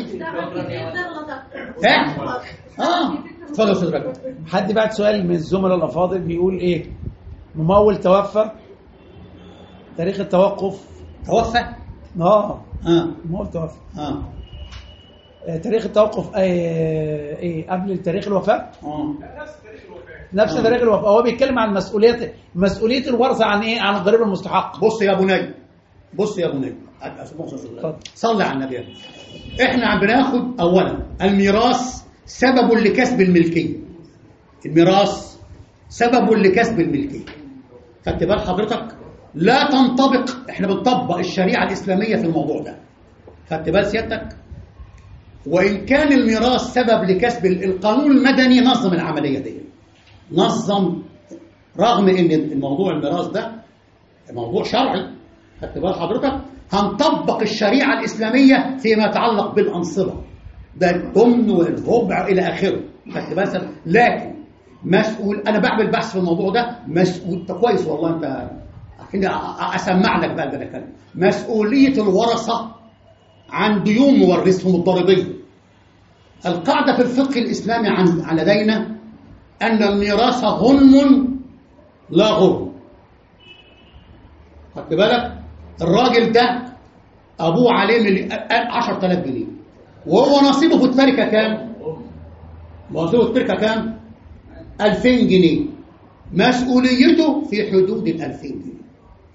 ها؟ اه اتفضل يا استاذ رجب. حد بعت سؤال من الزملاء الافاضل بيقول ايه؟ ممول توفى، تاريخ التوقف. توفى؟ اه اه ممول توفى. اه تاريخ التوقف ايه, إيه قبل تاريخ الوفاه؟ اه نفس تاريخ الوفاه. نفس تاريخ الوفاه. هو بيتكلم عن مسؤوليه مسؤوليه الورثه عن ايه؟ عن الضريبه المستحق. بص يا بني بص يا بني صلي على النبي. احنا بناخد اولا الميراث سبب لكسب الملكيه. الميراث سبب لكسب الملكيه. خدت بال حضرتك؟ لا تنطبق. احنا بنطبق الشريعه الاسلاميه في الموضوع ده. خدت بال سيادتك؟ وان كان الميراث سبب لكسب القانون المدني نظم العمليه دي. نظم رغم ان الموضوع الميراث ده موضوع شرعي. خدت بال حضرتك؟ هنطبق الشريعة الإسلامية فيما يتعلق بالأنصبة. ده الضمن والربع إلى آخره. خدت بالك؟ لكن مسؤول أنا بعمل بحث في الموضوع ده. مسؤول أنت كويس والله أنت عشان أسمع لك بقى ده كلام. مسؤولية الورثة عن ديون مورثهم الضريبية. القاعدة في الفقه الإسلامي عن لدينا أن الميراث غنم لا غرم. خدت بالك؟ الراجل ده ابوه عليه عشرة آلاف جنيه وهو نصيبه في التركه كام؟ نصيبه في التركه كام؟ ألفين جنيه. مسؤوليته في حدود ال ألفين جنيه.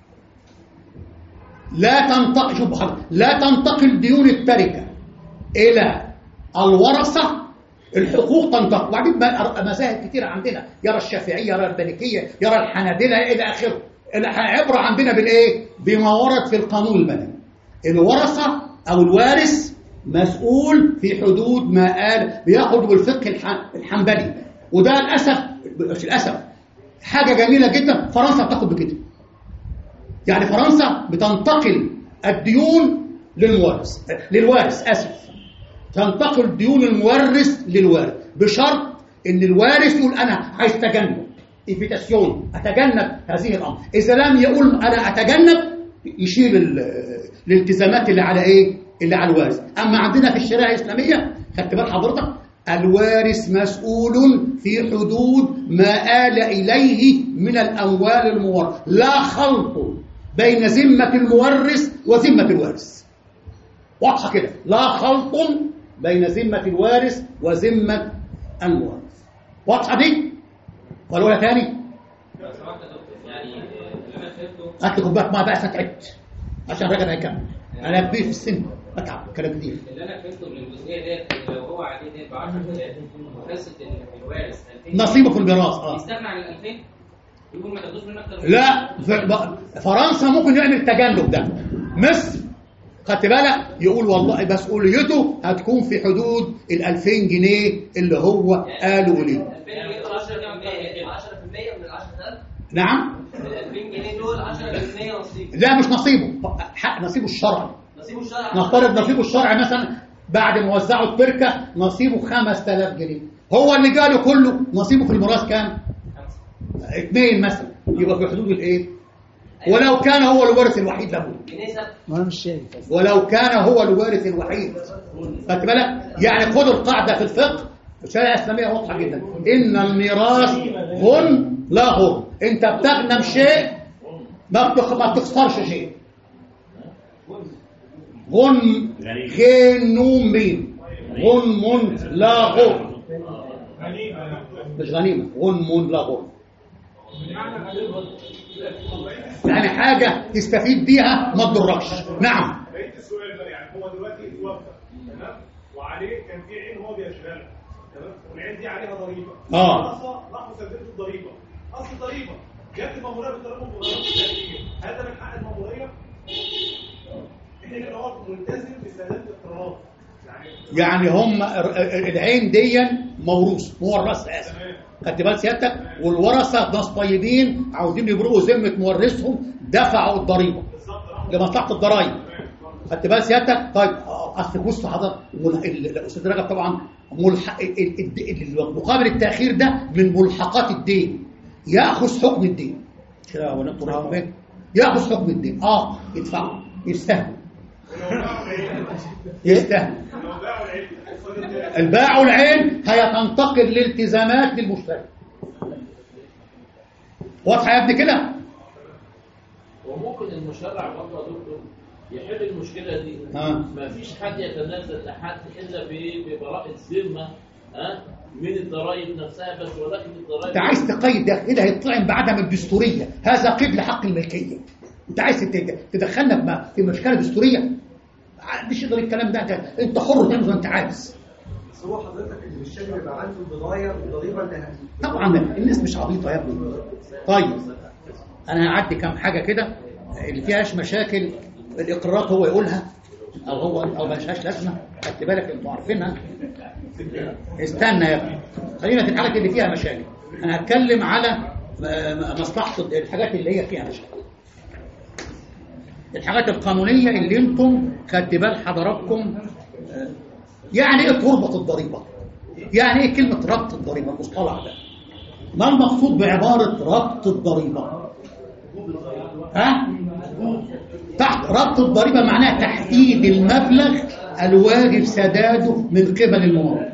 لا تنتقل شوف لا تنتقل ديون التركه الى الورثه. الحقوق تنتقل. وبعدين مذاهب كتيره عندنا، يرى الشافعيه، يرى المالكيه، يرى الحنابله الى اخره. العبرة عندنا بالايه؟ بما ورد في القانون المدني. الورثة او الوارث مسؤول في حدود ما قال بياخد بالفقه الحنبلي. وده للاسف مش للاسف حاجه جميله جدا. فرنسا بتاخد بكده. يعني فرنسا بتنتقل الديون للمورث للوارث اسف تنتقل ديون المورث للوارث بشرط ان الوارث يقول انا عايز تجنب إيفيتاسيون، أتجنب هذه الأمر. إذا لم يقول أنا أتجنب يشيل الالتزامات اللي على إيه؟ اللي على الوارث. أما عندنا في الشريعة الإسلامية خدت بال حضرتك؟ الوارث مسؤول في حدود ما آل إليه من الأموال المورثة. لا خلط بين ذمة المورث وذمة الوارث. واضحة كده؟ لا خلط بين ذمة الوارث وذمة المورث. واضحة دي؟ ولا تاني؟ يعني اللي انا فهمته هات لي كوبايه ميه بقى فتعبت عشان الراجل هيكمل. انا كبير في السن اتعب كلام كتير. اللي انا فهمته من الجزئيه ديت لو هو عليه ديت ب عشرة آلاف وحصه الوارث نصيبه في الميراث اه يستغنى عن ال ألفين؟ يقول ما تاخدوش منه اكتر من لا ف- فرنسا ممكن يعمل تجنب ده. مصر خدت بالك يقول والله مسؤوليته هتكون في حدود ال ألفين جنيه اللي هو قالوا ليه. ألفين جنيه دول عشرة بالمية عشرة بالمية من ال عشرة آلاف. نعم ال ألفين جنيه دول عشرة بالمية نصيب. لا مش نصيبه، حق نصيبه الشرعي. نصيبه الشرعي. نفترض نصيبه الشرعي مثلا بعد ما وزعوا التركه نصيبه خمسة آلاف جنيه، هو اللي جاله كله نصيبه في الميراث كام؟ اثنين مثلا، يبقى في حدود الايه؟ ولو كان هو الوارث الوحيد له. ما انا مش شايف. ولو كان هو الوارث الوحيد. خدت بالك؟ يعني خد القاعده في الفقه الشريعه الاسلاميه واضحه جدا، ان الميراث غن لا غر، انت بتغنم شيء ما بتخ- ما بتخسرش شيء. غن غين نون ميم، غنم لا غر، مش غنيمه، غنم لا غر، يعني حاجه تستفيد بيها ما تضركش. نعم. بقيت السؤال بقى، يعني هو دلوقتي اتوفى تمام وعليه كان في عين هو بيشغلها تمام، والعين دي عليها ضريبه. اه راحوا سددوا الضريبه، اصل الضريبه جت الماموريه بالضريبه بغرامه التأثير، هل ده من حق الماموريه؟ احنا اللي هو ملتزم بسداد الاقتراض. يعني هم العين دي موروث مورث اسف. خدت بال سيادتك؟ والورثه ناس طيبين عاوزين يبرئوا ذمه مورثهم، دفعوا الضريبه لمصلحه الضرايب. خدت بال سيادتك؟ طيب اصل بص حضرتك الاستاذ رجب طبعا ملحق مقابل التاخير ده من ملحقات الدين، ياخذ حكم الدين كده ولا انتوا ياخذ حكم الدين اه يدفعه يستاهل يستاهل. الباع والعين هيتنتقل لالتزامات للمشتري. واضحه يا ابني كده؟ وممكن المشرع برضه يا دكتور يحل المشكله دي. آه. ما فيش حد يتنازل لحد الا ببراءه ذمه ها من الضرائب نفسها بس، ولكن الضرائب انت عايز تقيد ده كده هيطلع بعدم الدستوريه، هذا قيد لحق الملكيه. انت عايز تدخلنا في مشكله دستوريه؟ مش يقدر الكلام ده، انت حر تعمل زي ما انت عايز. بس هو حضرتك اللي مش شايف يبقى عنده البضايع والضريبه اللي هت- طبعا الناس مش عبيطه يا ابني. طيب انا هعدي كام حاجه كده اللي فيهاش مشاكل، الاقرارات هو يقولها او هو او ما لهاش لازمه، خدت بالك انتوا عارفينها. استنى يا ابني خلينا في الحاجات اللي فيها مشاكل. انا هتكلم على مصلحه الحاجات اللي هي فيها مشاكل، الحاجات القانونيه اللي انتم خدت بال حضراتكم. يعني ايه تربط الضريبه؟ يعني ايه كلمه ربط الضريبه؟ المصطلح ده ما المقصود بعباره ربط الضريبه؟ ها؟ تحت ربط الضريبه معناها تحديد المبلغ الواجب سداده من قبل الممول.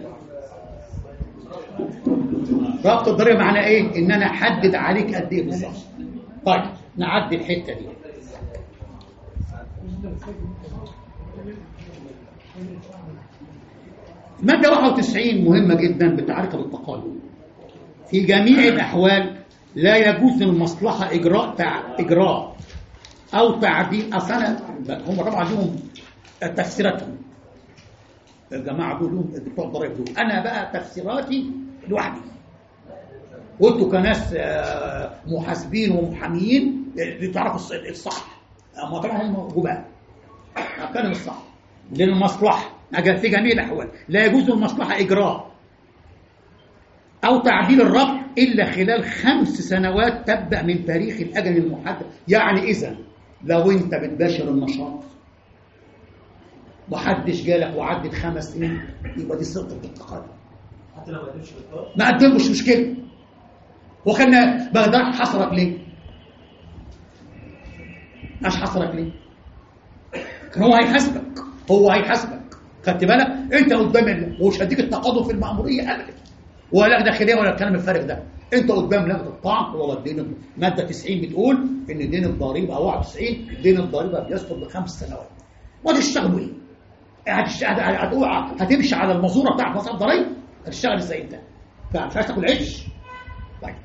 ربط الضريبه معناه ايه؟ ان انا احدد عليك قد ايه بالظبط. طيب نعدي الحته دي. مادة واحد وتسعين مهمة جدا بتعرف بالتقادم. في جميع الأحوال لا يجوز للمصلحة إجراء تع... إجراء أو تعديل. أصلا هم طبعا لهم تفسيراتهم، الجماعة دول لهم بتوع الضرائب دول، أنا بقى تفسيراتي لوحدي، وأنتوا كناس محاسبين ومحاميين تعرفوا الصح. أما طبعا هم جبال كانوا الصح للمصلحة. أجل في جميع الأحوال لا يجوز للمصلحة إجراء أو تعديل الربط إلا خلال خمس سنوات تبدأ من تاريخ الأجل المحدد. يعني إذا لو أنت بتباشر النشاط محدش جالك وعدت خمس سنين يبقى دي صدق التقادم. حتى لو ما قدمش بالطاقة ما قدمش مشكلة. وكان بغداد حصلك ليه؟ مش حصلك ليه؟ كان هو هيحاسبك، هو هيحاسبك. خدت بالك؟ انت قدام ومش هديك التقاضي في المأمورية ابدا ولا داخليه ولا الكلام الفارغ ده. انت قدام لجنه الطعن ولا الدين. ماده تسعين بتقول ان دين الضريبه او واحد وتسعين دين الضريبه بيسقط بخمس سنوات. وهتشتغلوا ايه؟ هتشتغل هتمشي على المزوره بتاعت مصاريف الضرايب؟ هتشتغل ازاي انت؟ مش عايز تاكل عيش؟ طيب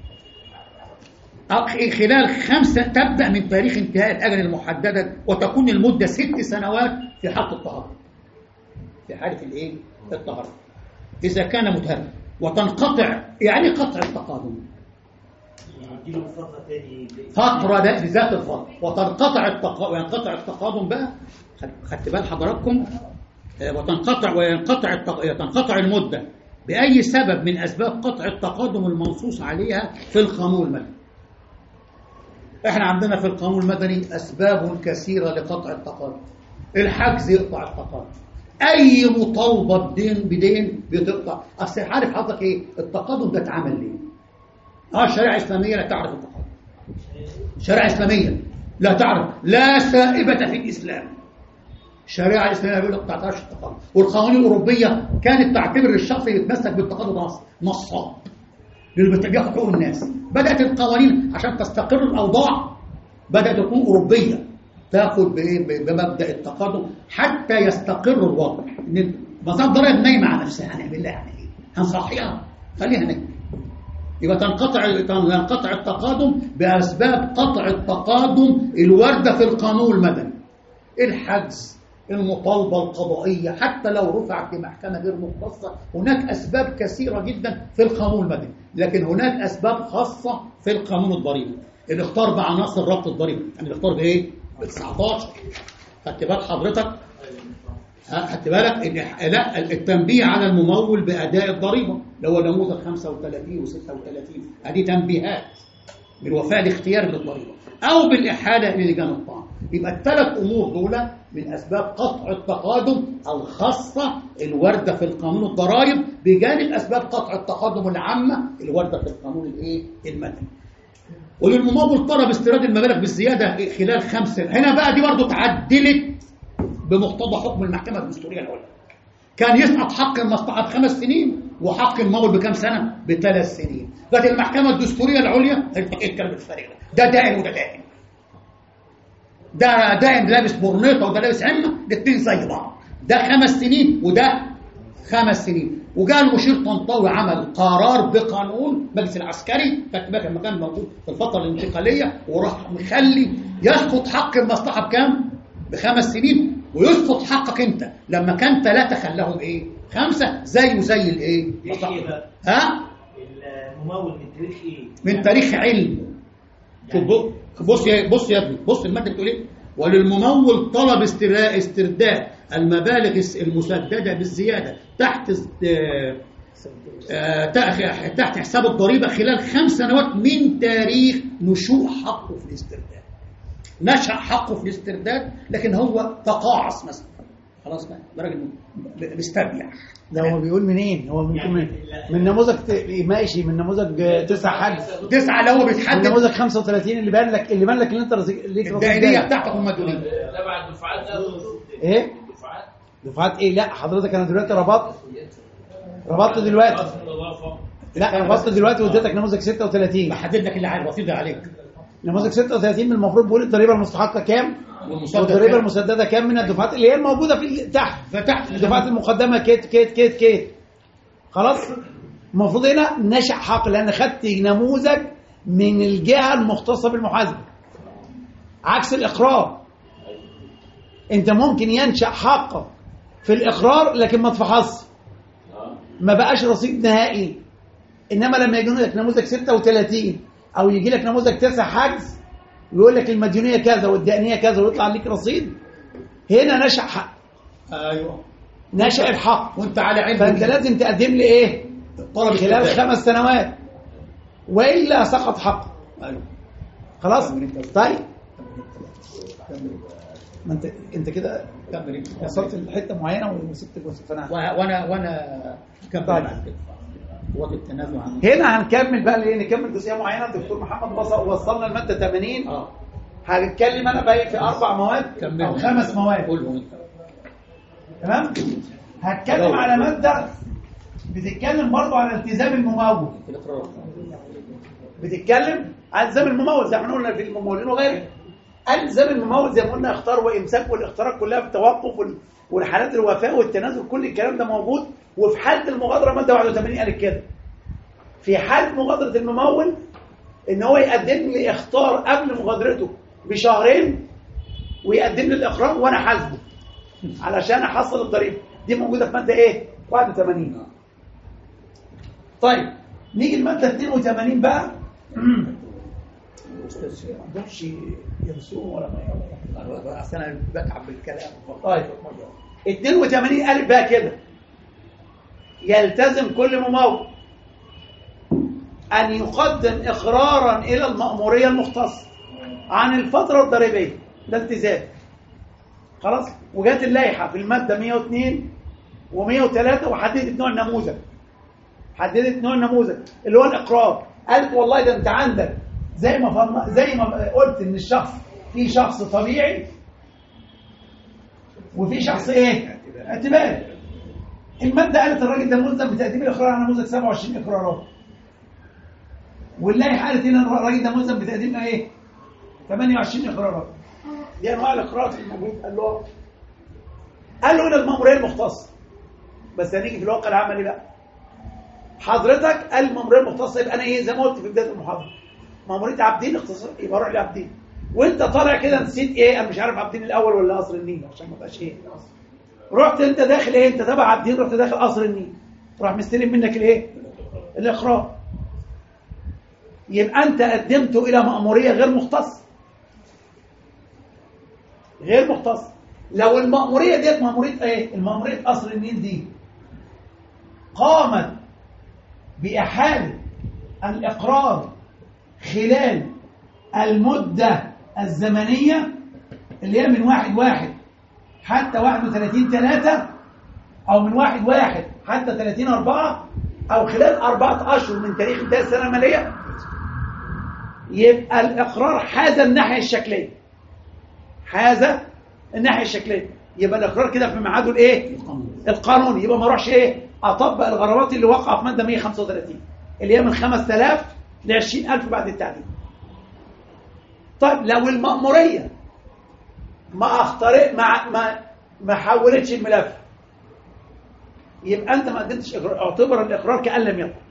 خلال خمسه تبدا من تاريخ انتهاء الاجل المحدده وتكون المده ست سنوات في حالة الطهارة. في حالة الايه؟ الطهارة. إذا كان متهرب وتنقطع. يعني قطع التقادم يديله فتره تاني فتره ده ذات الفتره وتنقطع التقا... وينقطع التقادم بقى. خدت بال حضراتكم؟ وتنقطع وينقطع التق... تنقطع المده باي سبب من اسباب قطع التقادم المنصوص عليها في القانون المدني. احنا عندنا في القانون المدني اسباب كثيره لقطع التقادم. الحجز يقطع التقادم، اي مطالبه بدين بدين بتقطع. اصل عارف حضرتك ايه التقادم ده اتعمل ليه؟ اه الشريعه الاسلاميه لا تعرف التقادم. الشريعه الاسلاميه لا تعرف، لا سائبه في الاسلام. الشريعه الاسلاميه بيقول لك ما تعرفش التقادم، والقوانين الاوروبيه كانت تعتبر الشخص اللي يتمسك بالتقادم نصاب اللي بياخد حقوق الناس. بدات القوانين عشان تستقر الاوضاع بدات تكون اوروبيه تاخد بمبدا التقادم حتى يستقر الوضع. ان مصادر الضرائب نايمه على نفسها، هنعمل لها ايه؟ هنصحيها خليها نايمه. يبقى تنقطع ينقطع التقادم باسباب قطع التقادم الوارده في القانون المدني. الحجز، المطالبه القضائيه، حتى لو رفعت في محكمه غير مختصه. هناك اسباب كثيره جدا في القانون المدني، لكن هناك اسباب خاصه في القانون الضريبي. الاختار بعناصر ربط الضريبه، يعني الاختار بايه؟ ب تسعتاشر. خدت بال حضرتك؟ خدت بالك ان لا التنبيه على الممول باداء الضريبه اللي هو نموذج خمسة وثلاثين وستة وثلاثين، هذه تنبيهات بالوفاء الاختياري للضريبه او بالاحاله للجان الطعن. يبقى الثلاث امور دول من اسباب قطع التقادم الخاصه الوارده في القانون الضرائب بجانب اسباب قطع التقادم العامه الوارده في القانون الايه؟ المدني. وللممول طلب استيراد المبالغ بالزياده خلال خمس سنين. هنا بقى دي برضه اتعدلت بمقتضى حكم المحكمه الدستوريه العليا. كان يسقط حق المصلحه بخمس سنين وحق الممول بكام سنه؟ بثلاث سنين. لكن المحكمه الدستوريه العليا ايه الكلام الفارغ ده؟ دائم وده دائم. ده دائم لابس برنيطه وده لابس عمه، الاثنين زي بعض. ده خمس سنين وده خمس سنين. وجاء المشير طنطاوي عمل قرار بقانون مجلس العسكري فاكر لما كان موجود في الفتره الانتقاليه، وراح مخلي يسقط حق المصلحه بكام؟ بخمس سنين، ويسقط حقك انت لما كان ثلاثه خلاهم ايه؟ خمسه زيه زي الايه؟ ها؟ الممول من تاريخ ايه؟ من تاريخ علم. يعني بص يا بص يا ابني، بص الماده بتقول ايه؟ وللممول طلب استرداد المبالغ المسدده بالزياده تحت تحت حساب الضريبه خلال خمس سنوات من تاريخ نشوء حقه في الاسترداد. نشأ حقه في الاسترداد لكن هو تقاعس مثلا، خلاص بقى ده راجل مستبيع. ده هو بيقول منين؟ هو من يعني من نموذج ماشي، من نموذج تسعة حجز تسعة اللي هو بيتحدد، نموذج خمسة وثلاثين اللي بان لك اللي بان لك اللي انت ليك الدائريه بتاعتك هم دول تبع الدفعات ده ايه؟ دفعات دفعات ايه؟ لا حضرتك انا دلوقتي ربطت ربطت دلوقتي لا انا ربطت دلوقتي واديتك نموذج ستة وثلاثين بحدد لك اللي عارف وصيده عليك. نموذج ستة وثلاثين من المفروض بيقول الضريبه المستحقه كام والضريبه المسدده كام من الدفعات اللي هي الموجوده في تحت فتحت الدفعات المقدمه كيت كيت كيت كيت خلاص. المفروض هنا نشأ حق لان خدت نموذج من الجهه المختصه بالمحاسبه عكس الاقرار. انت ممكن ينشأ حقك في الاقرار لكن ما تفحصش، ما بقاش رصيد نهائي. انما لما يجي لك نموذج ستة وثلاثين او يجي لك نموذج تسع حجز ويقول لك المديونيه كذا والدائنيه كذا ويطلع لك رصيد، هنا نشأ حق. ايوه نشأ الحق وانت على علم، فانت لازم تقدم لي ايه؟ طلب خلال خمس سنوات والا سقط حقه. ايوه خلاص. طيب ما انت انت كده وصلت لحته معينه وسبت الجزء فانا وانا وانا كمل طيب. بعد كده وقت التنازل عن هنا هنكمل بقى ليه؟ نكمل جزئيه معينه. الدكتور محمد وصل وصلنا الماده ثمانين. اه هنتكلم انا بقى في اربع مواد كمل. او خمس مواد قولهم انت. تمام. هتكلم على ماده بتتكلم برضو على التزام الممول، بتتكلم عن التزام الممول زي ما قلنا في الممولين وغيره. التزام الممول زي ما قلنا اختار وامساك والاختراق كلها في التوقف والحالات الوفاء والتنازل، كل الكلام ده موجود. وفي حاله المغادره ماده واحد وثمانين قالت كده، في حاله مغادره الممول ان هو يقدم لي اختار قبل مغادرته بشهرين ويقدم لي الاقرار وانا حاسبه علشان احصل الضريبه. دي موجوده في ماده ايه؟ واحد وثمانين. طيب نيجي الماده اثنين وثمانين بقى الاستاذ ما عندهمش يرسموا ولا ما اصل انا بتعب بالكلام. طيب اثنين وثمانين الف بقى كده يلتزم كل ممول ان يقدم اقرارا الى المأمورية المختصة عن الفترة الضريبية. ده التزام خلاص. وجات اللائحة في المادة مئة واثنين ومئة وثلاثة وحددت نوع النموذج، حددت نوع النموذج اللي هو الاقرار. قالت والله ده انت عندك زي ما فرنا زي ما قلت ان الشخص في شخص طبيعي وفي شخص ايه اعتباري. الماده قالت الراجل ده ملزم بتقديم الاقرار على نموذج سبعة وعشرين اقرارات، واللائحه قالت ان الراجل ده ملزم بتقديم ايه ثمانية وعشرين اقرارات. دي انواع الاقرارات الموجوده. قال له قال له الى المأمورية المختصة. بس هنيجي في الواقع العملي بقى. حضرتك قال المأمورية المختصة يبقى انا ايه زي ما قلت في بدايه المحاضره مأمورية عابدين اختصار، يبقى اروح لعابدين. وانت طالع كده نسيت ايه، انا مش عارف عابدين الاول ولا قصر النيل عشان ما بقاش ايه. رحت انت داخل ايه، انت تبع عابدين رحت داخل قصر النيل، راح مستلم منك الايه الاقرار. يبقى انت قدمته الى مأمورية غير مختصة، غير مختصة. لو المأمورية ديت مأمورية ايه، المأمورية قصر النيل دي قامت بإحالة الإقرار خلال المدة الزمنية اللي هي من واحد واحد حتى واحد وثلاثين ثلاثة، أو من واحد واحد حتى ثلاثين أربعة، أو خلال أربعة أشهر من تاريخ انتهاء السنة المالية، يبقى الإقرار حاز الناحية الشكلية، حاز الناحية الشكلية. يبقى الإقرار كده في ميعاده الإيه؟ القانوني. يبقى ما اروحش إيه؟ أطبق الغرامات اللي وقع في مادة مئة وخمسة وثلاثين اللي هي من خمسة آلاف ل عشرين ألف بعد التعديل. طيب لو المأمورية ما اخترق ما ما ما حولتش الملف، يبقى انت ما قدمتش اقرار، اعتبر الاقرار كأن لم يكن.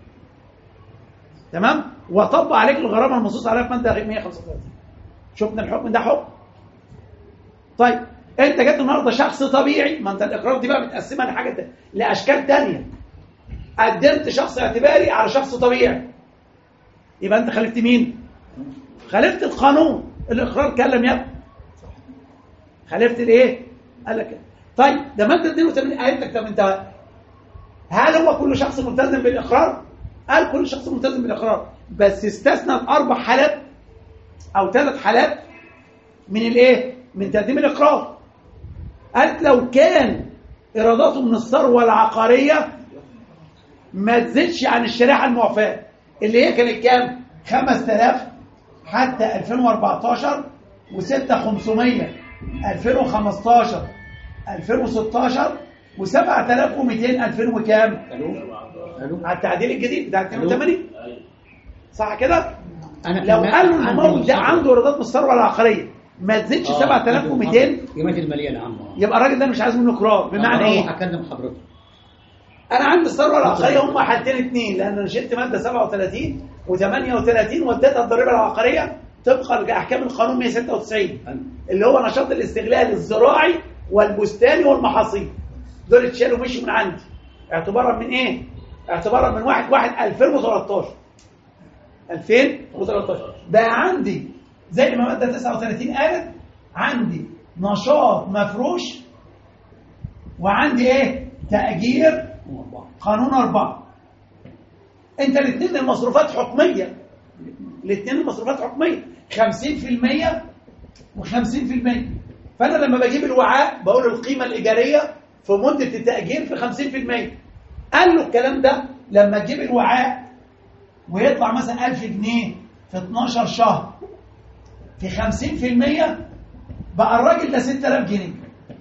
تمام؟ وطبق عليك الغرامه المنصوص عليها في ماده مئة وخمسة وثلاثين. شفنا الحكم ده حكم. طيب انت جيت النهارده شخص طبيعي، ما انت الاقرار دي بقى متقسمه لحاجه لاشكال ثانيه. قدمت شخص اعتباري على شخص طبيعي، يبقى انت خالفت مين؟ خالفت القانون. الاقرار كان لم يكن، خالفت الايه؟ قال لك طيب ده ماده اثنين وثمانين قالت لك طب انت هل هو كل شخص ملتزم بالاقرار؟ قال كل شخص ملتزم بالاقرار، بس استثنى اربع حالات او ثلاث حالات من الايه؟ من تقديم الاقرار. قالت لو كان ايراداته من الثروه العقاريه ما تزيدش عن الشريحه المعفاه اللي هي كانت كام؟ خمسة آلاف حتى ألفين وأربعتاشر وستة آلاف وخمسمائة ألفين وخمستاشر ألفين وستاشر وسبعة آلاف ومئتين ألفين وكام؟ على التعديل الجديد بتاع اثنين وثمانين. صح كده؟ لو قالوا الممول ده عنده ايرادات من الثروه العقاريه ما تزيدش سبعة آلاف ومئتين قيمه الماليه العامه، يبقى الراجل ده مش عايز منه اقرار. بمعنى ايه؟ هكلم حضرتك. انا عندي الثروه العقاريه هم حالتين اثنين، لان انا شلت ماده سبعة وثلاثين وثمانية وثلاثين واديتها الضريبه العقاريه طبقا لاحكام القانون مئة وستة وتسعين اللي هو نشاط الاستغلال الزراعي والبستاني والمحاصيل. دول اتشالوا مشوا من عندي اعتبارا من ايه؟ اعتبارا من واحد واحد ألفين وثلاثة عشر. بقى عندي زي ما ماده تسعة وثلاثين قالت عندي نشاط مفروش وعندي ايه؟ تأجير قانون أربعة. انت الاثنين المصروفات حكمية، الاثنين المصروفات حكمية خمسين في المئة وخمسين في المئة. فأنا لما بجيب الوعاء بقول القيمة الإيجارية في مدة التأجير في خمسين في المئة. قال له الكلام ده لما تجيب الوعاء ويطلع مثلا ألف جنيه في اتناشر شهر في خمسين في المئة بقى الراجل ده ستة آلاف جنيه.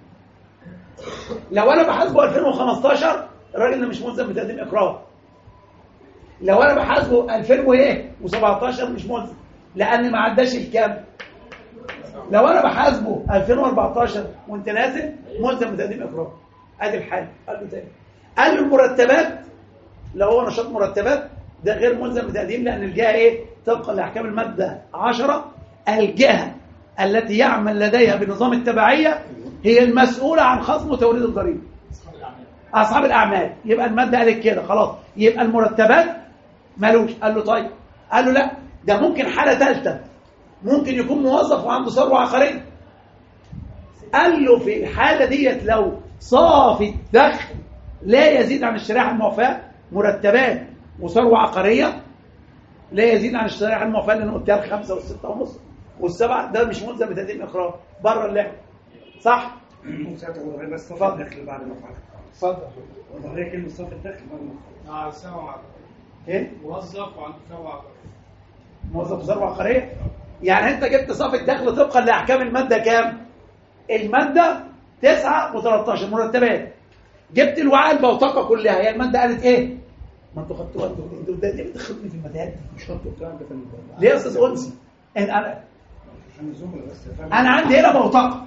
لو أنا بحاسبه ألفين وخمستاشر الراجل ده مش ملزم بتقديم إقرار. لو أنا بحاسبه ألفين وسبعتاشر مش ملزم لأن ما عداش الكام. لو أنا بحاسبه ألفين وأربعتاشر وأنت نازل ملزم بتقديم إقرار. أدي الحال. قال له تاني، قال له المرتبات لو هو نشاط مرتبات ده غير ملزم بتقديم لأن الجهة إيه؟ طبقا لأحكام المادة عشرة الجهة التي يعمل لديها بنظام التبعية هي المسؤولة عن خصم وتوريد الضريبة. أصحاب الأعمال. يبقى المادة قالت كده خلاص، يبقى المرتبات مالوش. قال له طيب، قال له لا ده ممكن حالة ثالثة ممكن يكون موظف وعنده ثروه عقاريه. قال له في الحاله ديت لو صافي الدخل لا يزيد عن الشريحه المعفاه، مرتبات وثروه عقاريه لا يزيد عن الشريحه المعفاه اللي انا قلتها الخمسه والسته ونص والسبعه، ده مش ملزم بتقديم اقرار، بره اللعبه. صح؟ بس صافي الدخل بعد ما فعل. اتفضل. والله هي كلمه صافي الدخل بعد ما فعل. اه ثروه عقاريه. ايه؟ موظف وعنده ثروه عقاريه. موظف ثروه عقاريه؟ يعني انت جبت صافي الدخل طبقا لاحكام الماده كام؟ الماده تسعة وثلاثة عشر مرتبات. جبت الوعاء البوتقه كلها، هي الماده قالت ايه؟ ما انتوا خدتوها انتوا انتوا ده ليه بتخدمني في الماديات دي؟ مش خدتوا الكلام ده في ليه يا استاذ انسي؟ انا انا عندي هنا بوتقه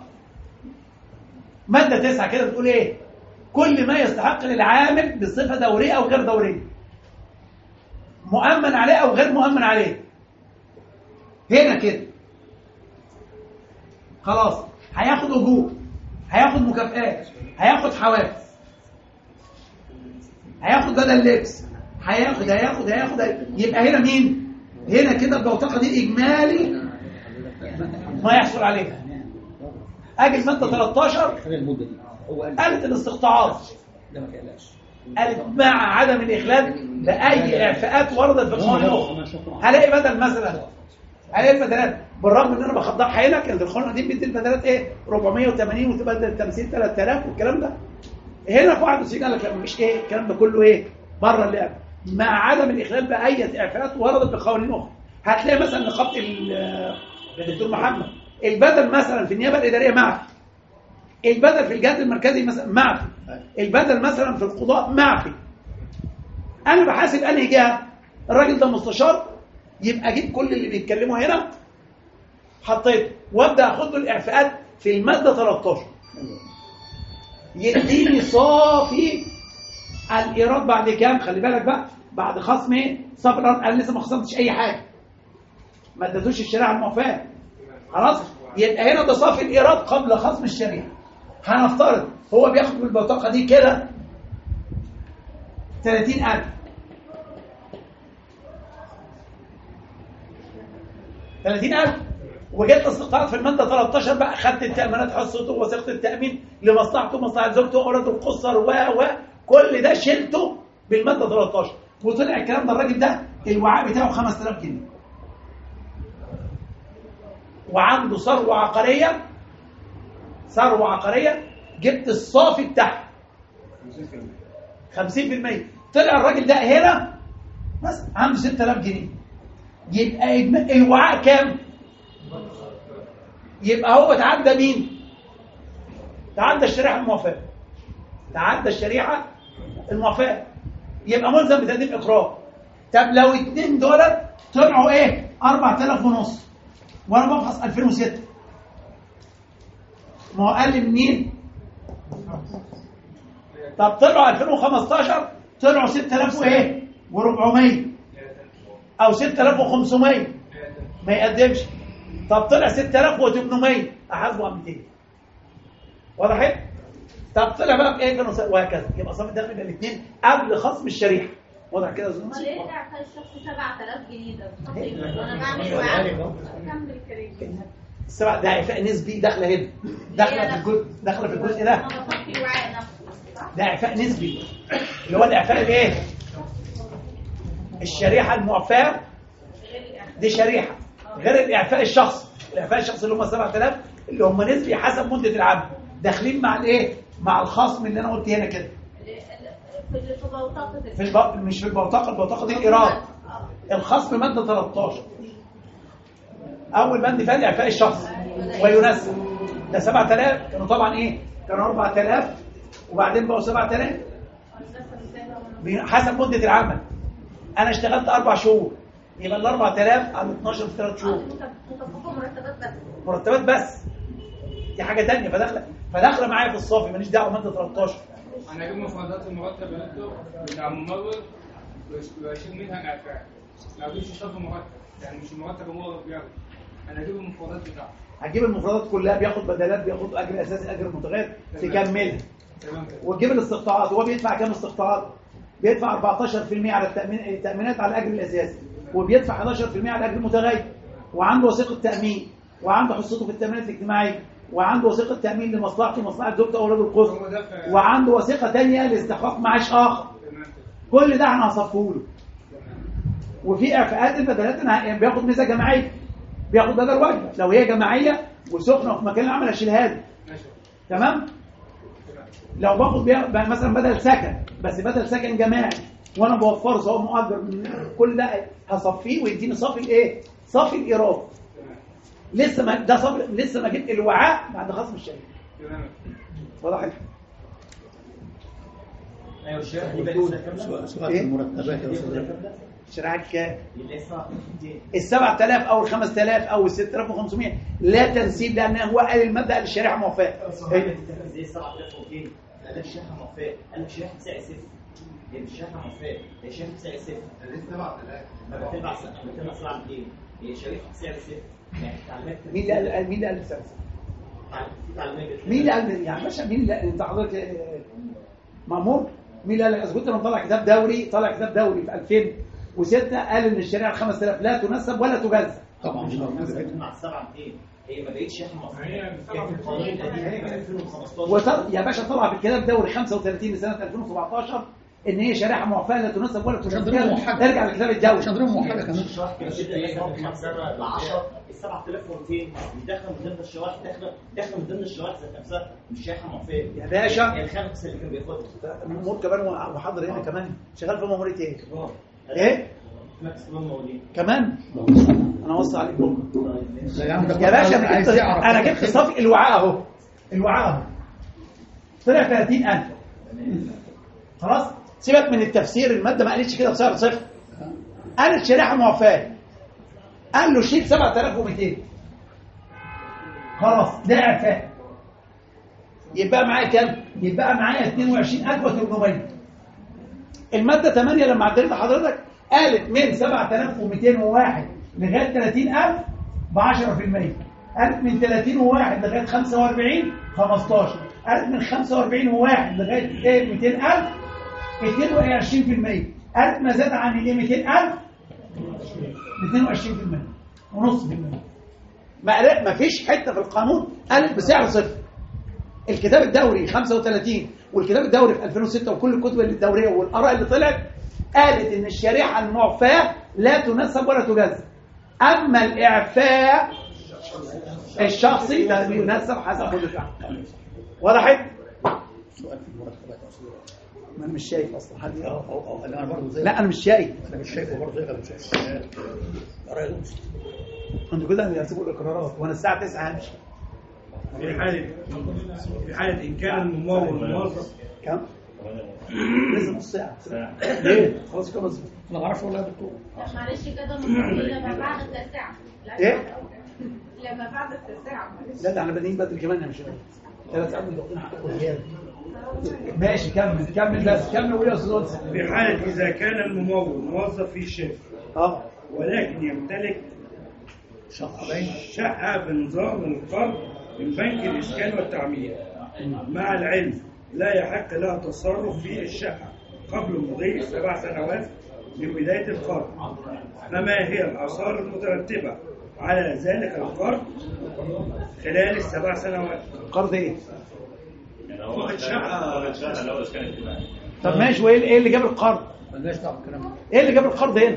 ماده تسعة كده بتقول ايه؟ كل ما يستحق للعامل بصفه دوريه او غير دوريه، مؤمن عليه او غير مؤمن عليه. هنا كده خلاص هياخد اجور، هياخد مكافآت، هياخد حوافز، هياخد بدل لبس، هياخد هياخد هياخد يبقى هنا مين؟ هنا كده البوتقه دي اجمالي ما يحصل عليه. اجي الماده ثلاثة عشر قالت الاستقطاعات، قالت مع عدم الاخلال باي اعفاءات وردت في قوانين اخرى. هلاقي بدل مثلا هلاقي البدلات بالرغم ان انا بخضعها هنا، كانت القانون القديم بيدي البدلات ايه؟ أربعمائة وثمانين وتبدل التمثيل ثلاثة آلاف والكلام ده. هنا في واحد وتسعين قال لك لا مفيش ايه الكلام ده كله ايه؟ بره اللعبه مع عدم الاخلال باي اعفاءات وردت بقوانين اخرى. هتلاقي مثلا نقابه الدكتور محمد البدل مثلا في النيابه الاداريه معفي، البدل في الجهاز المركزي مثلا معفي، البدل مثلا في القضاء معفي. انا بحاسب انهي جهه؟ الراجل ده مستشار، يبقى اجيب كل اللي بيتكلموا هنا حطيته وابدا اخد له الاعفاءات في الماده ثلاثة عشر، يديني صافي الايراد بعد كام؟ خلي بالك بقى، بعد خصم ايه؟ صافي الايراد. انا لسه ما خصمتش اي حاجه، ما اديتوش الشريحه المعفاه، خلاص؟ يبقى هنا ده صافي الايراد قبل خصم الشريحه. هنفترض هو بياخد من البطاقه دي كده ثلاثين ألف، ثلاثين ألف، وجدت استقطاعات في الماده ثلاثة عشر بقى، خدت التامينات حصته ووثيقه التامين لمصلحته ومصلحه زوجته واولاده القصر و و كل ده شلته بالماده ثلاثة عشر، وطلع الكلام ده الراجل ده الوعاء بتاعه خمسة آلاف جنيه وعنده ثروه عقاريه، ثروه عقاريه جبت الصافي بتاعها خمسين بالمئة، طلع الراجل ده هنا بس عنده ستة آلاف جنيه، يبقى الوعاء كام؟ يبقى هو تعدى مين؟ تعدى الشريحه الموافاه، تعدى الشريحه الموافاه، يبقى ملزم بتقديم اقرار. طب لو اتنين دولار طلعوا ايه؟ أربعة آلاف ونص وانا بفحص ألفين وستة، ما هو اقل من مين؟ طب طلعوا ألفين وخمستاشر طلعوا ستة آلاف وايه؟ وأربعمائة او ستة آلاف وخمسمائة، ما يقدمش. طب طلع ستة آلاف وثمانمائة احاسبه على مئتين، وضحت؟ طب طلع بقى بايه؟ وهكذا. يبقى صافي الدخل الاثنين قبل خصم الشريحه، واضح كده يا زلمه؟ امال ايه اعفاء الشخص سبعة آلاف جنيه ده؟ وانا بعمل وعاء كمل كريم. السبع ده اعفاء نسبي داخله هنا، داخله في الجزء، داخله في الجزء ده. انا بطفي الوعاء نفسه صح؟ ده اعفاء نسبي اللي هو الاعفاء الايه؟ الشريحه المعفاه دي شريحه غير الاعفاء الشخصي. الاعفاء الشخصي اللي هم سبعة آلاف اللي هم نسبي حسب مده العمل، داخلين مع الايه؟ مع الخصم اللي انا قلت هنا كده. في البوتقه في الب... مش في البوتقه، البوتقه دي الايراد. الخصم ماده ثلاثة عشر اول بند فيها الاعفاء الشخصي وينسب. ده سبعة آلاف كانوا طبعا ايه؟ كانوا أربعة آلاف وبعدين بقوا سبعة آلاف حسب مده العمل. انا اشتغلت اربع شهور، يبقى ال أربعة آلاف على اثناشر في ثلاث شهور. متفقه مرتبات بس. مرتبات بس. دي حاجه ثانيه، فداخله فداخله معايا في الصافي، ماليش دعوه ماده ثلاثة عشر. انا اجيب مفردات المرتب بتاع الممول واشيل منها الاعفاء. ما اجيبش شرط مرتب، يعني مش المرتب هو بياخد، انا اجيب المفردات بتاعته. هتجيب المفردات كلها، بياخد بدلات، بياخد اجر اساسي، اجر متغير، تكملها. وتجيب الاستقطاعات. هو بيدفع كام استقطاعات؟ بيدفع أربعة عشر بالمئة على التأمين التأمينات على الاجر الاساسي، وبيدفع أحد عشر بالمئة على الاجر المتغير. وعنده وثيقه تامين، وعنده حصته في التامينات الاجتماعيه، وعنده وثيقه تامين لمصلحته ومصلحه زوجته واولاده القسم، وعنده وثيقه ثانيه لاستحقاق معاش اخر. كل ده انا هصفه له. وفي اعفاءات البدلات انا بياخد ميزه جماعيه، بياخد بدل وجبه لو هي جماعيه وسخنه في مكان العمل اشيلها له. تمام؟ لو باخد بيها مثلا بدل سكن، بس بدل سكن جماعي وانا بوفره سواء مؤجر من كل ده هصفيه ويديني صافي الايه؟ صافي الايراد. لسه ما ده صافي، لسه ما جبت الوعاء بعد خصم الشركه. واضح؟ ايوه الشركه دي بقى سؤال المرتبات يا استاذ. شرعك كام؟ ال سبعة آلاف او ال خمسة آلاف او ال ستة آلاف وخمسمائة لا تنسيب، لان هو قال المبدا الشريحه موافقه. زي سبعة آلاف ومئتين قال لك الشريحه موافقه، قال لك الشريحه بسعر صفر. هي مش شريحه موافقه، هي شريحه بسعر صفر. ليه سبعة آلاف؟ ما بتبع ما بتبع سبعة مئتين، هي شريحه بسعر صفر. يعني تعليمات مين اللي قال مين اللي قال بسعر صفر؟ مين اللي قال يعني باشا مين اللي انت حضرتك مأمور؟ مين اللي قال؟ اذا كنت انا طالع كتاب دوري طالع كتاب دوري في ألفين وستة قال ان الشريعه خمسة آلاف لا تنسب ولا تجزأ. طبعا مش مع سبعة مئتين، هي ما بقتش شريحه مصريه، هي في القانون القديم في ألفين وخمستاشر. وطل... يا باشا طلع في الكتاب دوري خمسة وثلاثين لسنه ألفين وسبعتاشر ان هي شريحه موافقه لا تنسب ولا تجزأ. ارجع لكتاب الدوري. مش هنضرب موحده كمان. الشرائح كده مثلا من خمسة ل عشرة، ال سبعة آلاف ومئتين مش داخله من ضمن الشرائح، داخله داخله من ضمن الشرائح ذات نفسها، مش شريحه موافقه يا باشا. هي الخمسه اللي كان بياخدها المأمور كمان وحاضر هنا كمان شغال في مأمورية ايه؟ ايه؟ كمان انا وصل عليك بكره يا باشا. انا جبت انا جبت صافي الوعاء اهو، الوعاء اهو طلع ثلاثين ألف. خلاص سيبك من التفسير، الماده ما قالتش كده بسعر صفر، قالت شريحه موافقه، قال له شيل سبعة آلاف ومئتين خلاص ده اعفاء. يبقى معايا كام؟ يبقى معايا اثنين وعشرين ألف وثمانمائة. الماده ثمانية لما عدلت لحضرتك قالت من سبعة آلاف ومئتين وواحد لغايه ثلاثين ألف ب عشرة بالمئة، قالت من ثلاثين وواحد لغايه خمسة وأربعين خمستاشر، قالت من خمسة وأربعين وواحد لغايه ايه مئتين ألف اثنين وعشرين بالمئة، قالت ما زاد عن الايه مئتين ألف اثنين وعشرين بالمئة ونص بالمئة. ما ما فيش حته في القانون قالت بسعر صفر. الكتاب الدوري خمسة وثلاثين والكتاب الدوري في ألفين وستة وكل الكتب الدوريه والاراء اللي طلعت قالت ان الشريحه المعفاه لا تنسب ولا تجزأ. اما الاعفاء الشخصي ده بينسب حسب كل شيء. وضحت؟ سؤال في المرتبات اصلا. ما انا مش شايف اصلا حد. اه اه اه انا برضه زي لا انا مش شايف. انا مش شايفه برضه زي ما مش شايف. انتوا كده هتسيبوا الاقرارات وانا الساعه تسعة همشي. في حاله في حاله ان كان الممول موظف كم؟ لسه نص ساعه. ليه؟ خلاص كده انا ما اعرفش والله يا دكتور. معلش كده لما بعد التاسعه. ايه؟ لما بعد التاسعه. لا ده احنا بادئين بدري كمان يا مش ثلاث ساعات بنضغطين حقكم زياده. ماشي كمل كمل بس كمل ويا استاذ. في حاله اذا كان الممول موظف في شركه اه ولكن يمتلك شقه بنظام القرض من بنك الاسكان والتعمير، مع العلم لا يحق لها تصرف في الشقه قبل مضي سبع سنوات من بدايه القرض، فما هي الاثار المترتبه على ذلك القرض خلال السبع سنوات؟ قرض ايه؟ فقد شقه طب ماشي، وايه ايه اللي جاب القرض؟ مالناش دعوه بالكلام ده. ايه اللي جاب القرض هنا؟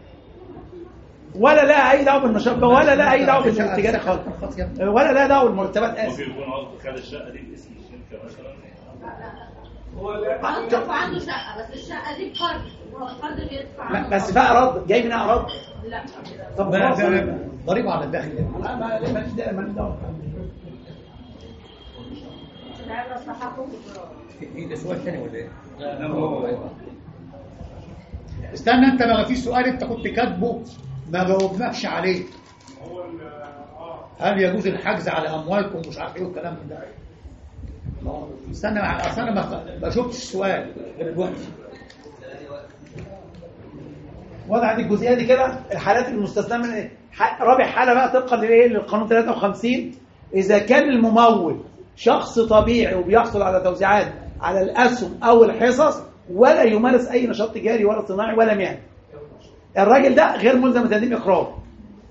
ولا لا اي دعوه بالنشاط ولا لا اي دعوه بالتجاره خالص، ولا لا دعوه بالمرتبات. اسف ممكن يكون قصدك خد الشقه دي باسم الشركه مثلا. هو عنده شقه بس الشقه دي بقرض وهو القرض بيدفع بس بقى رد جاي منها رد. لا طب ضريبه على الداخل. لا ما ماليش دعوه ماليش دعوه. ايه ده سؤال ثاني ولا ايه؟ استنى انت بقى في سؤال انت كنت كاتبه ما جاوبناكش عليه. هل يجوز الحجز على اموالكم مش عارف ايه والكلام ده؟ استنى اصل انا ما شفتش السؤال غير دلوقتي. وضعت الجزئيه دي كده. الحالات المستثناه من ايه؟ رابع حاله بقى طبقا للايه للقانون ثلاثة وخمسين، اذا كان الممول شخص طبيعي وبيحصل على توزيعات على الاسهم او الحصص ولا يمارس اي نشاط تجاري ولا صناعي ولا مهني، الراجل ده غير ملزم بتقديم اقرار.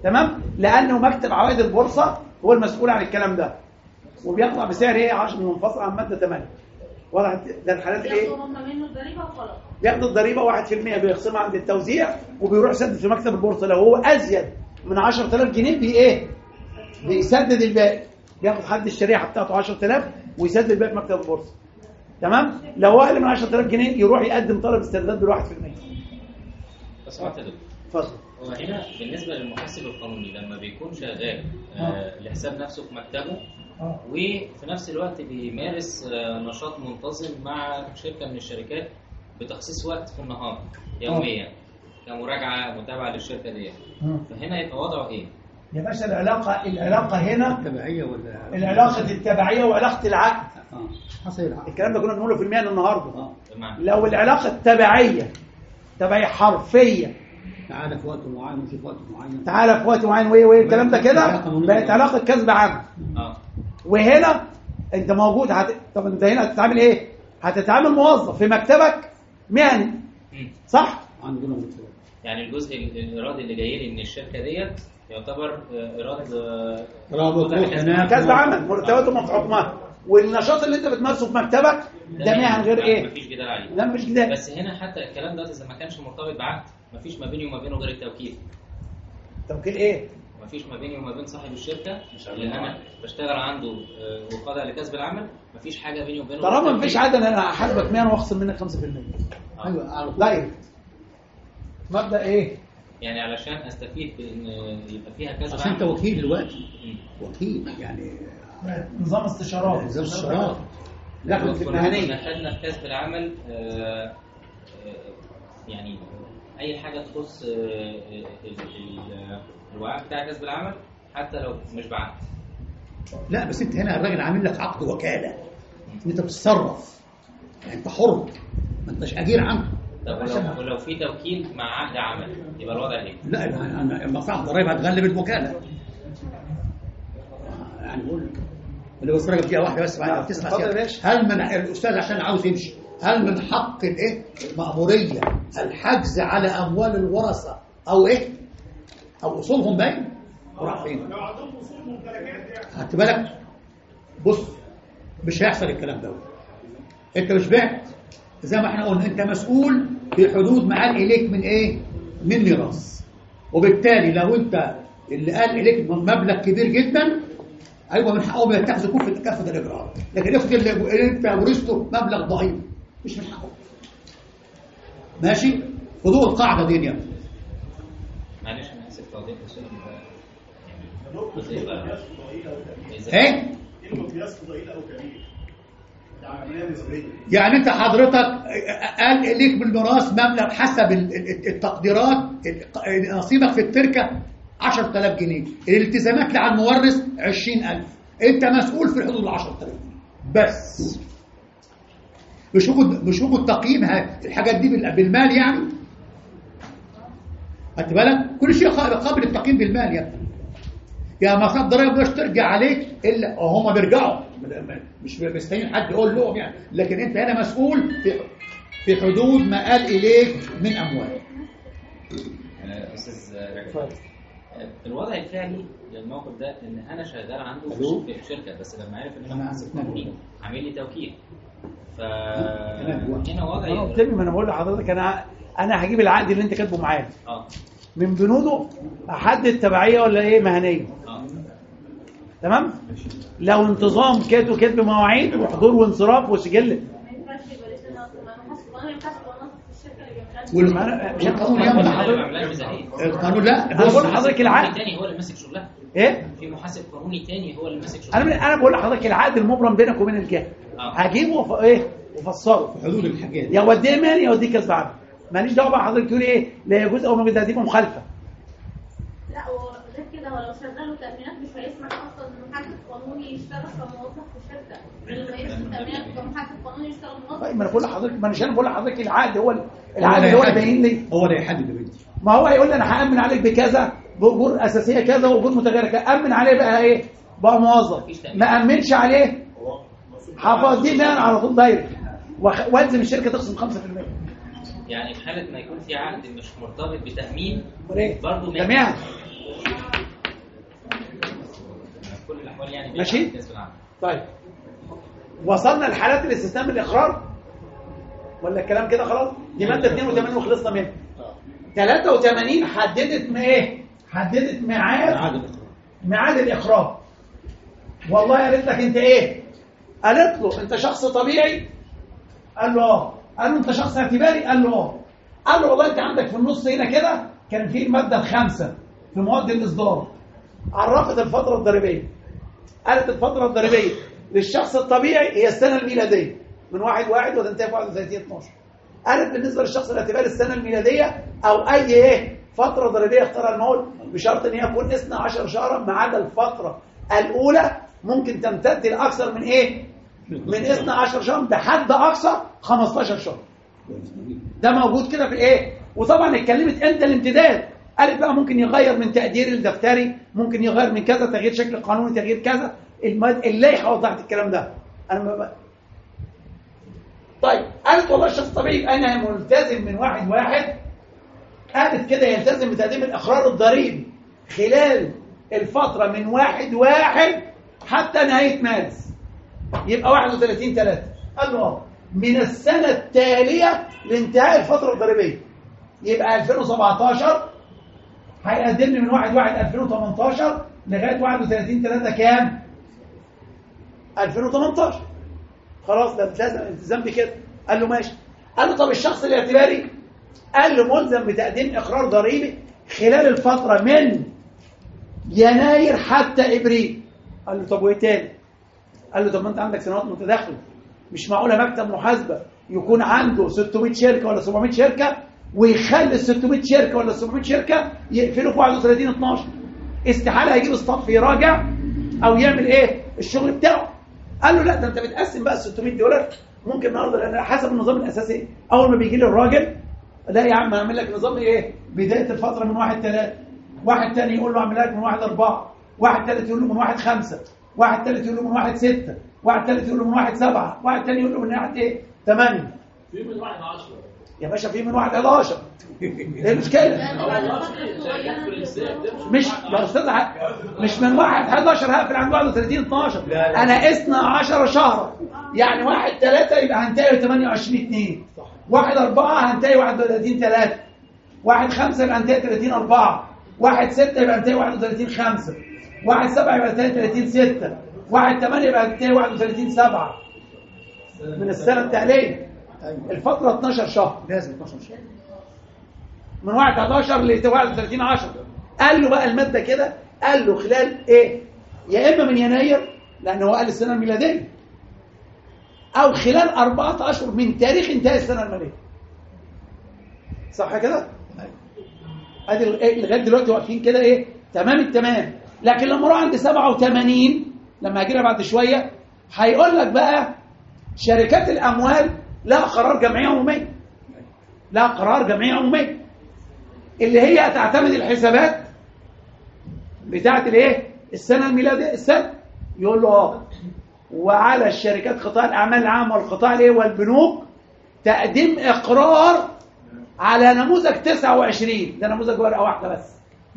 تمام؟ لانه مكتب عوائد البورصه هو المسؤول عن الكلام ده وبيطلع بسعر ايه عشرة منفصل عن ماده ثمانية. واضح ده الحالات ايه؟ ياخدوا هم منه الضريبه وخلاص. بياخدوا الضريبه واحد في المية بيخصمها عند التوزيع وبيروح يسدد في مكتب البورصه. لو هو ازيد من عشرة آلاف جنيه بي ايه؟ بيسدد الباقي. بياخد حد الشريحه بتاعته عشرة آلاف ويسدد الباقي في مكتب البورصه. تمام؟ لو هو اقل من عشرة آلاف جنيه يروح يقدم طلب استرداد بالواحد في المية. بس هو كده اتفضل. هو هنا بالنسبه للمحاسب القانوني لما بيكون شغال آه لحساب نفسه في مكتبه آه. وفي نفس الوقت بيمارس آه نشاط منتظم مع شركه من الشركات بتخصيص وقت في النهار يوميا كمراجعه متابعه للشركه دي، فهنا يبقى وضعه ايه؟ يا باشا العلاقه العلاقه هنا التبعيه ولا العلاقه التبعيه وعلاقه العقد. اه حصل العقد. الكلام ده كنا بنقوله في المهن النهارده. اه لو العلاقه التبعيه تبعيه حرفيه تعالى في وقت معين ومش في وقت معين تعالى في وقت معين وايه وايه الكلام ده كده بقت علاقه كسب عام. اه وهنا انت موجود هت... طب انت هنا هتتعامل ايه؟ هتتعامل موظف في مكتبك مهني صح؟ عندنا مكتب. يعني الجزء الإيرادي اللي جاي لي من الشركة ديت يعتبر إيراد إيراد كسب عمل مرتبات ومحكمة والنشاط اللي انت بتمارسه في مكتبك ده مهن غير ايه؟ مفيش جدال عليه. لا مفيش جدال. بس هنا حتى الكلام ده إذا ما كانش مرتبط بعقد مفيش ما بيني وما بينه غير التوكيل. توكيل ايه؟ مفيش ما بيني وما بين صاحب الشركة اللي أنا بشتغل عنده وقادة لكسب العمل مفيش حاجة بيني وبينه. طالما مفيش عادة أنا هحاسبك مية واخصم منك خمسة في المية. ايوه دايركت. مبدأ ايه؟ يعني علشان استفيد بان يبقى فيها كذا عشان انت وكيل دلوقتي وكيل يعني نظام استشارات نظام استشارات دخلت في المهنيه خدنا في كسب العمل آآ آآ يعني اي حاجه تخص الوعاء بتاع كسب العمل حتى لو مش بعقد. لا بس انت هنا الراجل عامل لك عقد وكاله انت بتتصرف يعني انت حر ما انتش اجير عنه. طب ولو, ولو في توكيل مع عقد عمل يبقى الوضع ايه؟ لا انا مصلحه الضرايب هتغلب الوكاله. يعني بقول اللي بس راجل دقيقه واحده بس بعد تسمع هل من الاستاذ عشان عاوز يمشي هل من حق الايه المأموريه الحجز على اموال الورثه او ايه؟ او اصولهم باين؟ وراح فين؟ لو عندهم اصول ممتلكات يعني خدت بالك؟ بص مش هيحصل الكلام ده. انت مش بعت زي ما احنا قلنا انت مسؤول في حدود ما قال اليك من ايه؟ من ميراث. وبالتالي لو انت اللي قال اليك مبلغ كبير جدا ايوه من حقهم يتخذوا كفه كافه الاجراءات، لكن افرض اللي انت ورثته مبلغ ضعيف مش من حقهم. ماشي؟ خدوا القاعده دي يا ابني. معلش انا اسف توضيح السؤال ايه؟ المقياس ضئيل او كبير يعني انت حضرتك قال ليك بالميراث مبلغ حسب التقديرات نصيبك في التركه عشرة آلاف جنيه، الالتزامات اللي على المورث عشرين ألف، انت مسؤول في حدود ال عشرة آلاف جنيه بس. مش هو مش هو التقييم الحاجات دي بالمال يعني. خدت بالك؟ كل شيء قابل للتقييم بالمال يا ابني. يا مصاب ضرائب مش ترجع عليك الا هم بيرجعوا مش مستنيين حد يقول لهم يعني، لكن انت هنا مسؤول في في حدود ما قال اليك من اموال. استاذ رجب الوضع الفعلي للموقف ده ان انا شغال عنده في شركه بس لما عرف ان انا محاسب قانوني عامل لي توكيل فهنا وضعي انا قلت ما انا بقول لحضرتك انا انا هجيب العقد اللي انت كاتبه معايا اه من بنوده احدد تبعيه ولا ايه مهنيه. اه تمام. لو انتظام كاتب كاتب مواعيد وحضور وانصراف وسجل والقانون يعمل القانون لا انا بقول لحضرتك العقد تاني هو اللي ماسك شغلها. ايه في محاسب قانوني تاني هو اللي ماسك شغلها. انا انا بقول لحضرتك العقد المبرم بينك وبين الجهه هجيبه وف... ايه وفسره في حدود الحاجات يا وديه مالي يا وديه كسب عمل ماليش دعوه بقى حضرتك تقول ايه لا يجوز او ما يجوز هتبقى مخالفه. لا وغير كده هو لو شغال تامينات مش هيسمح اصلا ان محاسب قانوني يشتغل كموظف في الشركه لما يسمح تامينات كمحاسب قانوني يشتغل موظف. طيب ما انا بقول لحضرتك ما انا بقول لحضرتك العقد هو العقد اللي هو باين لي هو اللي هيحدد يا بنتي. ما هو هيقول لي انا هامن عليك بكذا باجور اساسيه كذا واجور متغيره كذا امن عليه بقى ايه بقى موظف ما امنش عليه هفضيه انا على طول دايركت والزم الشركه تخصم خمسة في المية. يعني في حاله ما يكون في عقد مش مرتبط بتامين برضه تمام في كل الاحوال يعني ماشي؟ كاس العالم. طيب وصلنا لحالات الاستثناء من الاقرار ولا الكلام كده خلاص؟ دي ماده اثنين وثمانين وخلصنا منها. ثلاثة وثمانين حددت ما ايه؟ حددت ميعاد ميعاد الاقرار. والله قالت لك انت ايه؟ قالت له انت شخص طبيعي؟ قال له اه. قال له انت شخص اعتباري؟ قال له اه. قال له والله انت عندك في النص هنا كده كان في الماده الخامسه في مواد الاصدار عرفت الفتره الضريبيه. قالت الفتره الضريبيه للشخص الطبيعي هي السنه الميلاديه من واحد واحد وتنتهي في واحد وثلاثين اتناشر. قالت بالنسبه للشخص الاعتباري السنه الميلاديه او اي ايه فتره ضريبيه اختارها المول بشرط ان هي تكون اثنا عشر شهرا ما عدا الفتره الاولى ممكن تمتد لاكثر من ايه؟ من اثنا عشر شهرا بحد اقصى خمستاشر شهر. ده موجود كده في الايه؟ وطبعا اتكلمت امتى الامتداد؟ قالت بقى ممكن يغير من تقدير الدفتري، ممكن يغير من كذا، تغيير شكل القانوني، تغيير كذا. اللائحه وضحت الكلام ده. انا ما بقى. طيب قالت والله الشخص الطبيعي انا ملتزم من واحد واحد. قالت كده يلتزم بتقديم الاقرار الضريبي خلال الفتره من واحد واحد حتى نهايه مارس. يبقى واحد وثلاثين ثلاثة. قال له اه من السنه التاليه لانتهاء الفتره الضريبيه. يبقى ألفين وسبعتاشر هيقدم لي من واحد واحد ألفين وثمانتاشر لغايه واحد وثلاثين ثلاثة كام؟ ألفين وثمانتاشر. خلاص ده لازم التزام بكده. قال له ماشي. قال له طب الشخص الاعتباري؟ قال له ملزم بتقديم اقرار ضريبي خلال الفتره من يناير حتى ابريل. قال له طب وايه تاني؟ قال له طب ما انت عندك سنوات متداخله، مش معقوله مكتب محاسبه يكون عنده ستمائة شركه ولا سبعمائة شركه ويخلي ال ستمائة شركه ولا سبعمائة شركه يقفلوا في واحد وثلاثين اتناشر. استحاله هيجيب اسطاف يراجع او يعمل ايه الشغل بتاعه. قال له لا ده انت بتقسم بقى ال ستمائة دولار ممكن النهارده لان حسب النظام الاساسي اول ما بيجي لي الراجل لا يا عم هعمل لك نظام ايه بدايه الفتره من واحد ثلاثة، واحد ثاني يقول له اعمل لك من واحد أربعة، واحد ثالث يقول له من واحد خمسة، واحد ثالث يقول له من واحد ستة، واحد ثالث يقول له من واحد سبعة، واحد ثاني يقول له من واحد ايه ثمانية. في من واحد عشرة يا باشا في من واحد حداشر. ايه المشكله؟ مش يا استاذ مش من واحد حداشر هقفل عند واحد وثلاثين اتناشر. انا اثنا عشر شهرا يعني واحد ثلاثة يبقى هنتهي ثمانية وعشرين اتنين، واحد أربعة هنتهي واحد وثلاثين ثلاثة، واحد خمسة يبقى هنتهي ثلاثين أربعة، واحد ستة يبقى هنتهي واحد وثلاثين خمسة، واحد سبعة يبقى هنتهي ثلاثين ستة، واحد ثمانية يبقى هنتهي واحد وثلاثين سبعة من السنة التالية. الفترة اتناشر شهر لازم اتناشر شهر من واحد حداشر ل واحد وثلاثين عشرة. قال له بقى المادة كده قال له خلال ايه يا اما من يناير لان هو قال السنة الميلادية او خلال أربعة اشهر من تاريخ انتهاء السنة المالية. صح كده؟ ادي لغايه دلوقتي واقفين كده ايه تمام التمام. لكن لما اروح عند سبعة وثمانين لما هاجي بعد شويه هيقول لك بقى شركات الاموال لها قرار جمعيه عموميه، لها قرار جمعيه عموميه اللي هي تعتمد الحسابات بتاعه الايه السنه الميلاديه السنه. يقول له اه وعلى الشركات قطاع الاعمال العامه والقطاع الايه والبنوك تقديم اقرار على نموذج تسعة وعشرين. ده نموذج ورقه واحده بس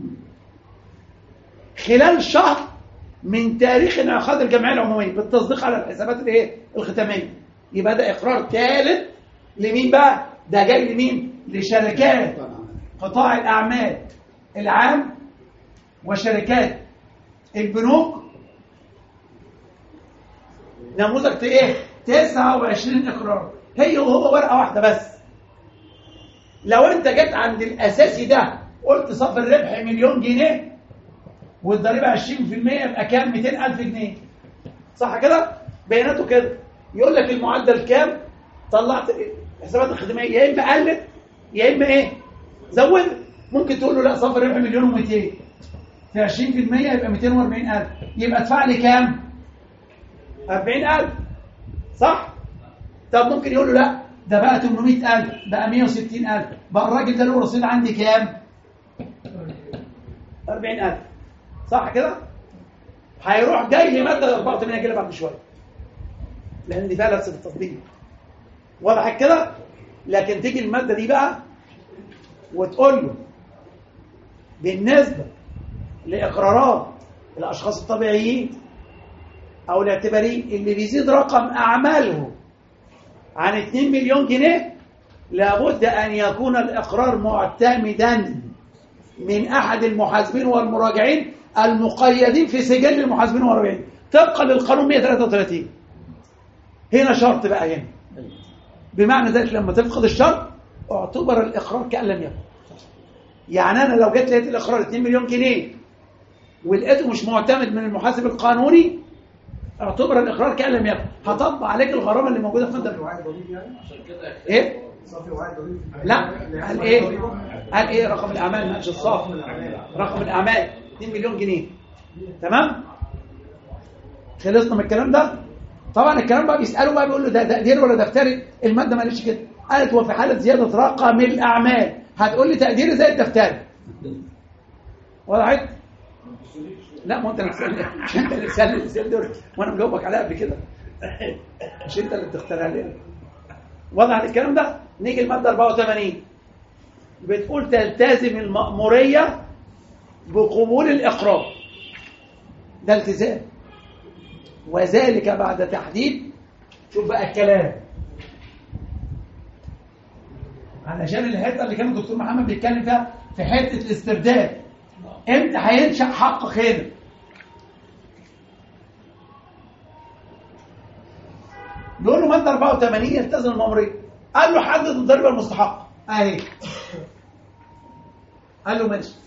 خلال شهر من تاريخ انعقاد الجمعيه العموميه بالتصديق على الحسابات الايه الختاميه. يبقى ده اقرار ثالث لمين بقى؟ ده جاي لمين؟ لشركات قطاع الاعمال العام وشركات البنوك. نموذج ايه تسعة وعشرين اقرار هي وهو ورقه واحده بس. لو انت جيت عند الاساسي ده قلت صافي الربح مليون جنيه والضريبه عشرين في المية يبقى كام؟ مئتين ألف جنيه. صح كده؟ بياناته كده يقول لك المعدل كام؟ طلعت الحسابات الخدميه يا اما قلت يا اما ايه؟ زودت. ممكن تقول له لا صافي الربح مليون ومئتين في عشرين في المية يبقى مئتين وأربعين ألف يبقى ادفع لي كام؟ أربعين ألف. صح؟ طب ممكن يقول له لا ده بقى ثمانمائة ألف بقى مئة وستين ألف بقى الراجل ده له رصيد عندي كام؟ أربعين ألف. صح كده؟ هيروح جاي لمادة أربعة وثمانين هجيلها بعد شوية لأن دي فيها نفس التطبيق. واضح كده؟ لكن تيجي المادة دي بقى وتقول له بالنسبة لإقرارات الاشخاص الطبيعيين او الاعتباريين اللي بيزيد رقم اعمالهم عن اتنين مليون جنيه لابد ان يكون الاقرار معتمدا من احد المحاسبين والمراجعين المقيدين في سجل المحاسبين والمراجعين طبقا للقانون مئة وثلاثة وثلاثين. هنا شرط بقى هنا، بمعنى ذلك لما تفقد الشرط اعتبر الاقرار كأن لم يكن. يعني انا لو جيت لقيت الاقرار اتنين مليون جنيه ولقيته مش معتمد من المحاسب القانوني اعتبر الاقرار كأن لم يكن، هطبق عليك الغرامه اللي موجوده في ماده ايه؟ لا قال ايه؟ قال ايه رقم الاعمال مش الصافي، رقم الاعمال اتنين مليون جنيه. تمام؟ خلصنا من الكلام ده؟ طبعا الكلام بقى بيسالوا بقى بيقول له ده تقدير ولا دفتري؟ الماده ما قالتش كده، قالت وفي حاله زياده رقم الاعمال هتقول لي تقديري زي الدفتري. وضعت؟ لا ما انت اللي بتسالني، مش انت اللي بتسالني الاسئله دول وانا مجاوبك عليها قبل كده. مش انت اللي بتختارها لي. وضع الكلام ده. نيجي الماده أربعة وثمانين بتقول تلتزم المأموريه بقبول الاقرار. ده التزام، وذلك بعد تحديد. شوف بقى الكلام علشان الحته اللي كان الدكتور محمد بيتكلم فيها في حته الاسترداد، امتى هينشأ حقك هنا؟ نقول له ماده أربعة وثمانين يلتزم المأموريه. قال له حدد الضريبه المستحقه اهي. قال له ماشي،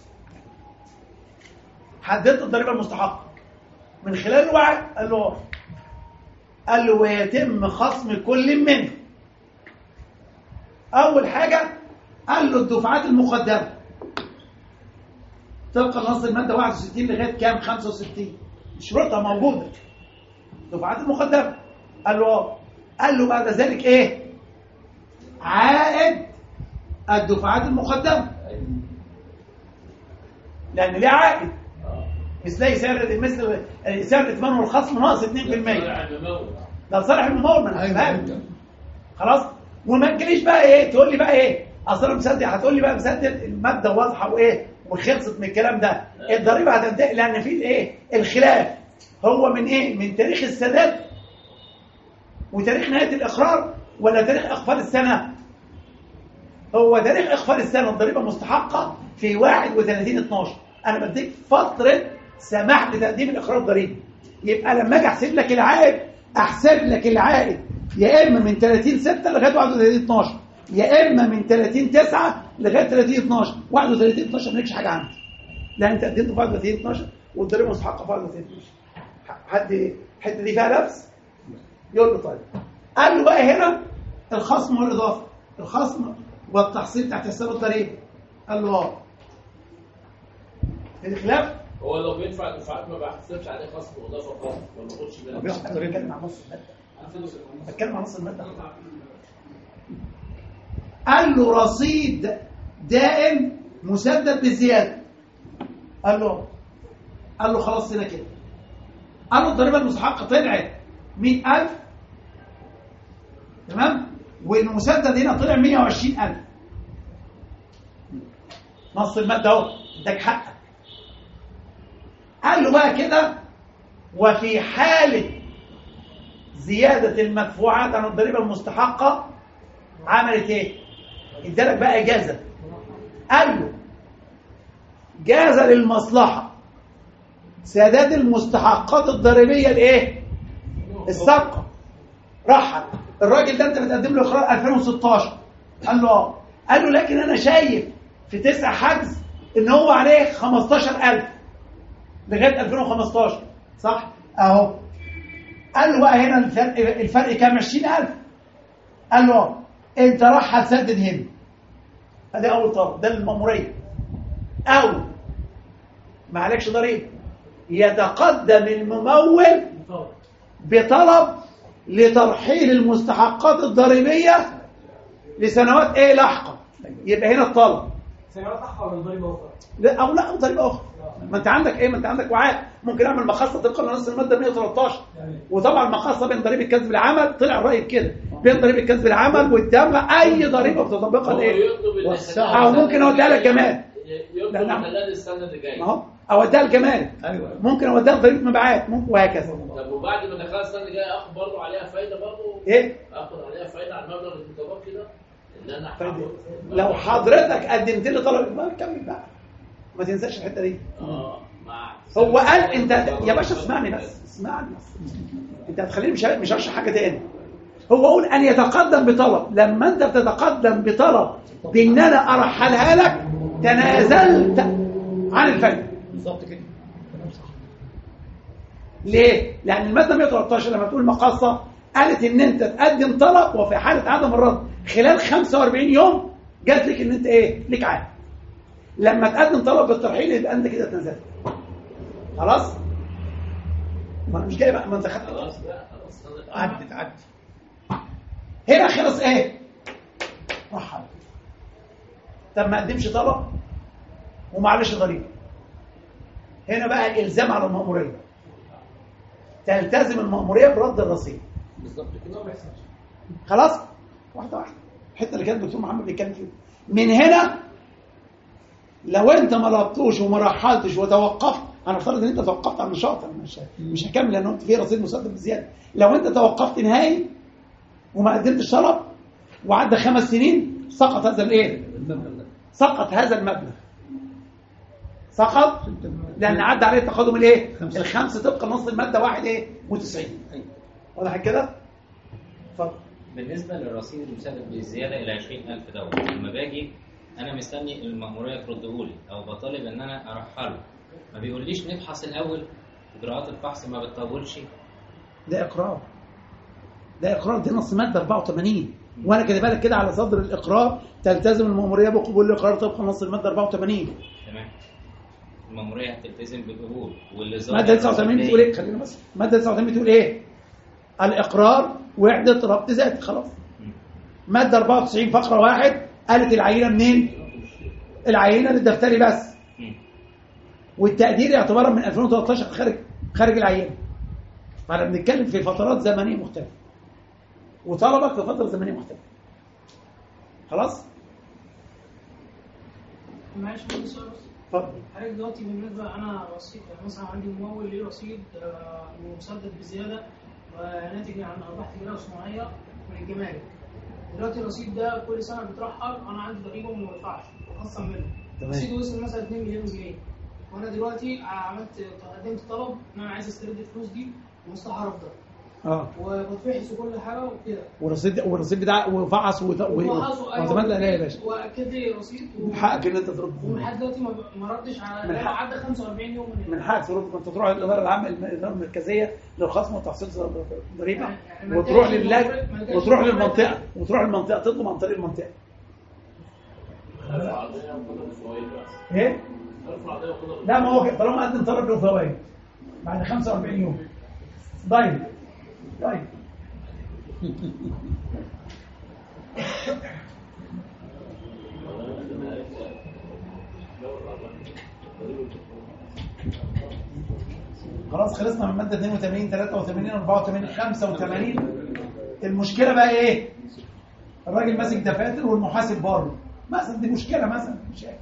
حددت الضريبه المستحقه من خلال الوعي. قال له قال له ويتم خصم كل منه. اول حاجه قال له الدفعات المقدمه طبقا لنص الماده واحد وستين لغايه كام؟ خمسة وستين، شروطها موجوده. الدفعات المقدمه قال له قال له بعد ذلك ايه؟ عائد الدفعات المقدمه، لان ليه عائد مثل سعر مثل سعر الائتمان والخصم ناقص اتنين بالمية. ده لصالح الممول. ما انا فاهم خلاص. وما تجيليش بقى ايه تقول لي بقى ايه اصل انا مصدق، هتقول لي بقى مصدق الماده واضحه وايه وخلصت من الكلام ده. الضريبه هتنتهي لان في الايه الخلاف هو من ايه؟ من تاريخ السداد وتاريخ نهايه الاقرار ولا تاريخ اخفاض السنه؟ هو تاريخ اخفاض السنه الضريبه مستحقه في واحد وثلاثين اتناشر. انا بديك فتره سماح لتقديم الاقرار الضريبي. يبقى لما اجي احسب لك العائد احسب لك العائد يا اما من ثلاثين ستة لغايه واحد وثلاثين اتناشر، يا اما من ثلاثين تسعة لغايه ثلاثين اتناشر. واحد وثلاثين اتناشر مالكش حاجه عندي لان انت قدمت في واحد وثلاثين اتناشر والضريبه مستحقه في واحد وثلاثين اتناشر. حد الحته دي فيها لبس؟ يقول له طيب. قال له بقى هنا الخصم والاضافه، الخصم والتحصيل تحت حساب الضريبه. قال له اه الخلاف هو لو بيدفع دفعات ما بحسبش عليه خصم واضافه خالص ولا ما باخدش بالي. بياخد بيتكلم عن نص الماده. بتكلم عن نص الماده. قال له رصيد دائم مسدد بزياده. قال له قال له خلاص هنا كده. قال له الضريبه المستحقه طلعت مئة ألف تمام، والمسدد هنا طلع مئة وعشرين ألف. نص الماده اهو اداك حقك. قال له بقى كده وفي حاله زياده المدفوعات عن الضريبه المستحقه عملت ايه؟ ادالك بقى اجازه. قال له جاز للمصلحه سداد المستحقات الضريبيه الايه؟ السابقه. رحل الراجل ده انت بتقدم له اقرار ألفين وستاشر. قال له اه. قال له لكن انا شايف في تسع حجز ان هو عليه خمستاشر ألف لغايه ألفين وخمستاشر صح؟ اهو. قال له بقى هنا الفرق الفرق كام؟ عشرين ألف. قال له اه. انت راح هتسدد هنا. ادي اول طلب، ده المأموريه. او ما عليكش ضريبه، يتقدم الممول بطلب لترحيل المستحقات الضريبيه لسنوات ايه لاحقه. يبقى هنا الطلب سنوات لاحقه ولا ضريبه اخرى؟ لا او لا ضريبه اخرى. ما انت عندك ايه؟ ما انت عندك وعاء ممكن اعمل مخصصه طبقا لنص الماده مئة وتلتاشر. وطبعا مخصصه بين ضريبه كسب العمل طلع الراي كده بين ضريبه كسب العمل والدم اي ضريبه بتطبقها الايه؟ او ممكن اقولها لك كمان يطلب خلال السنه اللي جايه. اهو اوديها الجمارك. ايوه ممكن اوديها ضريبه مبيعات ممكن وهكذا. طب وبعد ما دخلت السنه اللي جايه اخد برضه عليها فايده برضه؟ ايه؟ اخد عليها فايده على المبلغ المتبقي ده اللي انا فايدة. لو حضرتك قدمت لي طلب اجمالي كمل بقى. ما تنساش الحته دي. اه مع هو قال انت يا باشا اسمعني بس اسمعني بس. انت هتخليني مش مش هشرح حاجه تاني. هو قول ان يتقدم بطلب. لما انت بتتقدم بطلب بان انا ارحلها لك تنازلت عن الفايده. بالظبط كده. ليه؟ لان الماده مئة وثلاثة عشر لما تقول مقاصه قالت ان انت تقدم طلب وفي حاله عدم الرد خلال خمسة وأربعين يوم جات لك ان انت ايه؟ ليك عائد. لما تقدم طلب بالترحيل يبقى انت كده اتنازلت. خلاص؟ ما انا مش جاي بقى ما انت خدت خلاص بقى خلاص عدت عدت. هنا خلص ايه؟ رحل. طب ما قدمش طلب ومعلش ضريبه. هنا بقى الزام على المأموريه. تلتزم المأموريه برد الرصيد. بالظبط كده. خلاص؟ واحده واحده. الحته اللي كان الدكتور محمد بيتكلم فيها. من هنا لو انت ما ربطوش وما رحلتش وتوقفت، انا افترض ان انت توقفت عن النشاط، انا مش مش هكمل لان انت في رصيد مسدد بزياده. لو انت توقفت نهائي وما قدمتش طلب وعدى خمس سنين سقط هذا الايه؟ سقط هذا المبلغ. سقط لان عدى عليه التقادم الايه؟ الخمسه طبقا نص الماده واحد ايه؟ وتسعين. واضح كده؟ اتفضل. بالنسبه للرصيد المسدد بالزياده الى عشرين ألف دوت، لما باجي انا مستني المأموريه ترده لي او بطالب ان انا ارحله، ما بيقوليش نبحث الاول؟ اجراءات الفحص ما بتطولش؟ ده اقرار. ده اقرار، دي نص ماده أربعة وثمانين، وانا كده بالك كده على صدر الاقرار تلتزم المأموريه بقبول الاقرار طبقا نص الماده أربعة وثمانين. تمام. المأموريه هتلتزم بالقبول واللي ماده تسعة وثمانين بتقول ايه؟ خلينا بس. ماده تسعة وثمانين بتقول ايه؟ الاقرار وحده ربط ذاتي. خلاص. ماده أربعة وتسعين فقره واحد قالت العينه منين؟ العينه للدفتري بس. والتقدير يعتبر من ألفين وثلاثة عشر خارج خارج العينه. فاحنا بنتكلم في فترات زمنيه مختلفه. وطلبك في فتره زمنيه مختلفه. خلاص؟ معلش في سؤال. اتفضل. حضرتك دلوقتي بالنسبه انا رصيد مثلا عندي ممول ليه رصيد مسدد بزياده وناتج عن ارباح تجاريه وصناعيه من الجمارك. دلوقتي الرصيد ده كل سنه بيترحل، انا عندي ضريبه وما بدفعش بخصم منه. الرصيد وصل مثلا اتنين مليون جنيه، وانا دلوقتي عملت قدمت طلب ان انا عايز استرد الفلوس دي ومصلحه رافضه. اه وبتفحص وكل حاجه وكده. والرصيد والرصيد بتاع وفحص وت... وزمان لا يا باشا. واكد لي رصيد و... حقك ان انت ترد. ولحد دلوقتي ما ردش على من حق... عدى خمسة وأربعين يوم من من حقك ترد. كنت تروح للاداره العامه الاداره المركزيه للخصم وتحصيل ضريبه يعني وتروح لله وتروح للمنطقه وتروح للمنطقه تطلب عن طريق المنطقه. ايه؟ لا ما هو طالما قدم طلب له فوائد بعد خمسة وأربعين يوم. طيب طيب خلاص خلصنا من ماده اثنين وثمانين ثلاثة وثمانين أربعة وثمانين خمسة وثمانين. المشكله بقى ايه؟ الراجل ماسك دفاتر والمحاسب بره مثلا. دي مشكله مثلا مش عارف.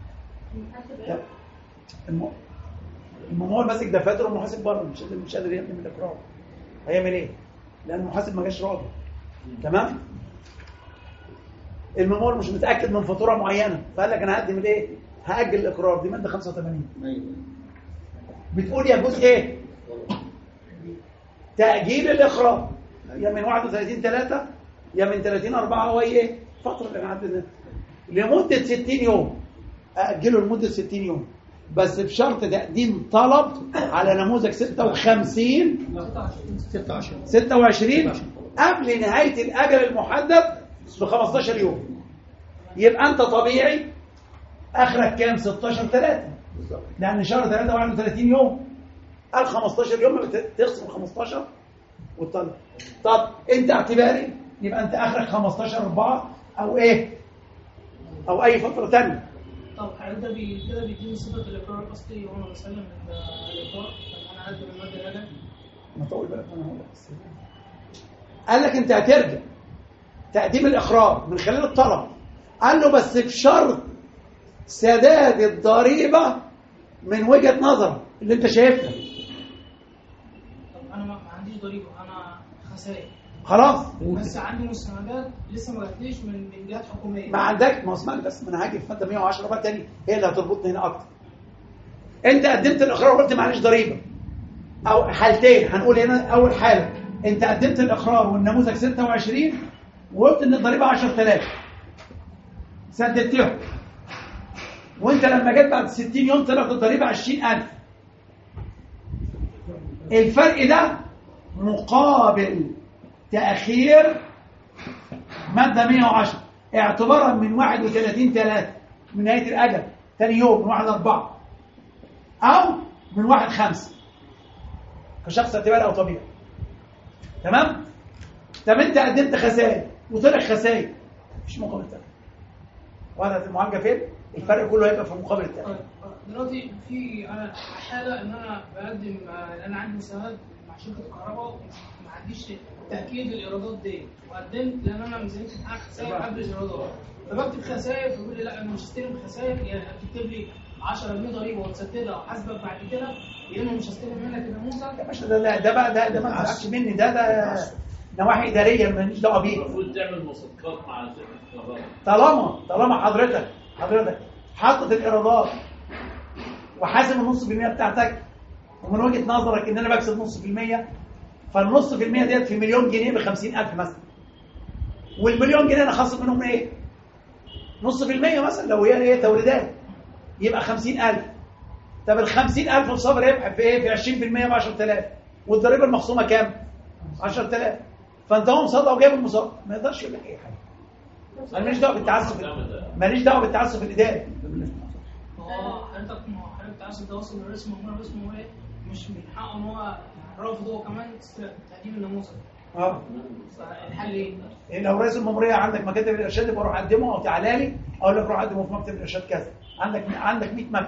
الممول ماسك دفاتر والمحاسب بره مش قادر مش قادر يعمل من الاقرار. هيعمل ايه؟ لان المحاسب ما جاش راضي. تمام؟ الممول مش متاكد من فاتوره معينه فقال لك انا هقدم الايه؟ هاجل الاقرار. دي ماده خمسة وثمانين. بتقول يجوز ايه؟ تاجيل الاقرار يا من واحد وثلاثين ثلاثة يا من ثلاثين أربعة هو ايه؟ فتره اللي عندنا لمده ستين يوم. اجله لمده ستين يوم بس بشرط تقديم طلب على نموذج ستة وخمسين ستة وعشرين قبل نهاية الأجل المحدد ب خمستاشر يوم. يبقى أنت طبيعي آخرك كام؟ ستاشر ثلاثة لأن شهر ثلاثة واحد وثلاثين يوم. قال خمستاشر يوم تخصم خمستاشر والطلب. طب أنت اعتباري يبقى أنت آخرك خمستاشر أربعة أو إيه؟ أو أي فترة تانية. طب ده بي كده بيديني صفه الاقرار الاصلي وانا بسلم الاقرار. طب انا اقدم الماده الاجل ما طول بالك انا هقول لك. قال لك انت هترجع تقديم الاقرار من خلال الطلب. قال له بس بشرط سداد الضريبه من وجهه نظر اللي انت شايفها. طب انا ما عنديش ضريبه، انا خسائر خلاص بس عندي مستندات لسه ما جاتليش من من جهات حكوميه. ما عندك، ما اسمعني بس، ما انا هاجي في ماده مية وعشرة بقى تاني هي اللي هتربطني هنا اكتر. انت قدمت الاقرار وقلت معلش ضريبه، او حالتين هنقول هنا. اول حاله انت قدمت الاقرار والنموذج ستة وعشرين وقلت ان الضريبه عشرة آلاف سددتهم، وانت لما جيت بعد ستين يوم طلعت الضريبه عشرين ألف. الفرق ده مقابل تاخير ماده مية وعشرة اعتبارا من واحد وثلاثين ثلاثة من نهايه الاجل ثاني يوم من واحد أربعة او من واحد خمسة كشخص اعتباري او طبيعي. تمام؟ طب انت قدمت خسائر وطلع خسائر مفيش مقابل تاخير. وهذا المعالجه فين؟ الفرق كله هيبقى في مقابل التاخير. دلوقتي في انا حاله ان انا بقدم، انا عندي مستند مع شركه الكهرباء وما عنديش تاكيد الايرادات دي، وقدمت لان انا ميزانيتي معاك خسائر قبل الايرادات، فبكتب خسائر فبيقول لي لا انا مش هستلم خسائر، يعني هتكتب لي عشرة جنيه ضريبه وتسددها وحاسبك بعد كده، يا اما مش هستلم منك النموذج. يا باشا ده لا ده بقى ده ده ما تزعلش مني، ده ده نواحي اداريه ماليش دعوه بيه. المفروض تعمل مصادقات مع شركه الكهرباء. طالما طالما حضرتك حضرتك حاطط الايرادات وحاسب النص في المية بتاعتك، ومن وجهه نظرك ان انا بكسب نص في المية، فالنص في المية ديت في مليون جنيه ب خمسين ألف مثلا، والمليون جنيه انا خاصم منهم ايه؟ نص في المية مثلا لو هي ايه توريدات يبقى خمسين ألف. طب ال خمسين ألف بصبر ربح في ايه؟ في عشرين في المية ب عشرة آلاف، والضريبه المخصومه كام؟ عشرة آلاف. فانت هو مصادقه وجايب المصادقه ما يقدرش يقول لك اي حاجه. انا ماليش دعوه بالتعسف، ماليش دعوه بالتعسف الاداري. اه حضرتك ما حضرتك التعسف ده وصل لرئيس المأمورية، رئيس المأمورية مش من حقه ان هو رافض هو كمان تقديم النموذج. اه الحل ايه؟ لو رئيس المأمورية عندك مكاتب الارشاد يبقى روح قدمه، او تعالى لي اقول لك روح قدمه في مكتب الارشاد كذا. عندك عندك مية مكتب،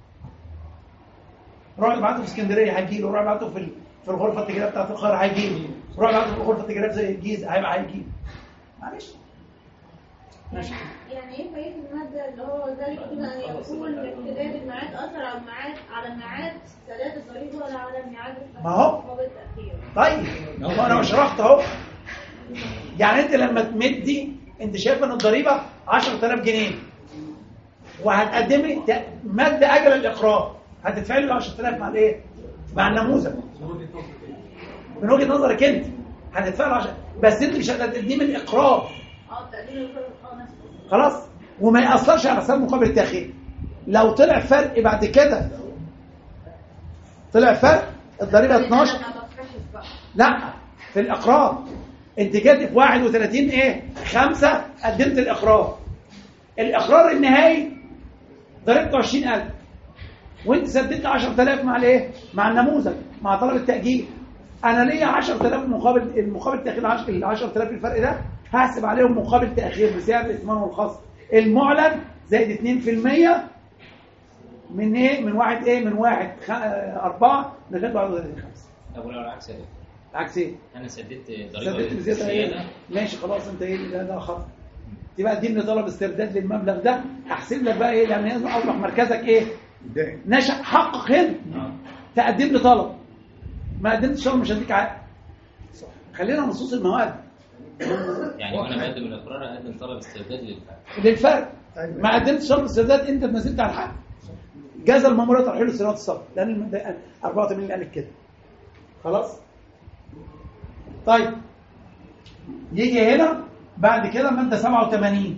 روح ابعته في اسكندريه هيجي له، روح ابعته في في الغرفه التجاريه بتاعت القاهره هيجي له، روح ابعته في الغرفه التجاريه زي الجيزه هيبقى هيجي له. معلش ماشي. يعني ايه فايده الماده اللي هو ذلك دون ان يكون ابتداء الميعاد اثر على الميعاد على ميعاد سداد الضريبه ولا على ميعاد ما هو مقابل التاخير؟ طيب ما انا شرحت اهو. يعني انت لما تمدي انت شايف ان الضريبه عشرة آلاف جنيه وهتقدم لي مد اجل الاقرار، هتدفع لي عشرة آلاف مع الايه؟ مع النموذج. من وجهه نظرك انت هتدفع له عشرة، بس انت مش هتقدم الاقرار. اه تقديم الاقرار اه نفسه خلاص، وما ياثرش على حساب مقابل التاخير. لو طلع فرق بعد كده، طلع فرق الضريبه اتناشر لا في الاقرار. انت جيت في واحد وثلاثين ايه خمسة قدمت الاقرار، الاقرار النهائي ضريبته عشرين ألف وانت سددت عشرة آلاف مع الايه؟ مع النموذج، مع طلب التاجيل. انا ليا عشرة آلاف مقابل المقابل التاخير، ال عشرة آلاف الفرق ده هحسب عليهم مقابل تاخير بسعر الائتمان والخصم المعلن زائد اتنين في المية من ايه؟ من واحد ايه؟ من واحد خ... أربعة لغايه واحد وثلاثين خمسة. طب ولو العكس يا دكتور؟ العكس ايه؟ انا سددت سددت ضريبه بزياده زياده. ماشي خلاص، انت ايه ده ده خطأ. تبقى اديني طلب استرداد للمبلغ ده، احسب لك بقى ايه لما يظهر اوضح مركزك ايه؟ نشأ حقق هنا تقدم لي طلب، ما قدمتش طلب مش هديك عقد. خلينا نصوص المواد. يعني وانا بقدم الاقرار اقدم طلب استرداد للفرق للفرق ما قدمتش طلب استرداد انت ما زلت على الحق. جاز المأمورية ترحيل السنوات السابقة لان الماده أربعة وثمانين قالت كده. خلاص؟ طيب يجي هنا بعد كده ماده سبعة وثمانين.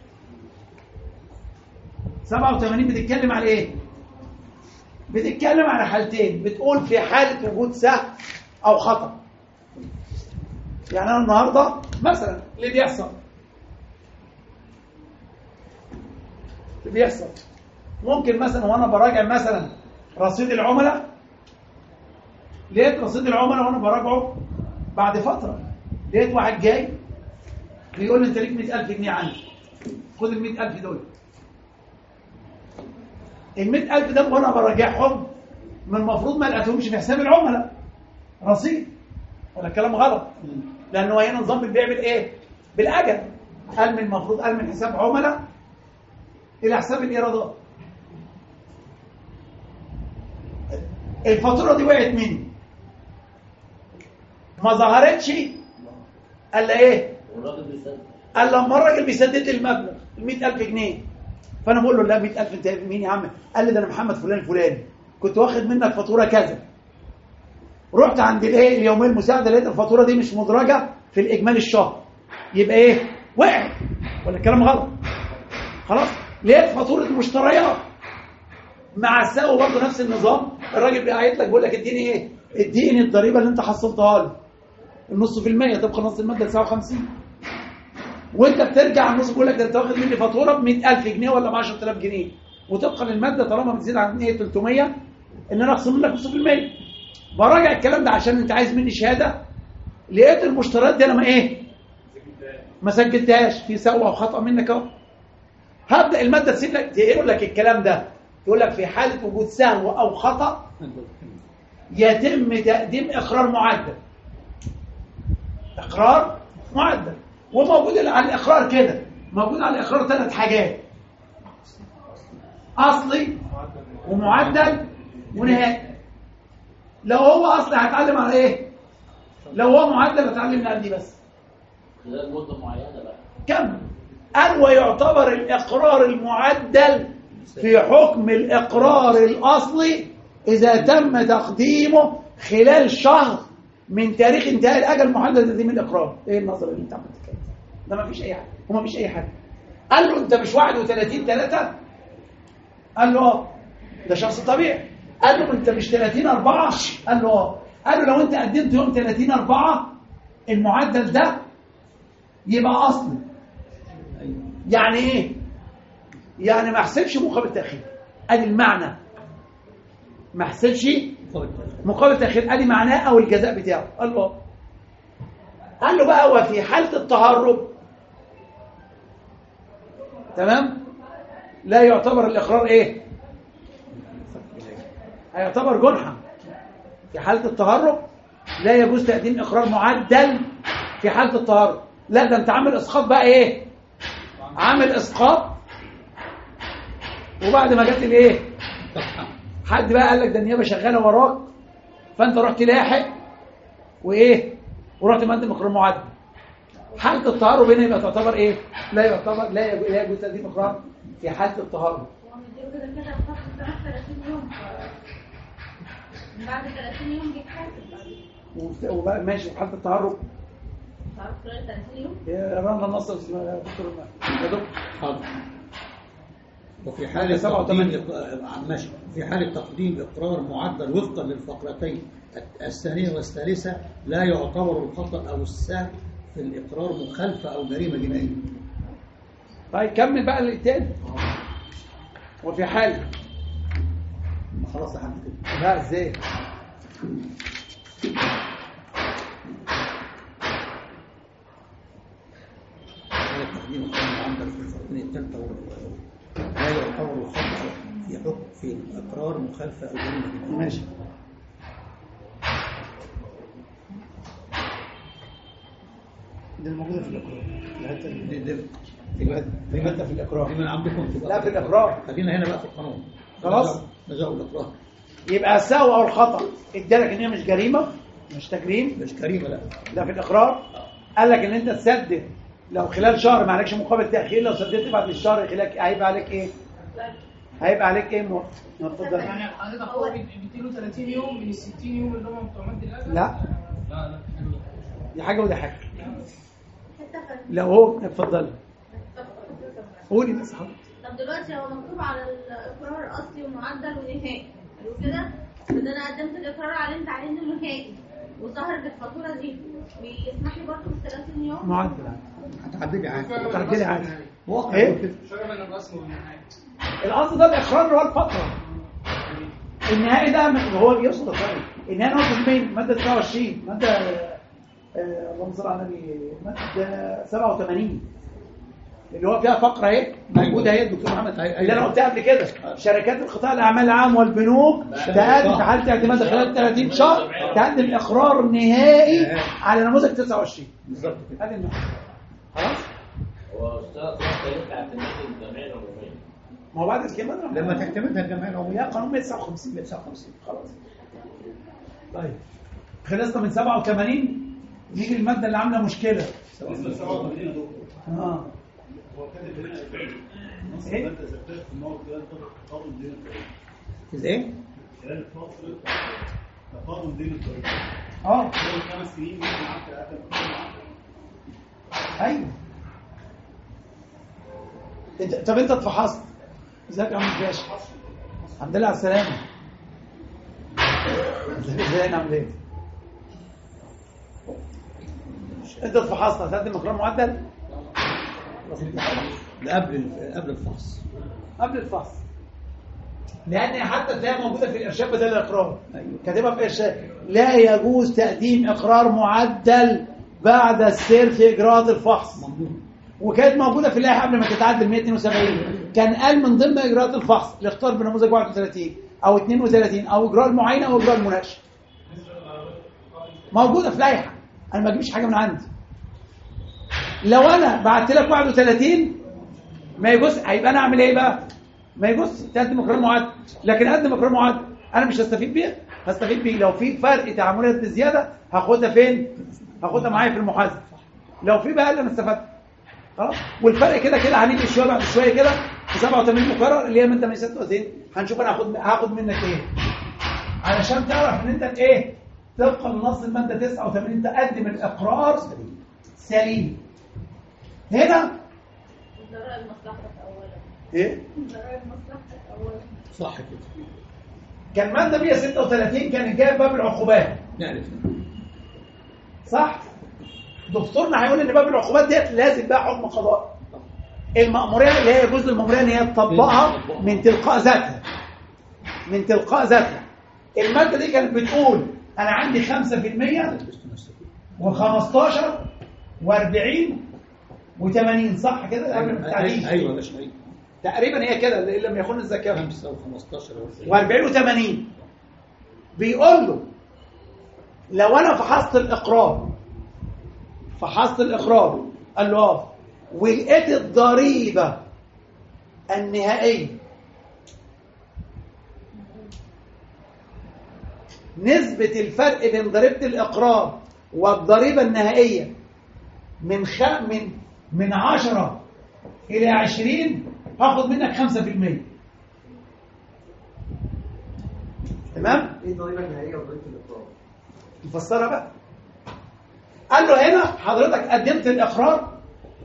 سبعة وثمانين بتتكلم على ايه؟ بتتكلم على حالتين، بتقول في حالة وجود سهو او خطأ. يعني انا النهارده مثلا اللي بيحصل اللي بيحصل ممكن مثلا وانا براجع مثلا رصيد العملاء، لقيت رصيد العملاء وانا براجعه بعد فتره لقيت واحد جاي بيقول لي انت ليك مئة ألف جنيه عندي، خد ال مئة ألف دول. ال مئة ألف ده وانا براجعهم من المفروض ما لقيتهمش في حساب العملاء رصيد، ولا الكلام غلط؟ لانه هنا نظام البيع بالايه؟ بالاجل. قال من المفروض قال من حساب عملاء الى حساب الايرادات. الفاتوره دي وقعت مني ما ظهرتش الا ايه؟ والراجل بيسدد. قال لما الراجل بيسدد لي المبلغ ال مئة ألف جنيه، فانا بقول له لا مئة ألف انت مين يا عم؟ قال لي ده انا محمد فلان الفلاني كنت واخد منك فاتوره كذا. رحت عند الايه اليومين المساعده لقيت الفاتوره دي مش مدرجه في الاجمالي الشهر، يبقى ايه؟ وقعت ولا الكلام غلط؟ خلاص. لقيت فاتوره المشتريات مع الساوي برضه نفس النظام، الراجل بيعيط لك بيقول لك اديني ايه؟ اديني الضريبه اللي انت حصلتها لي النص في المية تبقى نص الماده تسعة وخمسين، وانت بترجع النص بيقول لك ده انت واخد مني فاتوره ب مئة ألف جنيه ولا ب عشرة آلاف جنيه، وطبقا للماده طالما بتزيد عن ايه ثلاثمية ان انا اخصم منك نص في المية. براجع الكلام ده عشان انت عايز مني شهاده. لقيت المشتريات دي انا ما ايه؟ ما سجلتهاش، في سوء او خطا منك اهو. هبدا الماده تسيب لك تقول لك الكلام ده، تقول لك في حاله وجود سهو او خطا يتم تقديم اقرار معدل. اقرار معدل، وموجود على الاقرار كده، موجود على الاقرار ثلاث حاجات: اصلي ومعدل ونهائي. لو هو اصلي هتعلم على ايه؟ لو هو معدل هتعلم على دي بس خلال مده معينه بقى. كم؟ قال ويعتبر الاقرار المعدل في حكم الاقرار الاصلي اذا تم تقديمه خلال شهر من تاريخ انتهاء الاجل المحدد لتقديم الاقرار. ايه النظر اللي انت عملت كده؟ ده ما فيش اي حاجه، وما فيش اي حاجه. قال له انت مش واحد وثلاثين ثلاثة؟ قال له اه. ده شخص طبيعي. قال له انت مش ثلاثين أربعة؟ قال له اه. قال له لو انت قدمت يوم ثلاثين أربعة المعدل ده يبقى اصلي. يعني ايه؟ يعني ما احسبش مقابل تاخير. ادي المعنى. ما احسبش مقابل تاخير، ادي معناه او الجزاء بتاعه. قال له قال له بقى وفي حاله التهرب تمام لا يعتبر الاقرار ايه؟ هيعتبر جنحا. في حاله التهرب لا يجوز تقديم اقرار معدل في حاله التهرب. لا ده انت عامل اسقاط بقى ايه؟ عامل اسقاط، وبعد ما جت الايه؟ حد بقى قال لك ده النيابه شغاله وراك، فانت رحت لاحق وايه؟ ورحت مقدم اقرار معدل. حاله التهرب هنا يبقى تعتبر ايه؟ لا يعتبر لا يجوز, لا يجوز تقديم اقرار في حاله التهرب. كده كده كده ثلاثين يوم، بعد ثلاثين يوم بيتحاسب. وبقى ماشي في حاله التهرب تعرف خلال ثلاثين يوم يا رنا النص يا دكتور يا دكتور حاضر. وفي حالة تقديم ماشي في حالة تقديم إقرار معدل وفقا للفقرتين الثانية والثالثة لا يعتبر الخطأ أو السهو في الإقرار مخالفة أو جريمة جنائية. طيب كمل بقى التاني. وفي حالة خلاص لحد كده. لا ازاي؟ تقديم القانون معدل في الفرقين الثالثة لا يعتبر الخطأ في حكم في الإقرار مخالفة أو جريمة جنائية. ماشي. دي الموجودة في الإقرار. دي دي في مادة في الإقرار. دي من عندكم في لا في الإقرار. خلينا هنا بقى في القانون. خلاص. نزاع الإقرار. يبقى السهو أو الخطأ ادالك إن هي مش جريمة، مش تجريم. مش جريمة لا. ده في الإقرار. قال لك إن أنت تسدد لو خلال شهر ما عليكش مقابل تأخير، لو سددت بعد الشهر خلال هيبقى عليك إيه؟ هيبقى عليك إيه؟ م... اتفضل. يعني حضرتك هو بيديله ثلاثين يوم من ال ستين يوم اللي هم بتوع مد الأجل؟ لا. لا لا دي حاجة ودي حاجة. لو هو اتفضل. قولي بس حضرتك. طب دلوقتي هو مكتوب على الإقرار الأصلي ومعدل ونهائي، حلو كده؟ فده أنا قدمت الإقرار علمت عليه إنه نهائي، وظهرت الفاتورة دي، بيسمح لي برضه ب ثلاثين يوم؟ معدل هتعدلي عادي. هتعدلي عادي. ايه؟ شغل بين الرسم والنهائي. الأصل ده الإقرار اللي هو الفترة. النهائي ده هو يقصد الثاني. النهائي هو فين؟ مادة تسعة وعشرين، مادة آه اللهم صل على النبي، مادة سبعة وثمانين. اللي هو فيها فقرة اهي موجودة اهي الدكتور محمد اللي انا قلتها قبل كده. شركات القطاع الأعمال العام والبنوك تقدم في حالة اعتماد خلال ثلاثين شهر تقدم إقرار نهائي على نموذج تسعة وعشرين. بالظبط كده. ادي النقطة. خلاص؟ هو اشترط تاريخ اعتماد الجمعية العمومية. ما هو بعد الكلمه لما تعتمدها الجمعيه العموميه قانون مية وتسعة وخمسين مية وتسعة وخمسين خلاص. طيب خلصنا من سبعة وثمانين، نيجي الماده اللي عامله مشكله. اه ايه ايه خلال الفصل تقادم دين الطريق اه خمس سنين ممكن عدد اقل. ايوه انت طب انت اتفحصت ازيك يا عم باشا؟ الحمد لله على السلامه. ازاي نعمل ايه؟ انت اتفحصت هتقدم اقرار معدل؟ قبل قبل الفحص قبل الفحص، لان حتى تلاقيها موجوده في الارشاد بدل الاقرار. كاتبها في ارشاد لا يجوز تقديم اقرار معدل بعد السير في اجراءات الفحص. وكانت موجوده في اللائحه قبل ما تتعدل مية واثنين وسبعين، كان قال من ضمن اجراءات الفحص الاختيار بنموذج واحد وثلاثين او اثنين وثلاثين او اجراء المعاينه او اجراء المناقشه. موجوده في اللائحه، انا ما اجيبش حاجه من عندي. لو انا بعت لك واحد وثلاثين ما يجوز، هيبقى انا اعمل ايه بقى؟ ما يجوز تقدم اقرار معدل، لكن اقدم اقرار معدل انا مش هستفيد بيها، هستفيد بيه لو في فرق تعاملات بزياده هاخدها فين؟ هاخدها معايا في المحاسبه. لو في بقى انا استفدت خلاص. والفرق كده كده هنيجي شويه بعد شويه كده في سبعة وثمانين مقرر اللي هي من ثمانية ستة وثلاثين، هنشوف انا هاخد هاخد منك ايه علشان تعرف ان انت ايه طبقا لنص الماده تسعة وثمانين تقدم الاقرار سليم. هنا ضرائب مصلحتك اولا. ايه؟ ضرائب مصلحتك اولا. صح كده. كان ماده مية وستة وثلاثين كانت جايه باب العقوبات. نعرف. صح؟ دكتورنا هيقول ان باب العقوبات ديت لازم بقى حكم قضائي. المأمورية اللي هي يجوز للمأمورية ان هي تطبقها من تلقاء ذاتها. من تلقاء ذاتها. المادة دي كانت بتقول انا عندي خمسة في المية وخمستاشر واربعين وثمانين صح كده قبل التعديل. ايوه مش ايوه تقريبا هي كده اللي لم يكن الذكاء خمسة وخمستاشر واربعين وثمانين. بيقول له لو انا فحصت الاقرار فحصت الاقرار قال له اه ولقيت الضريبه النهائيه نسبه الفرق بين ضريبه الاقرار والضريبه النهائيه من خ... من من عشرة الى عشرين هاخد منك خمسة في المية. تمام؟ ايه الضريبه النهائيه وضريبه الاقرار؟ نفسرها بقى. قال له هنا حضرتك قدمت الاقرار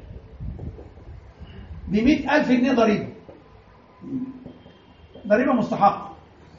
ب مئة ألف جنيه ضريبه. ضريبه مستحقه.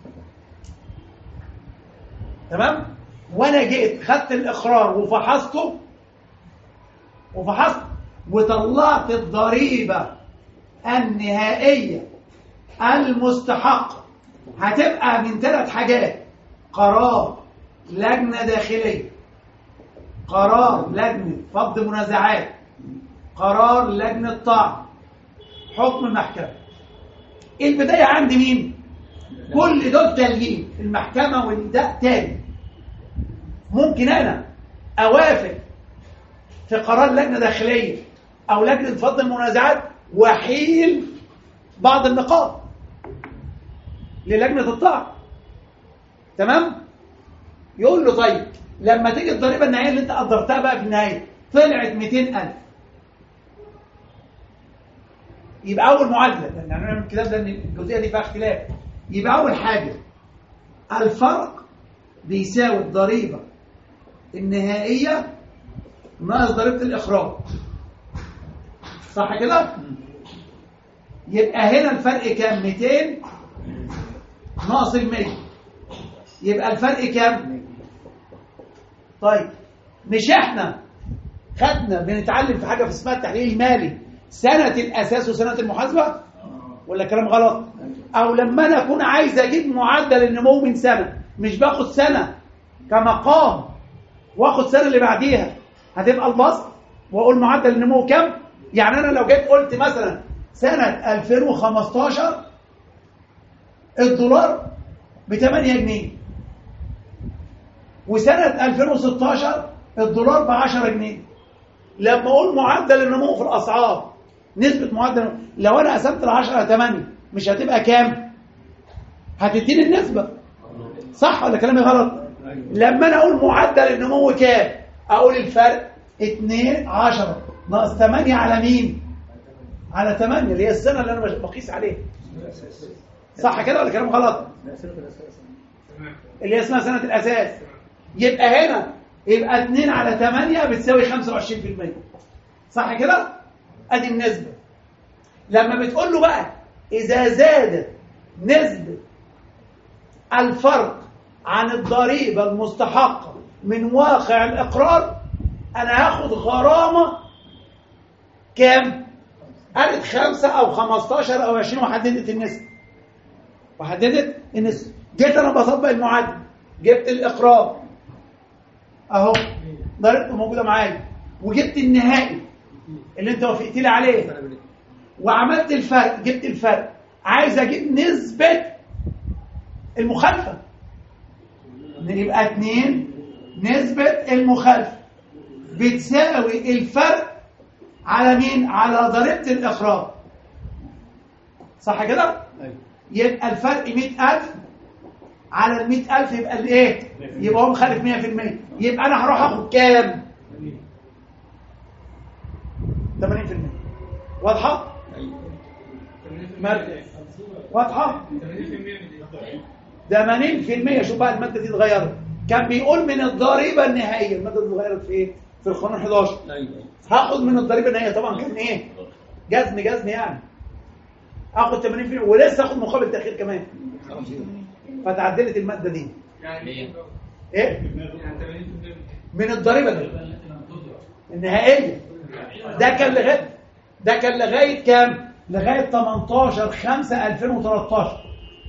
تمام؟ وانا جيت خدت الاقرار وفحصته وفحصت وطلعت الضريبه النهائيه المستحقه هتبقى من ثلاث حاجات: قرار لجنه داخليه، قرار لجنه فض منازعات، قرار لجنه طعن، حكم محكمه. البدايه عند مين؟ كل دول تاليين المحكمه والده تاني. ممكن انا اوافق في قرار لجنه داخليه او لجنه فض المنازعات واحيل بعض النقاط للجنه الطعن. تمام؟ يقول له طيب لما تيجي الضريبه النهائيه اللي انت قدرتها بقى في النهايه طلعت مئتين ألف، يبقى اول معادله لان احنا بنعمل الكلام ده ان الجزئيه دي فيها اختلاف. يبقى اول حاجه الفرق بيساوي الضريبه النهائيه ناقص ضريبه الاخراج. صح كده؟ يبقى هنا الفرق كام؟ مئتين ناقص ال مية، يبقى الفرق كام؟ طيب مش احنا خدنا بنتعلم في حاجه في اسمها التحليل المالي سنه الاساس وسنه المحاسبه ولا كلام غلط؟ او لما انا اكون عايز اجيب معدل النمو من سنه مش باخد سنه كمقام واخد سنه اللي بعديها هتبقى البسط واقول معدل النمو كام؟ يعني انا لو جيت قلت مثلا سنه ألفين وخمستاشر الدولار ب ثمانية جنيه وسنه ألفين وستاشر الدولار ب عشرة جنيه، لما اقول معدل النمو في الاسعار نسبه معدل النمو لو انا قسمت ال عشرة على ثمانية مش هتبقى كام؟ هتديني النسبة. صح ولا كلامي غلط؟ لما انا اقول معدل النمو كام اقول الفرق اتنين عشرة ناقص تمانية على مين؟ على تمانية اللي هي السنة اللي انا بقيس عليها. صح كده ولا كلام غلط؟ اللي هي اسمها سنة الاساس. يبقى هنا يبقى اتنين على تمانية بتساوي خمسة وعشرين بالمية. صح كده؟ ادي النسبة. لما بتقول له بقى اذا زادت نسبة الفرق عن الضريبة المستحقة من واقع الإقرار أنا هاخد غرامة كام؟ قالت خمسة أو خمستاشر أو عشرين وحددت النسبة وحددت النسبة. جيت أنا بطبق المعادلة جبت الإقرار أهو ضريبته موجودة معايا وجبت النهائي اللي أنت وافقت لي عليه وعملت الفرق جبت الفرق عايز أجيب نسبة المخالفة يبقى اتنين نسبة المخالفة بتساوي الفرق على مين؟ على ضريبة الإخراج. صح كده؟ يبقى الفرق مئة ألف على المئة ألف يبقى الايه؟ يبقى هو مخالف مية في المية. يبقى أنا هروح أخد كام؟ ثمانين في المية. واضحة؟ مرجع واضحة؟ ثمانين في المية. شوف بقى المادة دي اتغيرت. كان بيقول من الضريبة النهائية. المادة دي اتغيرت في ايه؟ في القانون حداشر. هاخد من الضريبة النهائية طبعا كان ايه؟ جزم جزم يعني. اخد ثمانين في المية ولسه اخد مقابل تأخير كمان. فتعدلت المادة دي. يعني ايه؟ من الضريبة دي النهائية. ده كان لغاية ده كان لغاية كام؟ لغاية تمنتاشر خمسة ألفين وتلتاشر.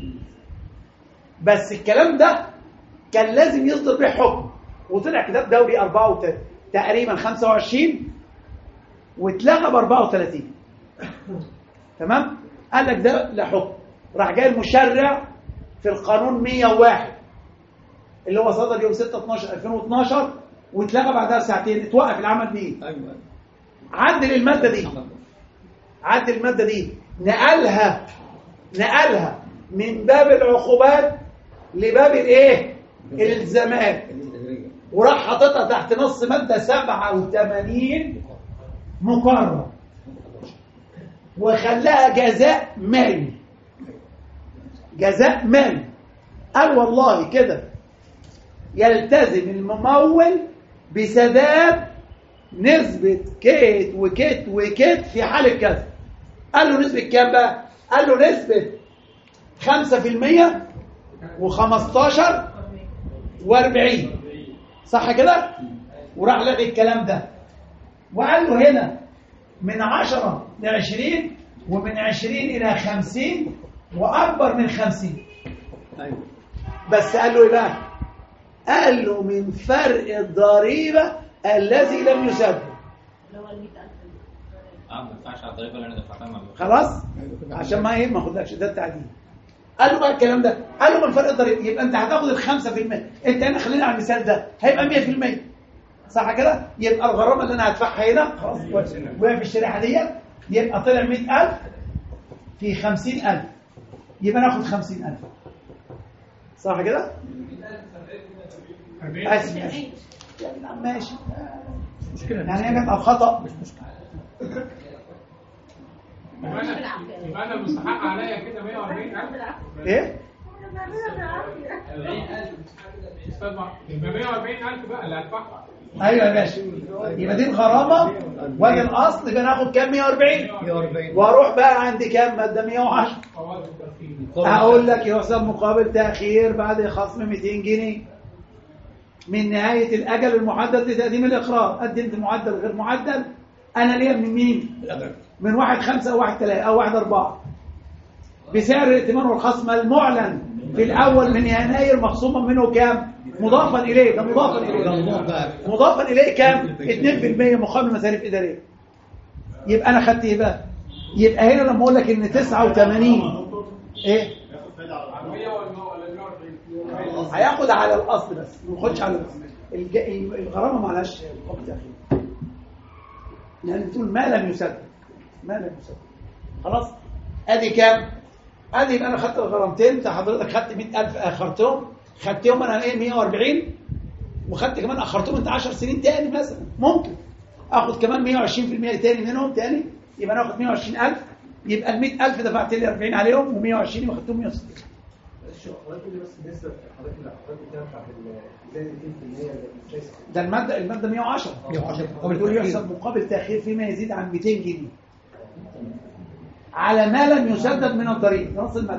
بس الكلام ده كان لازم يصدر به حكم وطلع كتاب دوري أربعة وتلاتين تقريبا خمسة وعشرين واتلغى ب أربعة وثلاثين. تمام؟ قال لك ده لا حكم. راح جاي المشرع في القانون مية وواحد اللي هو صدر يوم ستة اتناشر ألفين واتناشر واتلغى بعدها ساعتين. اتوقف العمل بيه. ايوه عدل الماده دي عدل الماده دي نقلها نقلها من باب العقوبات لباب الايه؟ الالزامات. وراح حاططها تحت نص ماده سبعة وثمانين مقرر وخلاها جزاء مالي. جزاء مالي. قال والله كده يلتزم الممول بسداد نسبة كيت وكيت وكيت في حالة كذا. قال له نسبة كام بقى؟ قال له نسبة خمسة في المية وخمستاشر واربعين. صح كده؟ وراح لغي الكلام ده وقال له هنا من عشرة لعشرين ومن عشرين إلى خمسين وأكبر من خمسين. أيوة. بس قال له إيه بقى؟ قال له من فرق الضريبة الذي لم يسدد. اه ما ينفعش على الضريبه اللي انا دفعتها مع خلاص عشان ما ايه ما اخدلكش ده التعديل. قال له بقى الكلام ده قال له من فرق الضريبه يبقى انت هتاخد ال خمسة في المية. انت هنا خلينا على المثال ده هيبقى مية في المية. صح كده؟ يبقى الغرامه اللي انا هدفعها هنا خلاص وهي في الشريحه ديت يبقى طلع مية ألف في خمسين ألف يبقى ناخد خمسين ألف. صح كده؟ اسف اسف ماشي مش مشكله يعني هي كانت خطا مش مشكله. يبقى انا مستحق عليا كده مية وأربعين ألف. ايه؟ يبقى مية وأربعين ألف بقى اللي هدفعها. ايوه يا باشا يبقى دي الغرامه واجي الاصل يبقى ناخد كام؟ مية وأربعين واروح بقى عندي كام ماده مية وعشرة. هقول لك يحسب مقابل تاخير بعد خصم مئتين جنيه من نهايه الاجل المحدد لتقديم الاقرار. قدمت معدل غير معدل انا ليا من مين؟ من واحد خمسة او واحد ثلاثة او واحد أربعة بسعر الائتمان والخصم المعلن في الاول من يناير مخصوما منه كام؟ مضافا اليه. ده مضافا اليه مضافا اليه كام؟ اتنين في المية مقابل مصاريف اداريه. يبقى انا خدت ايه بقى؟ يبقى هنا لما اقول لك ان تسعة وثمانين ايه؟ هياخد على الاصل بس ما ياخدش على الاصل. الغرامه ما لهاش مقابل تاخير لان بتقول ما لم يسدد ما لم يسدد. خلاص ادي كام؟ ادي يبقى انا خدت الغرامتين، انت حضرتك خدت مئة ألف اخرتهم، خدتهم انا ايه مئة وأربعين، وخدت كمان اخرتهم انت عشر سنين تاني مثلا، ممكن اخد كمان مئة وعشرين في المئة تاني منهم تاني، يبقى انا اخد مئة وعشرين ألف، يبقى ال مئة ألف دفعت لي أربعين عليهم و120 يبقى خدتهم مئة وستين. حضرتك بس بالنسبه حضرتك اللي حضرتك بتاعت زي مئتين في المئة ده الماده الماده مئة وعشرة بتقول يحسب مقابل تاخير فيما يزيد عن مئتين جنيه على ما لم يسدد من الضريبه، نص الماده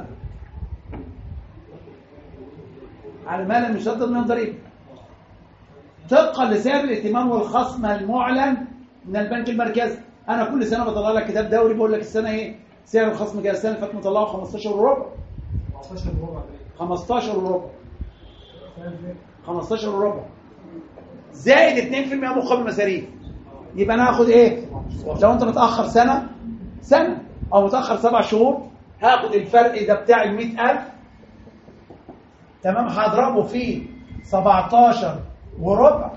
على ما لم يسدد من الضريبه طبقا لسعر الائتمان والخصم المعلن من البنك المركزي. انا كل سنه بطلع لك كتاب دوري بقول لك السنه ايه سعر الخصم كده، السنه اللي فاتت مطلعه خمستاشر وربع خمستاشر وربع خمستاشر وربع زائد اتنين في المئة مقابل مصاريف. يبقى انا هاخد ايه لو انت متاخر سنه سنه او متاخر سبع شهور، هاخد الفرق ده بتاع ال مئة ألف تمام، هضربه في سبعتاشر وربع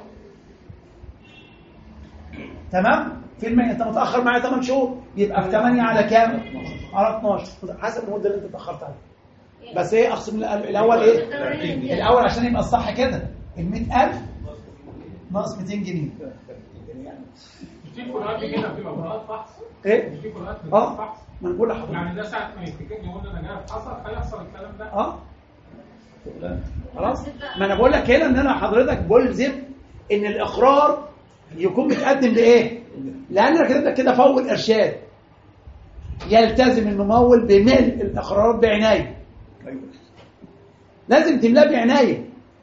تمام في المية. انت متاخر معايا ثمانية شهور، يبقى في ثمانية على كام؟ على اتناشر حسب المده اللي انت اتاخرت عليها. بس ايه اقسم الاول ايه الاول عشان يبقى الصح كده ال مئة ألف ناقص مئتين جنيه. في فروقات كده بتبقى فروقات فحص ايه في فروقات اه فحص ما انا بقول لحضرتك يعني ده ساعه ما يفتكرني يقول انا جاي افحصك هيحصل الكلام ده اه خلاص. ما انا بقول لك هنا ان انا حضرتك بلزم ان الاقرار يكون متقدم لايه، لان انا كده كده فول ارشاد يلتزم الممول بملء الاقرارات بعنايه، لازم تملاه بعنايه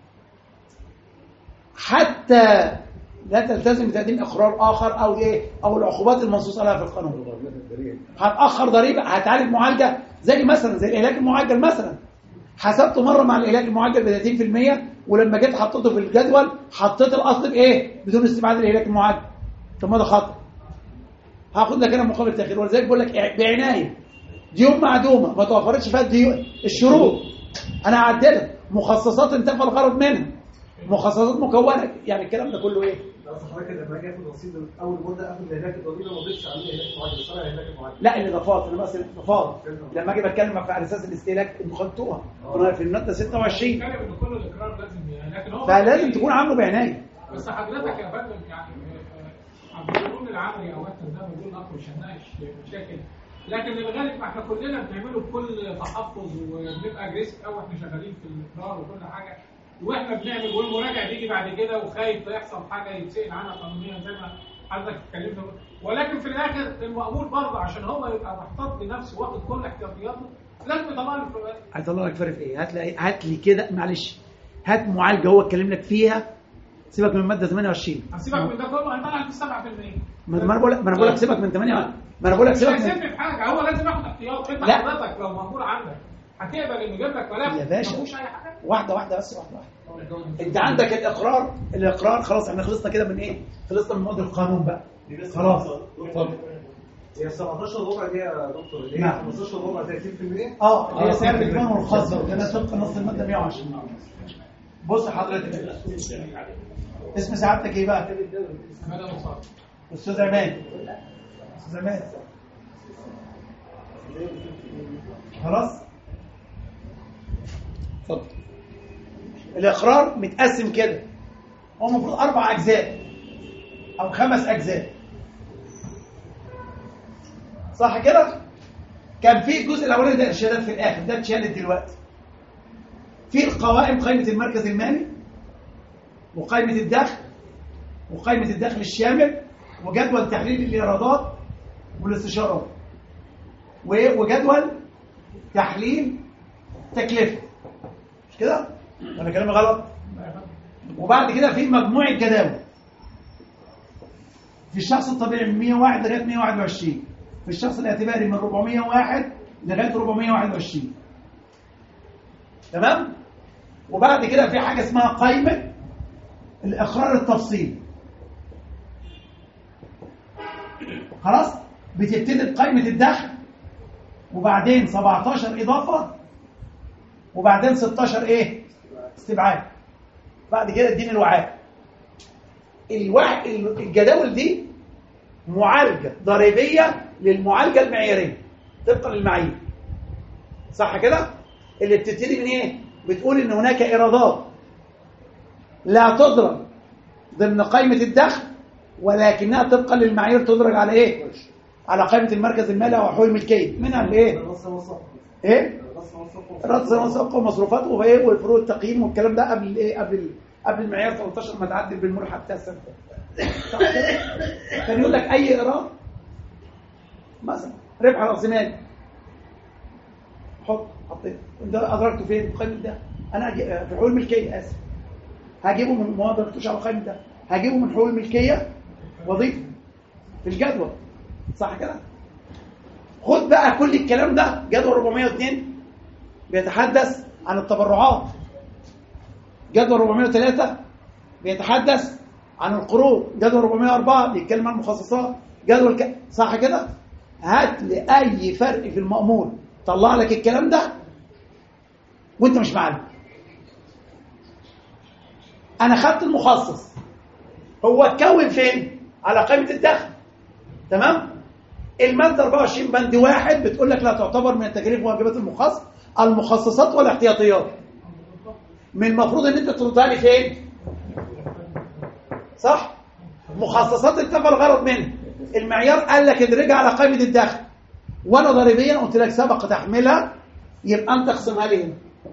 حتى لا تلتزم بتقديم اقرار اخر او ايه او العقوبات المنصوص عليها في القانون. هتاخر ضريبه، هتعالج معالجه زي مثلا زي العلاج المعجل مثلا، حسبته مره مع العلاج المعجل ب ثلاثين في المئة ولما جيت حطيته في الجدول حطيت الاصل بايه بدون استبعاد العلاج المعجل. طب ما ده خطأ، هاخد لك انا مقابل تاخير. ولذلك بقول لك بعنايه ديون معدومه ما توفرتش فيها الديون الشروط انا هعدلها، مخصصات انتفى الغرض منها، مخصصات مكونه، يعني الكلام ده كله ايه؟ اصل حضرتك لما اجي اخد رصيد اول مده اخد العلاج الضريبه ما اضيفش عليه علاج معجل، بس انا العلاج المعجل لا الاضافات انا بس الاضافات لما اجي بتكلم على اساس الاستهلاك انتوا خدتوها كنا في الماده ستة وعشرين بتكلم ان كل الاقرار لازم يعني لكن هو فلازم تكون عامله بعنايه. بس حضرتك يا فندم يعني عبد القانون العملي او انت ده بدون اخر مش هنناقش مشاكل، لكن الغالب احنا كلنا بنعمله بكل تحفظ وبنبقى اجريسيف قوي واحنا شغالين في الاقرار وكل حاجه، واحنا بنعمل والمراجع بيجي بعد كده وخايف يحصل حاجه يتسال عنها قانونيا زي ما حضرتك اتكلمت، ولكن في الاخر المأمور برضه عشان هو يبقى محتاط لنفسه واخد كل احتياطياته لازم يطلع لي فروقات. هيطلع لك فرق في ايه؟ هات لي هات لي كده معلش هات معالجه هو اتكلم لك فيها، سيبك من الماده ثمانية وعشرين سيبك من ده كله هيطلع لك سبعة في المئة. ما انا بقول لك ما انا بقول لك سيبك من ثمانية، ما انا بقول لك سيبك مش من هيسيبني في حاجه، هو لازم ياخد احتياط. انت حضرتك لو مأمور عندك هتقبل انه يجيب لك ملف يا باشا ما فيهوش اي حاجه؟ واحده واحده بس واحده واحده. انت عندك الاقرار الاقرار خلاص احنا خلصنا كده من ايه؟ خلصنا من مواد القانون بقى خلاص. اتفضل. هي سبعتاشر ربع دي يا دكتور اللي هي نعم. خمستاشر ربع ثلاثين في المئة اه هي سعر الائتمان والخصم وكان طبقا نص الماده مئة وعشرين. بص حضرتك اسم سعادتك ايه بقى؟ استاذ عماد. استاذ عماد خلاص اتفضل. الاقرار متقسم كده، هو المفروض اربع اجزاء او خمس اجزاء صح كده؟ كان في الجزء الاولاني ده ارشادات في الاخر، ده اتشالت دلوقتي. في القوائم قائمه المركز المالي وقائمه الدخل وقائمه الدخل الشامل وجدول تحليل الايرادات والاستشارات وجدول تحليل تكلفه، مش كده؟ ولا كلامي غلط؟ وبعد كده في مجموعه جداول في الشخص الطبيعي من مئة وواحد لغايه مئة وواحد وعشرين، في الشخص الاعتباري من أربعمئة وواحد لغايه أربعمئة وواحد وعشرين. تمام؟ وبعد كده في حاجه اسمها قائمه الاقرار التفصيلي. خلاص؟ بتبتدي بقائمه الدخل وبعدين سبعتاشر اضافه وبعدين ستاشر ايه؟ استبعاد. بعد كده اديني الوعاء. الوعاء الجداول دي معالجه ضريبيه للمعالجه المعياريه طبقا للمعايير. صح كده؟ اللي بتبتدي من ايه؟ بتقول ان هناك ايرادات لا تدرج ضمن قائمه الدخل ولكنها طبقا للمعايير تدرج على ايه؟ على قائمه المركز المالي او حقوق الملكيه. منها الايه؟ ايه؟ رأس وثق ومصروفات وايه والفروق التقييم والكلام ده قبل ايه؟ قبل قبل المعيار ثلاثة عشر ما تعدل بالملحق بتاع السنه. صح كده؟ كان يقول لك اي ايراد مثلا ربح راس مال حط حطيت انت ادركته فين؟ في قائمه ده. انا أجي في حقوق الملكيه اسف هجيبه من ما ادركتوش على قائمه ده، هجيبه من حقوق الملكيه واضيفه في الجدول. صح كده؟ خد بقى كل الكلام ده. جدول أربعمائة واثنين بيتحدث عن التبرعات، جدول أربعمائة وثلاثة بيتحدث عن القروض، جدول أربعمائة وأربعة بيتكلم عن المخصصات، جدول ك... صح كده؟ هات لي اي فرق في المأمور طلع لك الكلام ده وانت مش معلم. انا خدت المخصص هو اتكون فين؟ على قائمه الدخل. تمام؟ الماده أربعة وعشرين بند واحد بتقول لك لا تعتبر من التكاليف وواجبات المخصص المخصصات والاحتياطيات. من المفروض ان انت تردها لي فين؟ صح؟ مخصصات اتفق الغرض منها. المعيار قال لك ادرجها على قائمه الدخل وانا ضريبيا قلت لك سبق تحملها يبقى انت اقسمها لي هنا.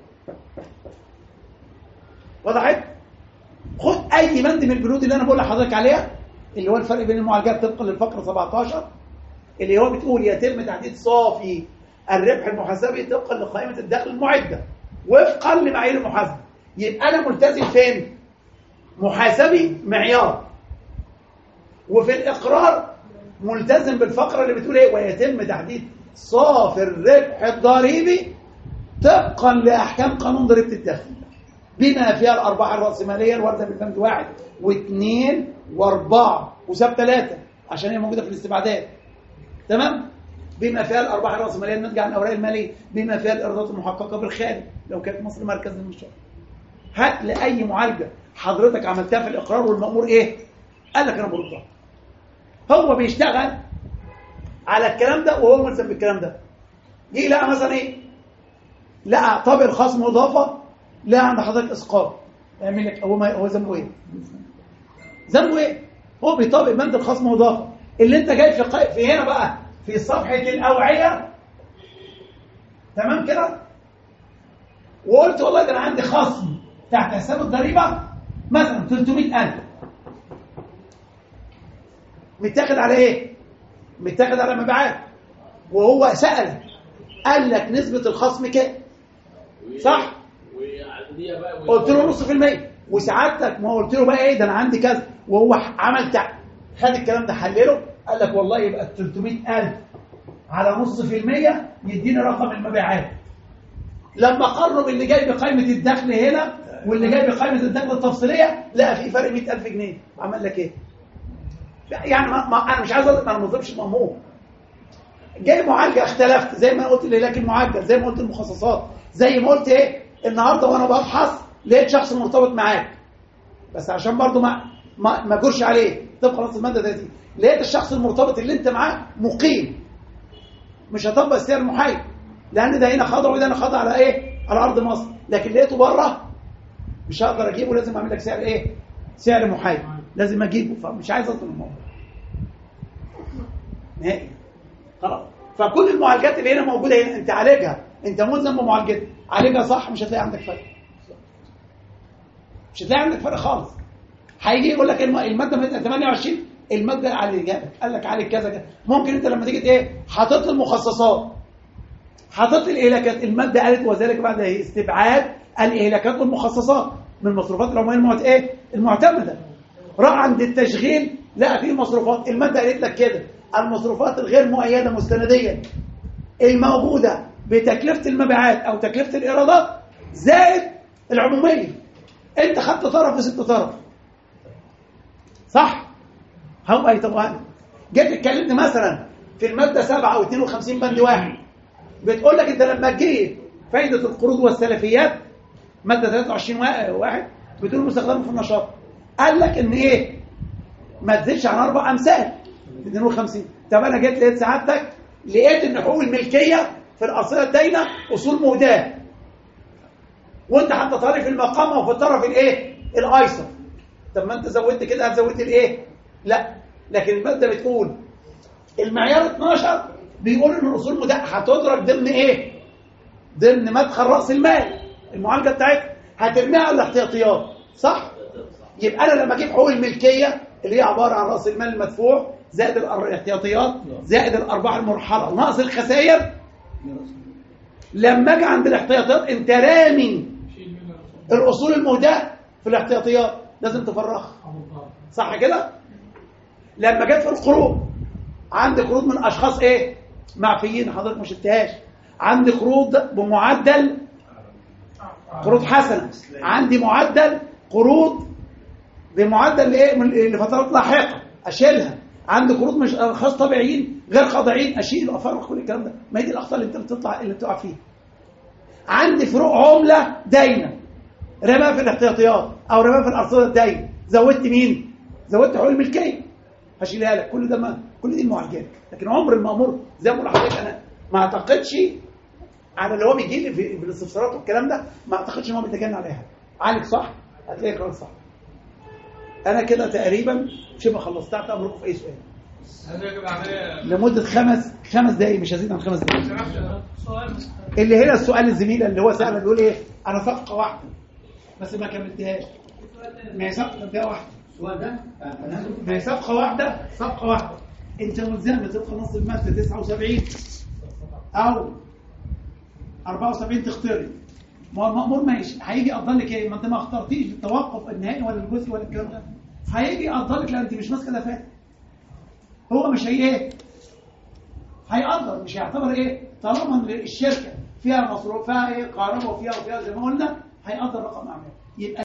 وضحت؟ خد اي بند من البنود اللي انا بقول لحضرتك عليها اللي هو الفرق بين المعالجات طبقا للفقره سبعة عشر اللي هو بتقول يتم تحديد صافي الربح المحاسبي طبقا لقائمه الدخل المعده وفقا لمعايير المحاسبه. يبقى انا ملتزم فين؟ محاسبي معيار، وفي الاقرار ملتزم بالفقره اللي بتقول ايه؟ ويتم تحديد صافي الربح الضريبي طبقا لاحكام قانون ضريبه الدخل بما فيها الارباح الراسماليه الوارده بالبند واحد واثنين واربعه وساب ثلاثه عشان هي موجوده في الاستبعادات. تمام؟ بما فيها الارباح الراسماليه الناتجه عن الاوراق الماليه، بما فيها الايرادات المحققه بالخارج لو كانت مصر مركز للمشروع. هات لاي معالجه حضرتك عملتها في الاقرار والمأمور ايه؟ قال لك انا بردها. هو بيشتغل على الكلام ده وهو ملزم بالكلام ده. جه لقى مثلا ايه؟ لقى طابق الخصم اضافه، لقى عند حضرتك اسقاط. يعمل لك هو ما هو ذنبه ايه؟ ذنبه ايه؟ هو بيطابق بند الخصم اضافه اللي انت جاي في قا... في هنا بقى في صفحه الاوعيه. تمام كده؟ وقلت والله ده انا عندي خصم تحت حساب الضريبه مثلا ثلاثمائة ألف متاخد على ايه؟ متاخد على مبيعات. وهو سأل قال لك نسبة الخصم كام؟ صح؟ قلت له نص في المية وسعادتك ما قلت له بقى ايه ده انا عندي كذا وهو عمل تع... خد الكلام ده حلله قال لك والله يبقى ثلاثمائة ألف على نص في المية يديني رقم المبيعات. لما قارنوا باللي جاي بقائمة الدخل هنا واللي جاي بقائمة الدخل التفصيلية لقى في فرق مئة ألف جنيه. عمل لك ايه؟ يعني ما ما انا مش عايز اقول انا ما بظلمش المأمور. جاي معالجه اختلفت زي ما قلت لك المعالجه زي ما قلت المخصصات زي ما قلت ايه النهارده وانا ببحث لقيت شخص مرتبط معاك بس عشان برضو ما ما ما اجرش عليه طبقا لنص الماده ثلاثين لقيت الشخص المرتبط اللي انت معاه مقيم مش هطبق السعر المحايد لان ده هنا خضر وده هنا خضر على ايه على ارض مصر لكن لقيته بره مش هقدر اجيبه لازم اعمل لك سعر ايه سعر محايد لازم اجيبه فمش عايز اظلم الموضوع نهائي خلاص. فكل المعالجات اللي هنا موجوده هنا انت عالجها انت ملزم بمعالجتها عالجها صح مش هتلاقي عندك فرق مش هتلاقي عندك فرق خالص. هيجي يقول لك الماده ثمانية وعشرين الماده عالجها قال لك عالج كذا كذا ممكن انت لما تيجي ايه حاطط المخصصات حاطط الاهلاكات الماده قالت وذلك بعد استبعاد الاهلاكات والمخصصات من المصروفات العموميه المعت... ايه المعتمده. راح عند التشغيل لقى فيه مصروفات الماده قالت لك كده المصروفات الغير مؤيده مستنديا الموجوده بتكلفه المبيعات او تكلفه الايرادات زائد العموميه انت خدت طرف وسبت طرف صح هم اي طبعا جيت اتكلمت مثلا في الماده سبعة او اثنين وخمسين بند واحد بتقول لك انت لما تجيب فائده القروض والسلفيات ماده ثلاثة وعشرين واحد بتقول مستخدمه في النشاط قال لك ان ايه ما تزيدش عن اربع امثال اثنين وخمسين. طب انا جيت لقيت سعادتك لقيت ان حقوق الملكيه في في الارصده الداينه اصول مهداه، وانت حطيتها لي في المقام وفي الطرف الايه الايسر. طب ما انت زودت كده هتزود الايه؟ لا، لكن الماده بتقول المعيار اتناشر بيقول ان الاصول المهداه هتدرك ضمن ايه؟ ضمن مدخل راس المال. المعالجه بتاعتها هترميها على الاحتياطيات، صح؟ يبقى انا لما اجيب حقوق الملكيه اللي هي عباره عن راس المال المدفوع زائد الاحتياطيات زائد الارباح المرحله ناقص الخسائر، لما اجي عند الاحتياطيات انت رامي الاصول المهداه في الاحتياطيات، لازم تفرغها، صح كده؟ لما جت في القروض عندي قروض من اشخاص ايه؟ معفيين، حضرتك ما شفتهاش. عندي قروض بمعدل قروض حسنه، عندي معدل قروض بمعدل ايه لفترات لاحقه اشيلها، عندي قروض مش اشخاص طبيعيين غير خاضعين اشيل وافرغ كل الكلام ده. ما هي دي الاخطاء اللي انت بتطلع اللي بتقع فيها. عندي فروق عمله داينه رماها في الاحتياطيات او رماها في الارصده الداينه، زودت مين؟ زودت حقوق الملكيه، هشيلها لك. كل ده ما كل دي المعالجات. لكن عمر المأمور زي ما بقول لحضرتك انا ما اعتقدش على اللي هو بيجي لي في, في الاستفسارات والكلام ده، ما اعتقدش ان هو بيتجنن عليها. عالج صح هتلاقي قرار صح. انا كده تقريبا شبه خلصت. تحت امركم في اي سؤال لمده خمس خمس دقائق، مش هزيد عن خمس دقائق. اللي هنا السؤال الزميله اللي هو سأل بيقول ايه؟ انا صفقه واحده بس ما كملتهاش. ما هي صفقه ده واحده. السؤال ده ما هي صفقه واحده صفقه واحده انت ملزم تبقى نص الماده تسعة وسبعين او أربعة وسبعين تختاري. ما هو المأمور ماشي هيجي يقدر لك ايه؟ ما انت ما اخترتيش التوقف النهائي ولا الجزء ولا الكلام ده. هيجي يقدر لك لا انت مش ماسكه دفاتر. هو مش هي ايه؟ هيقدر، مش هيعتبر ايه؟ طالما الشركه فيها مصروف فيها ايه؟ كهرباء وفيها وفيها زي ما قلنا هيقدر رقم اعمال. يبقى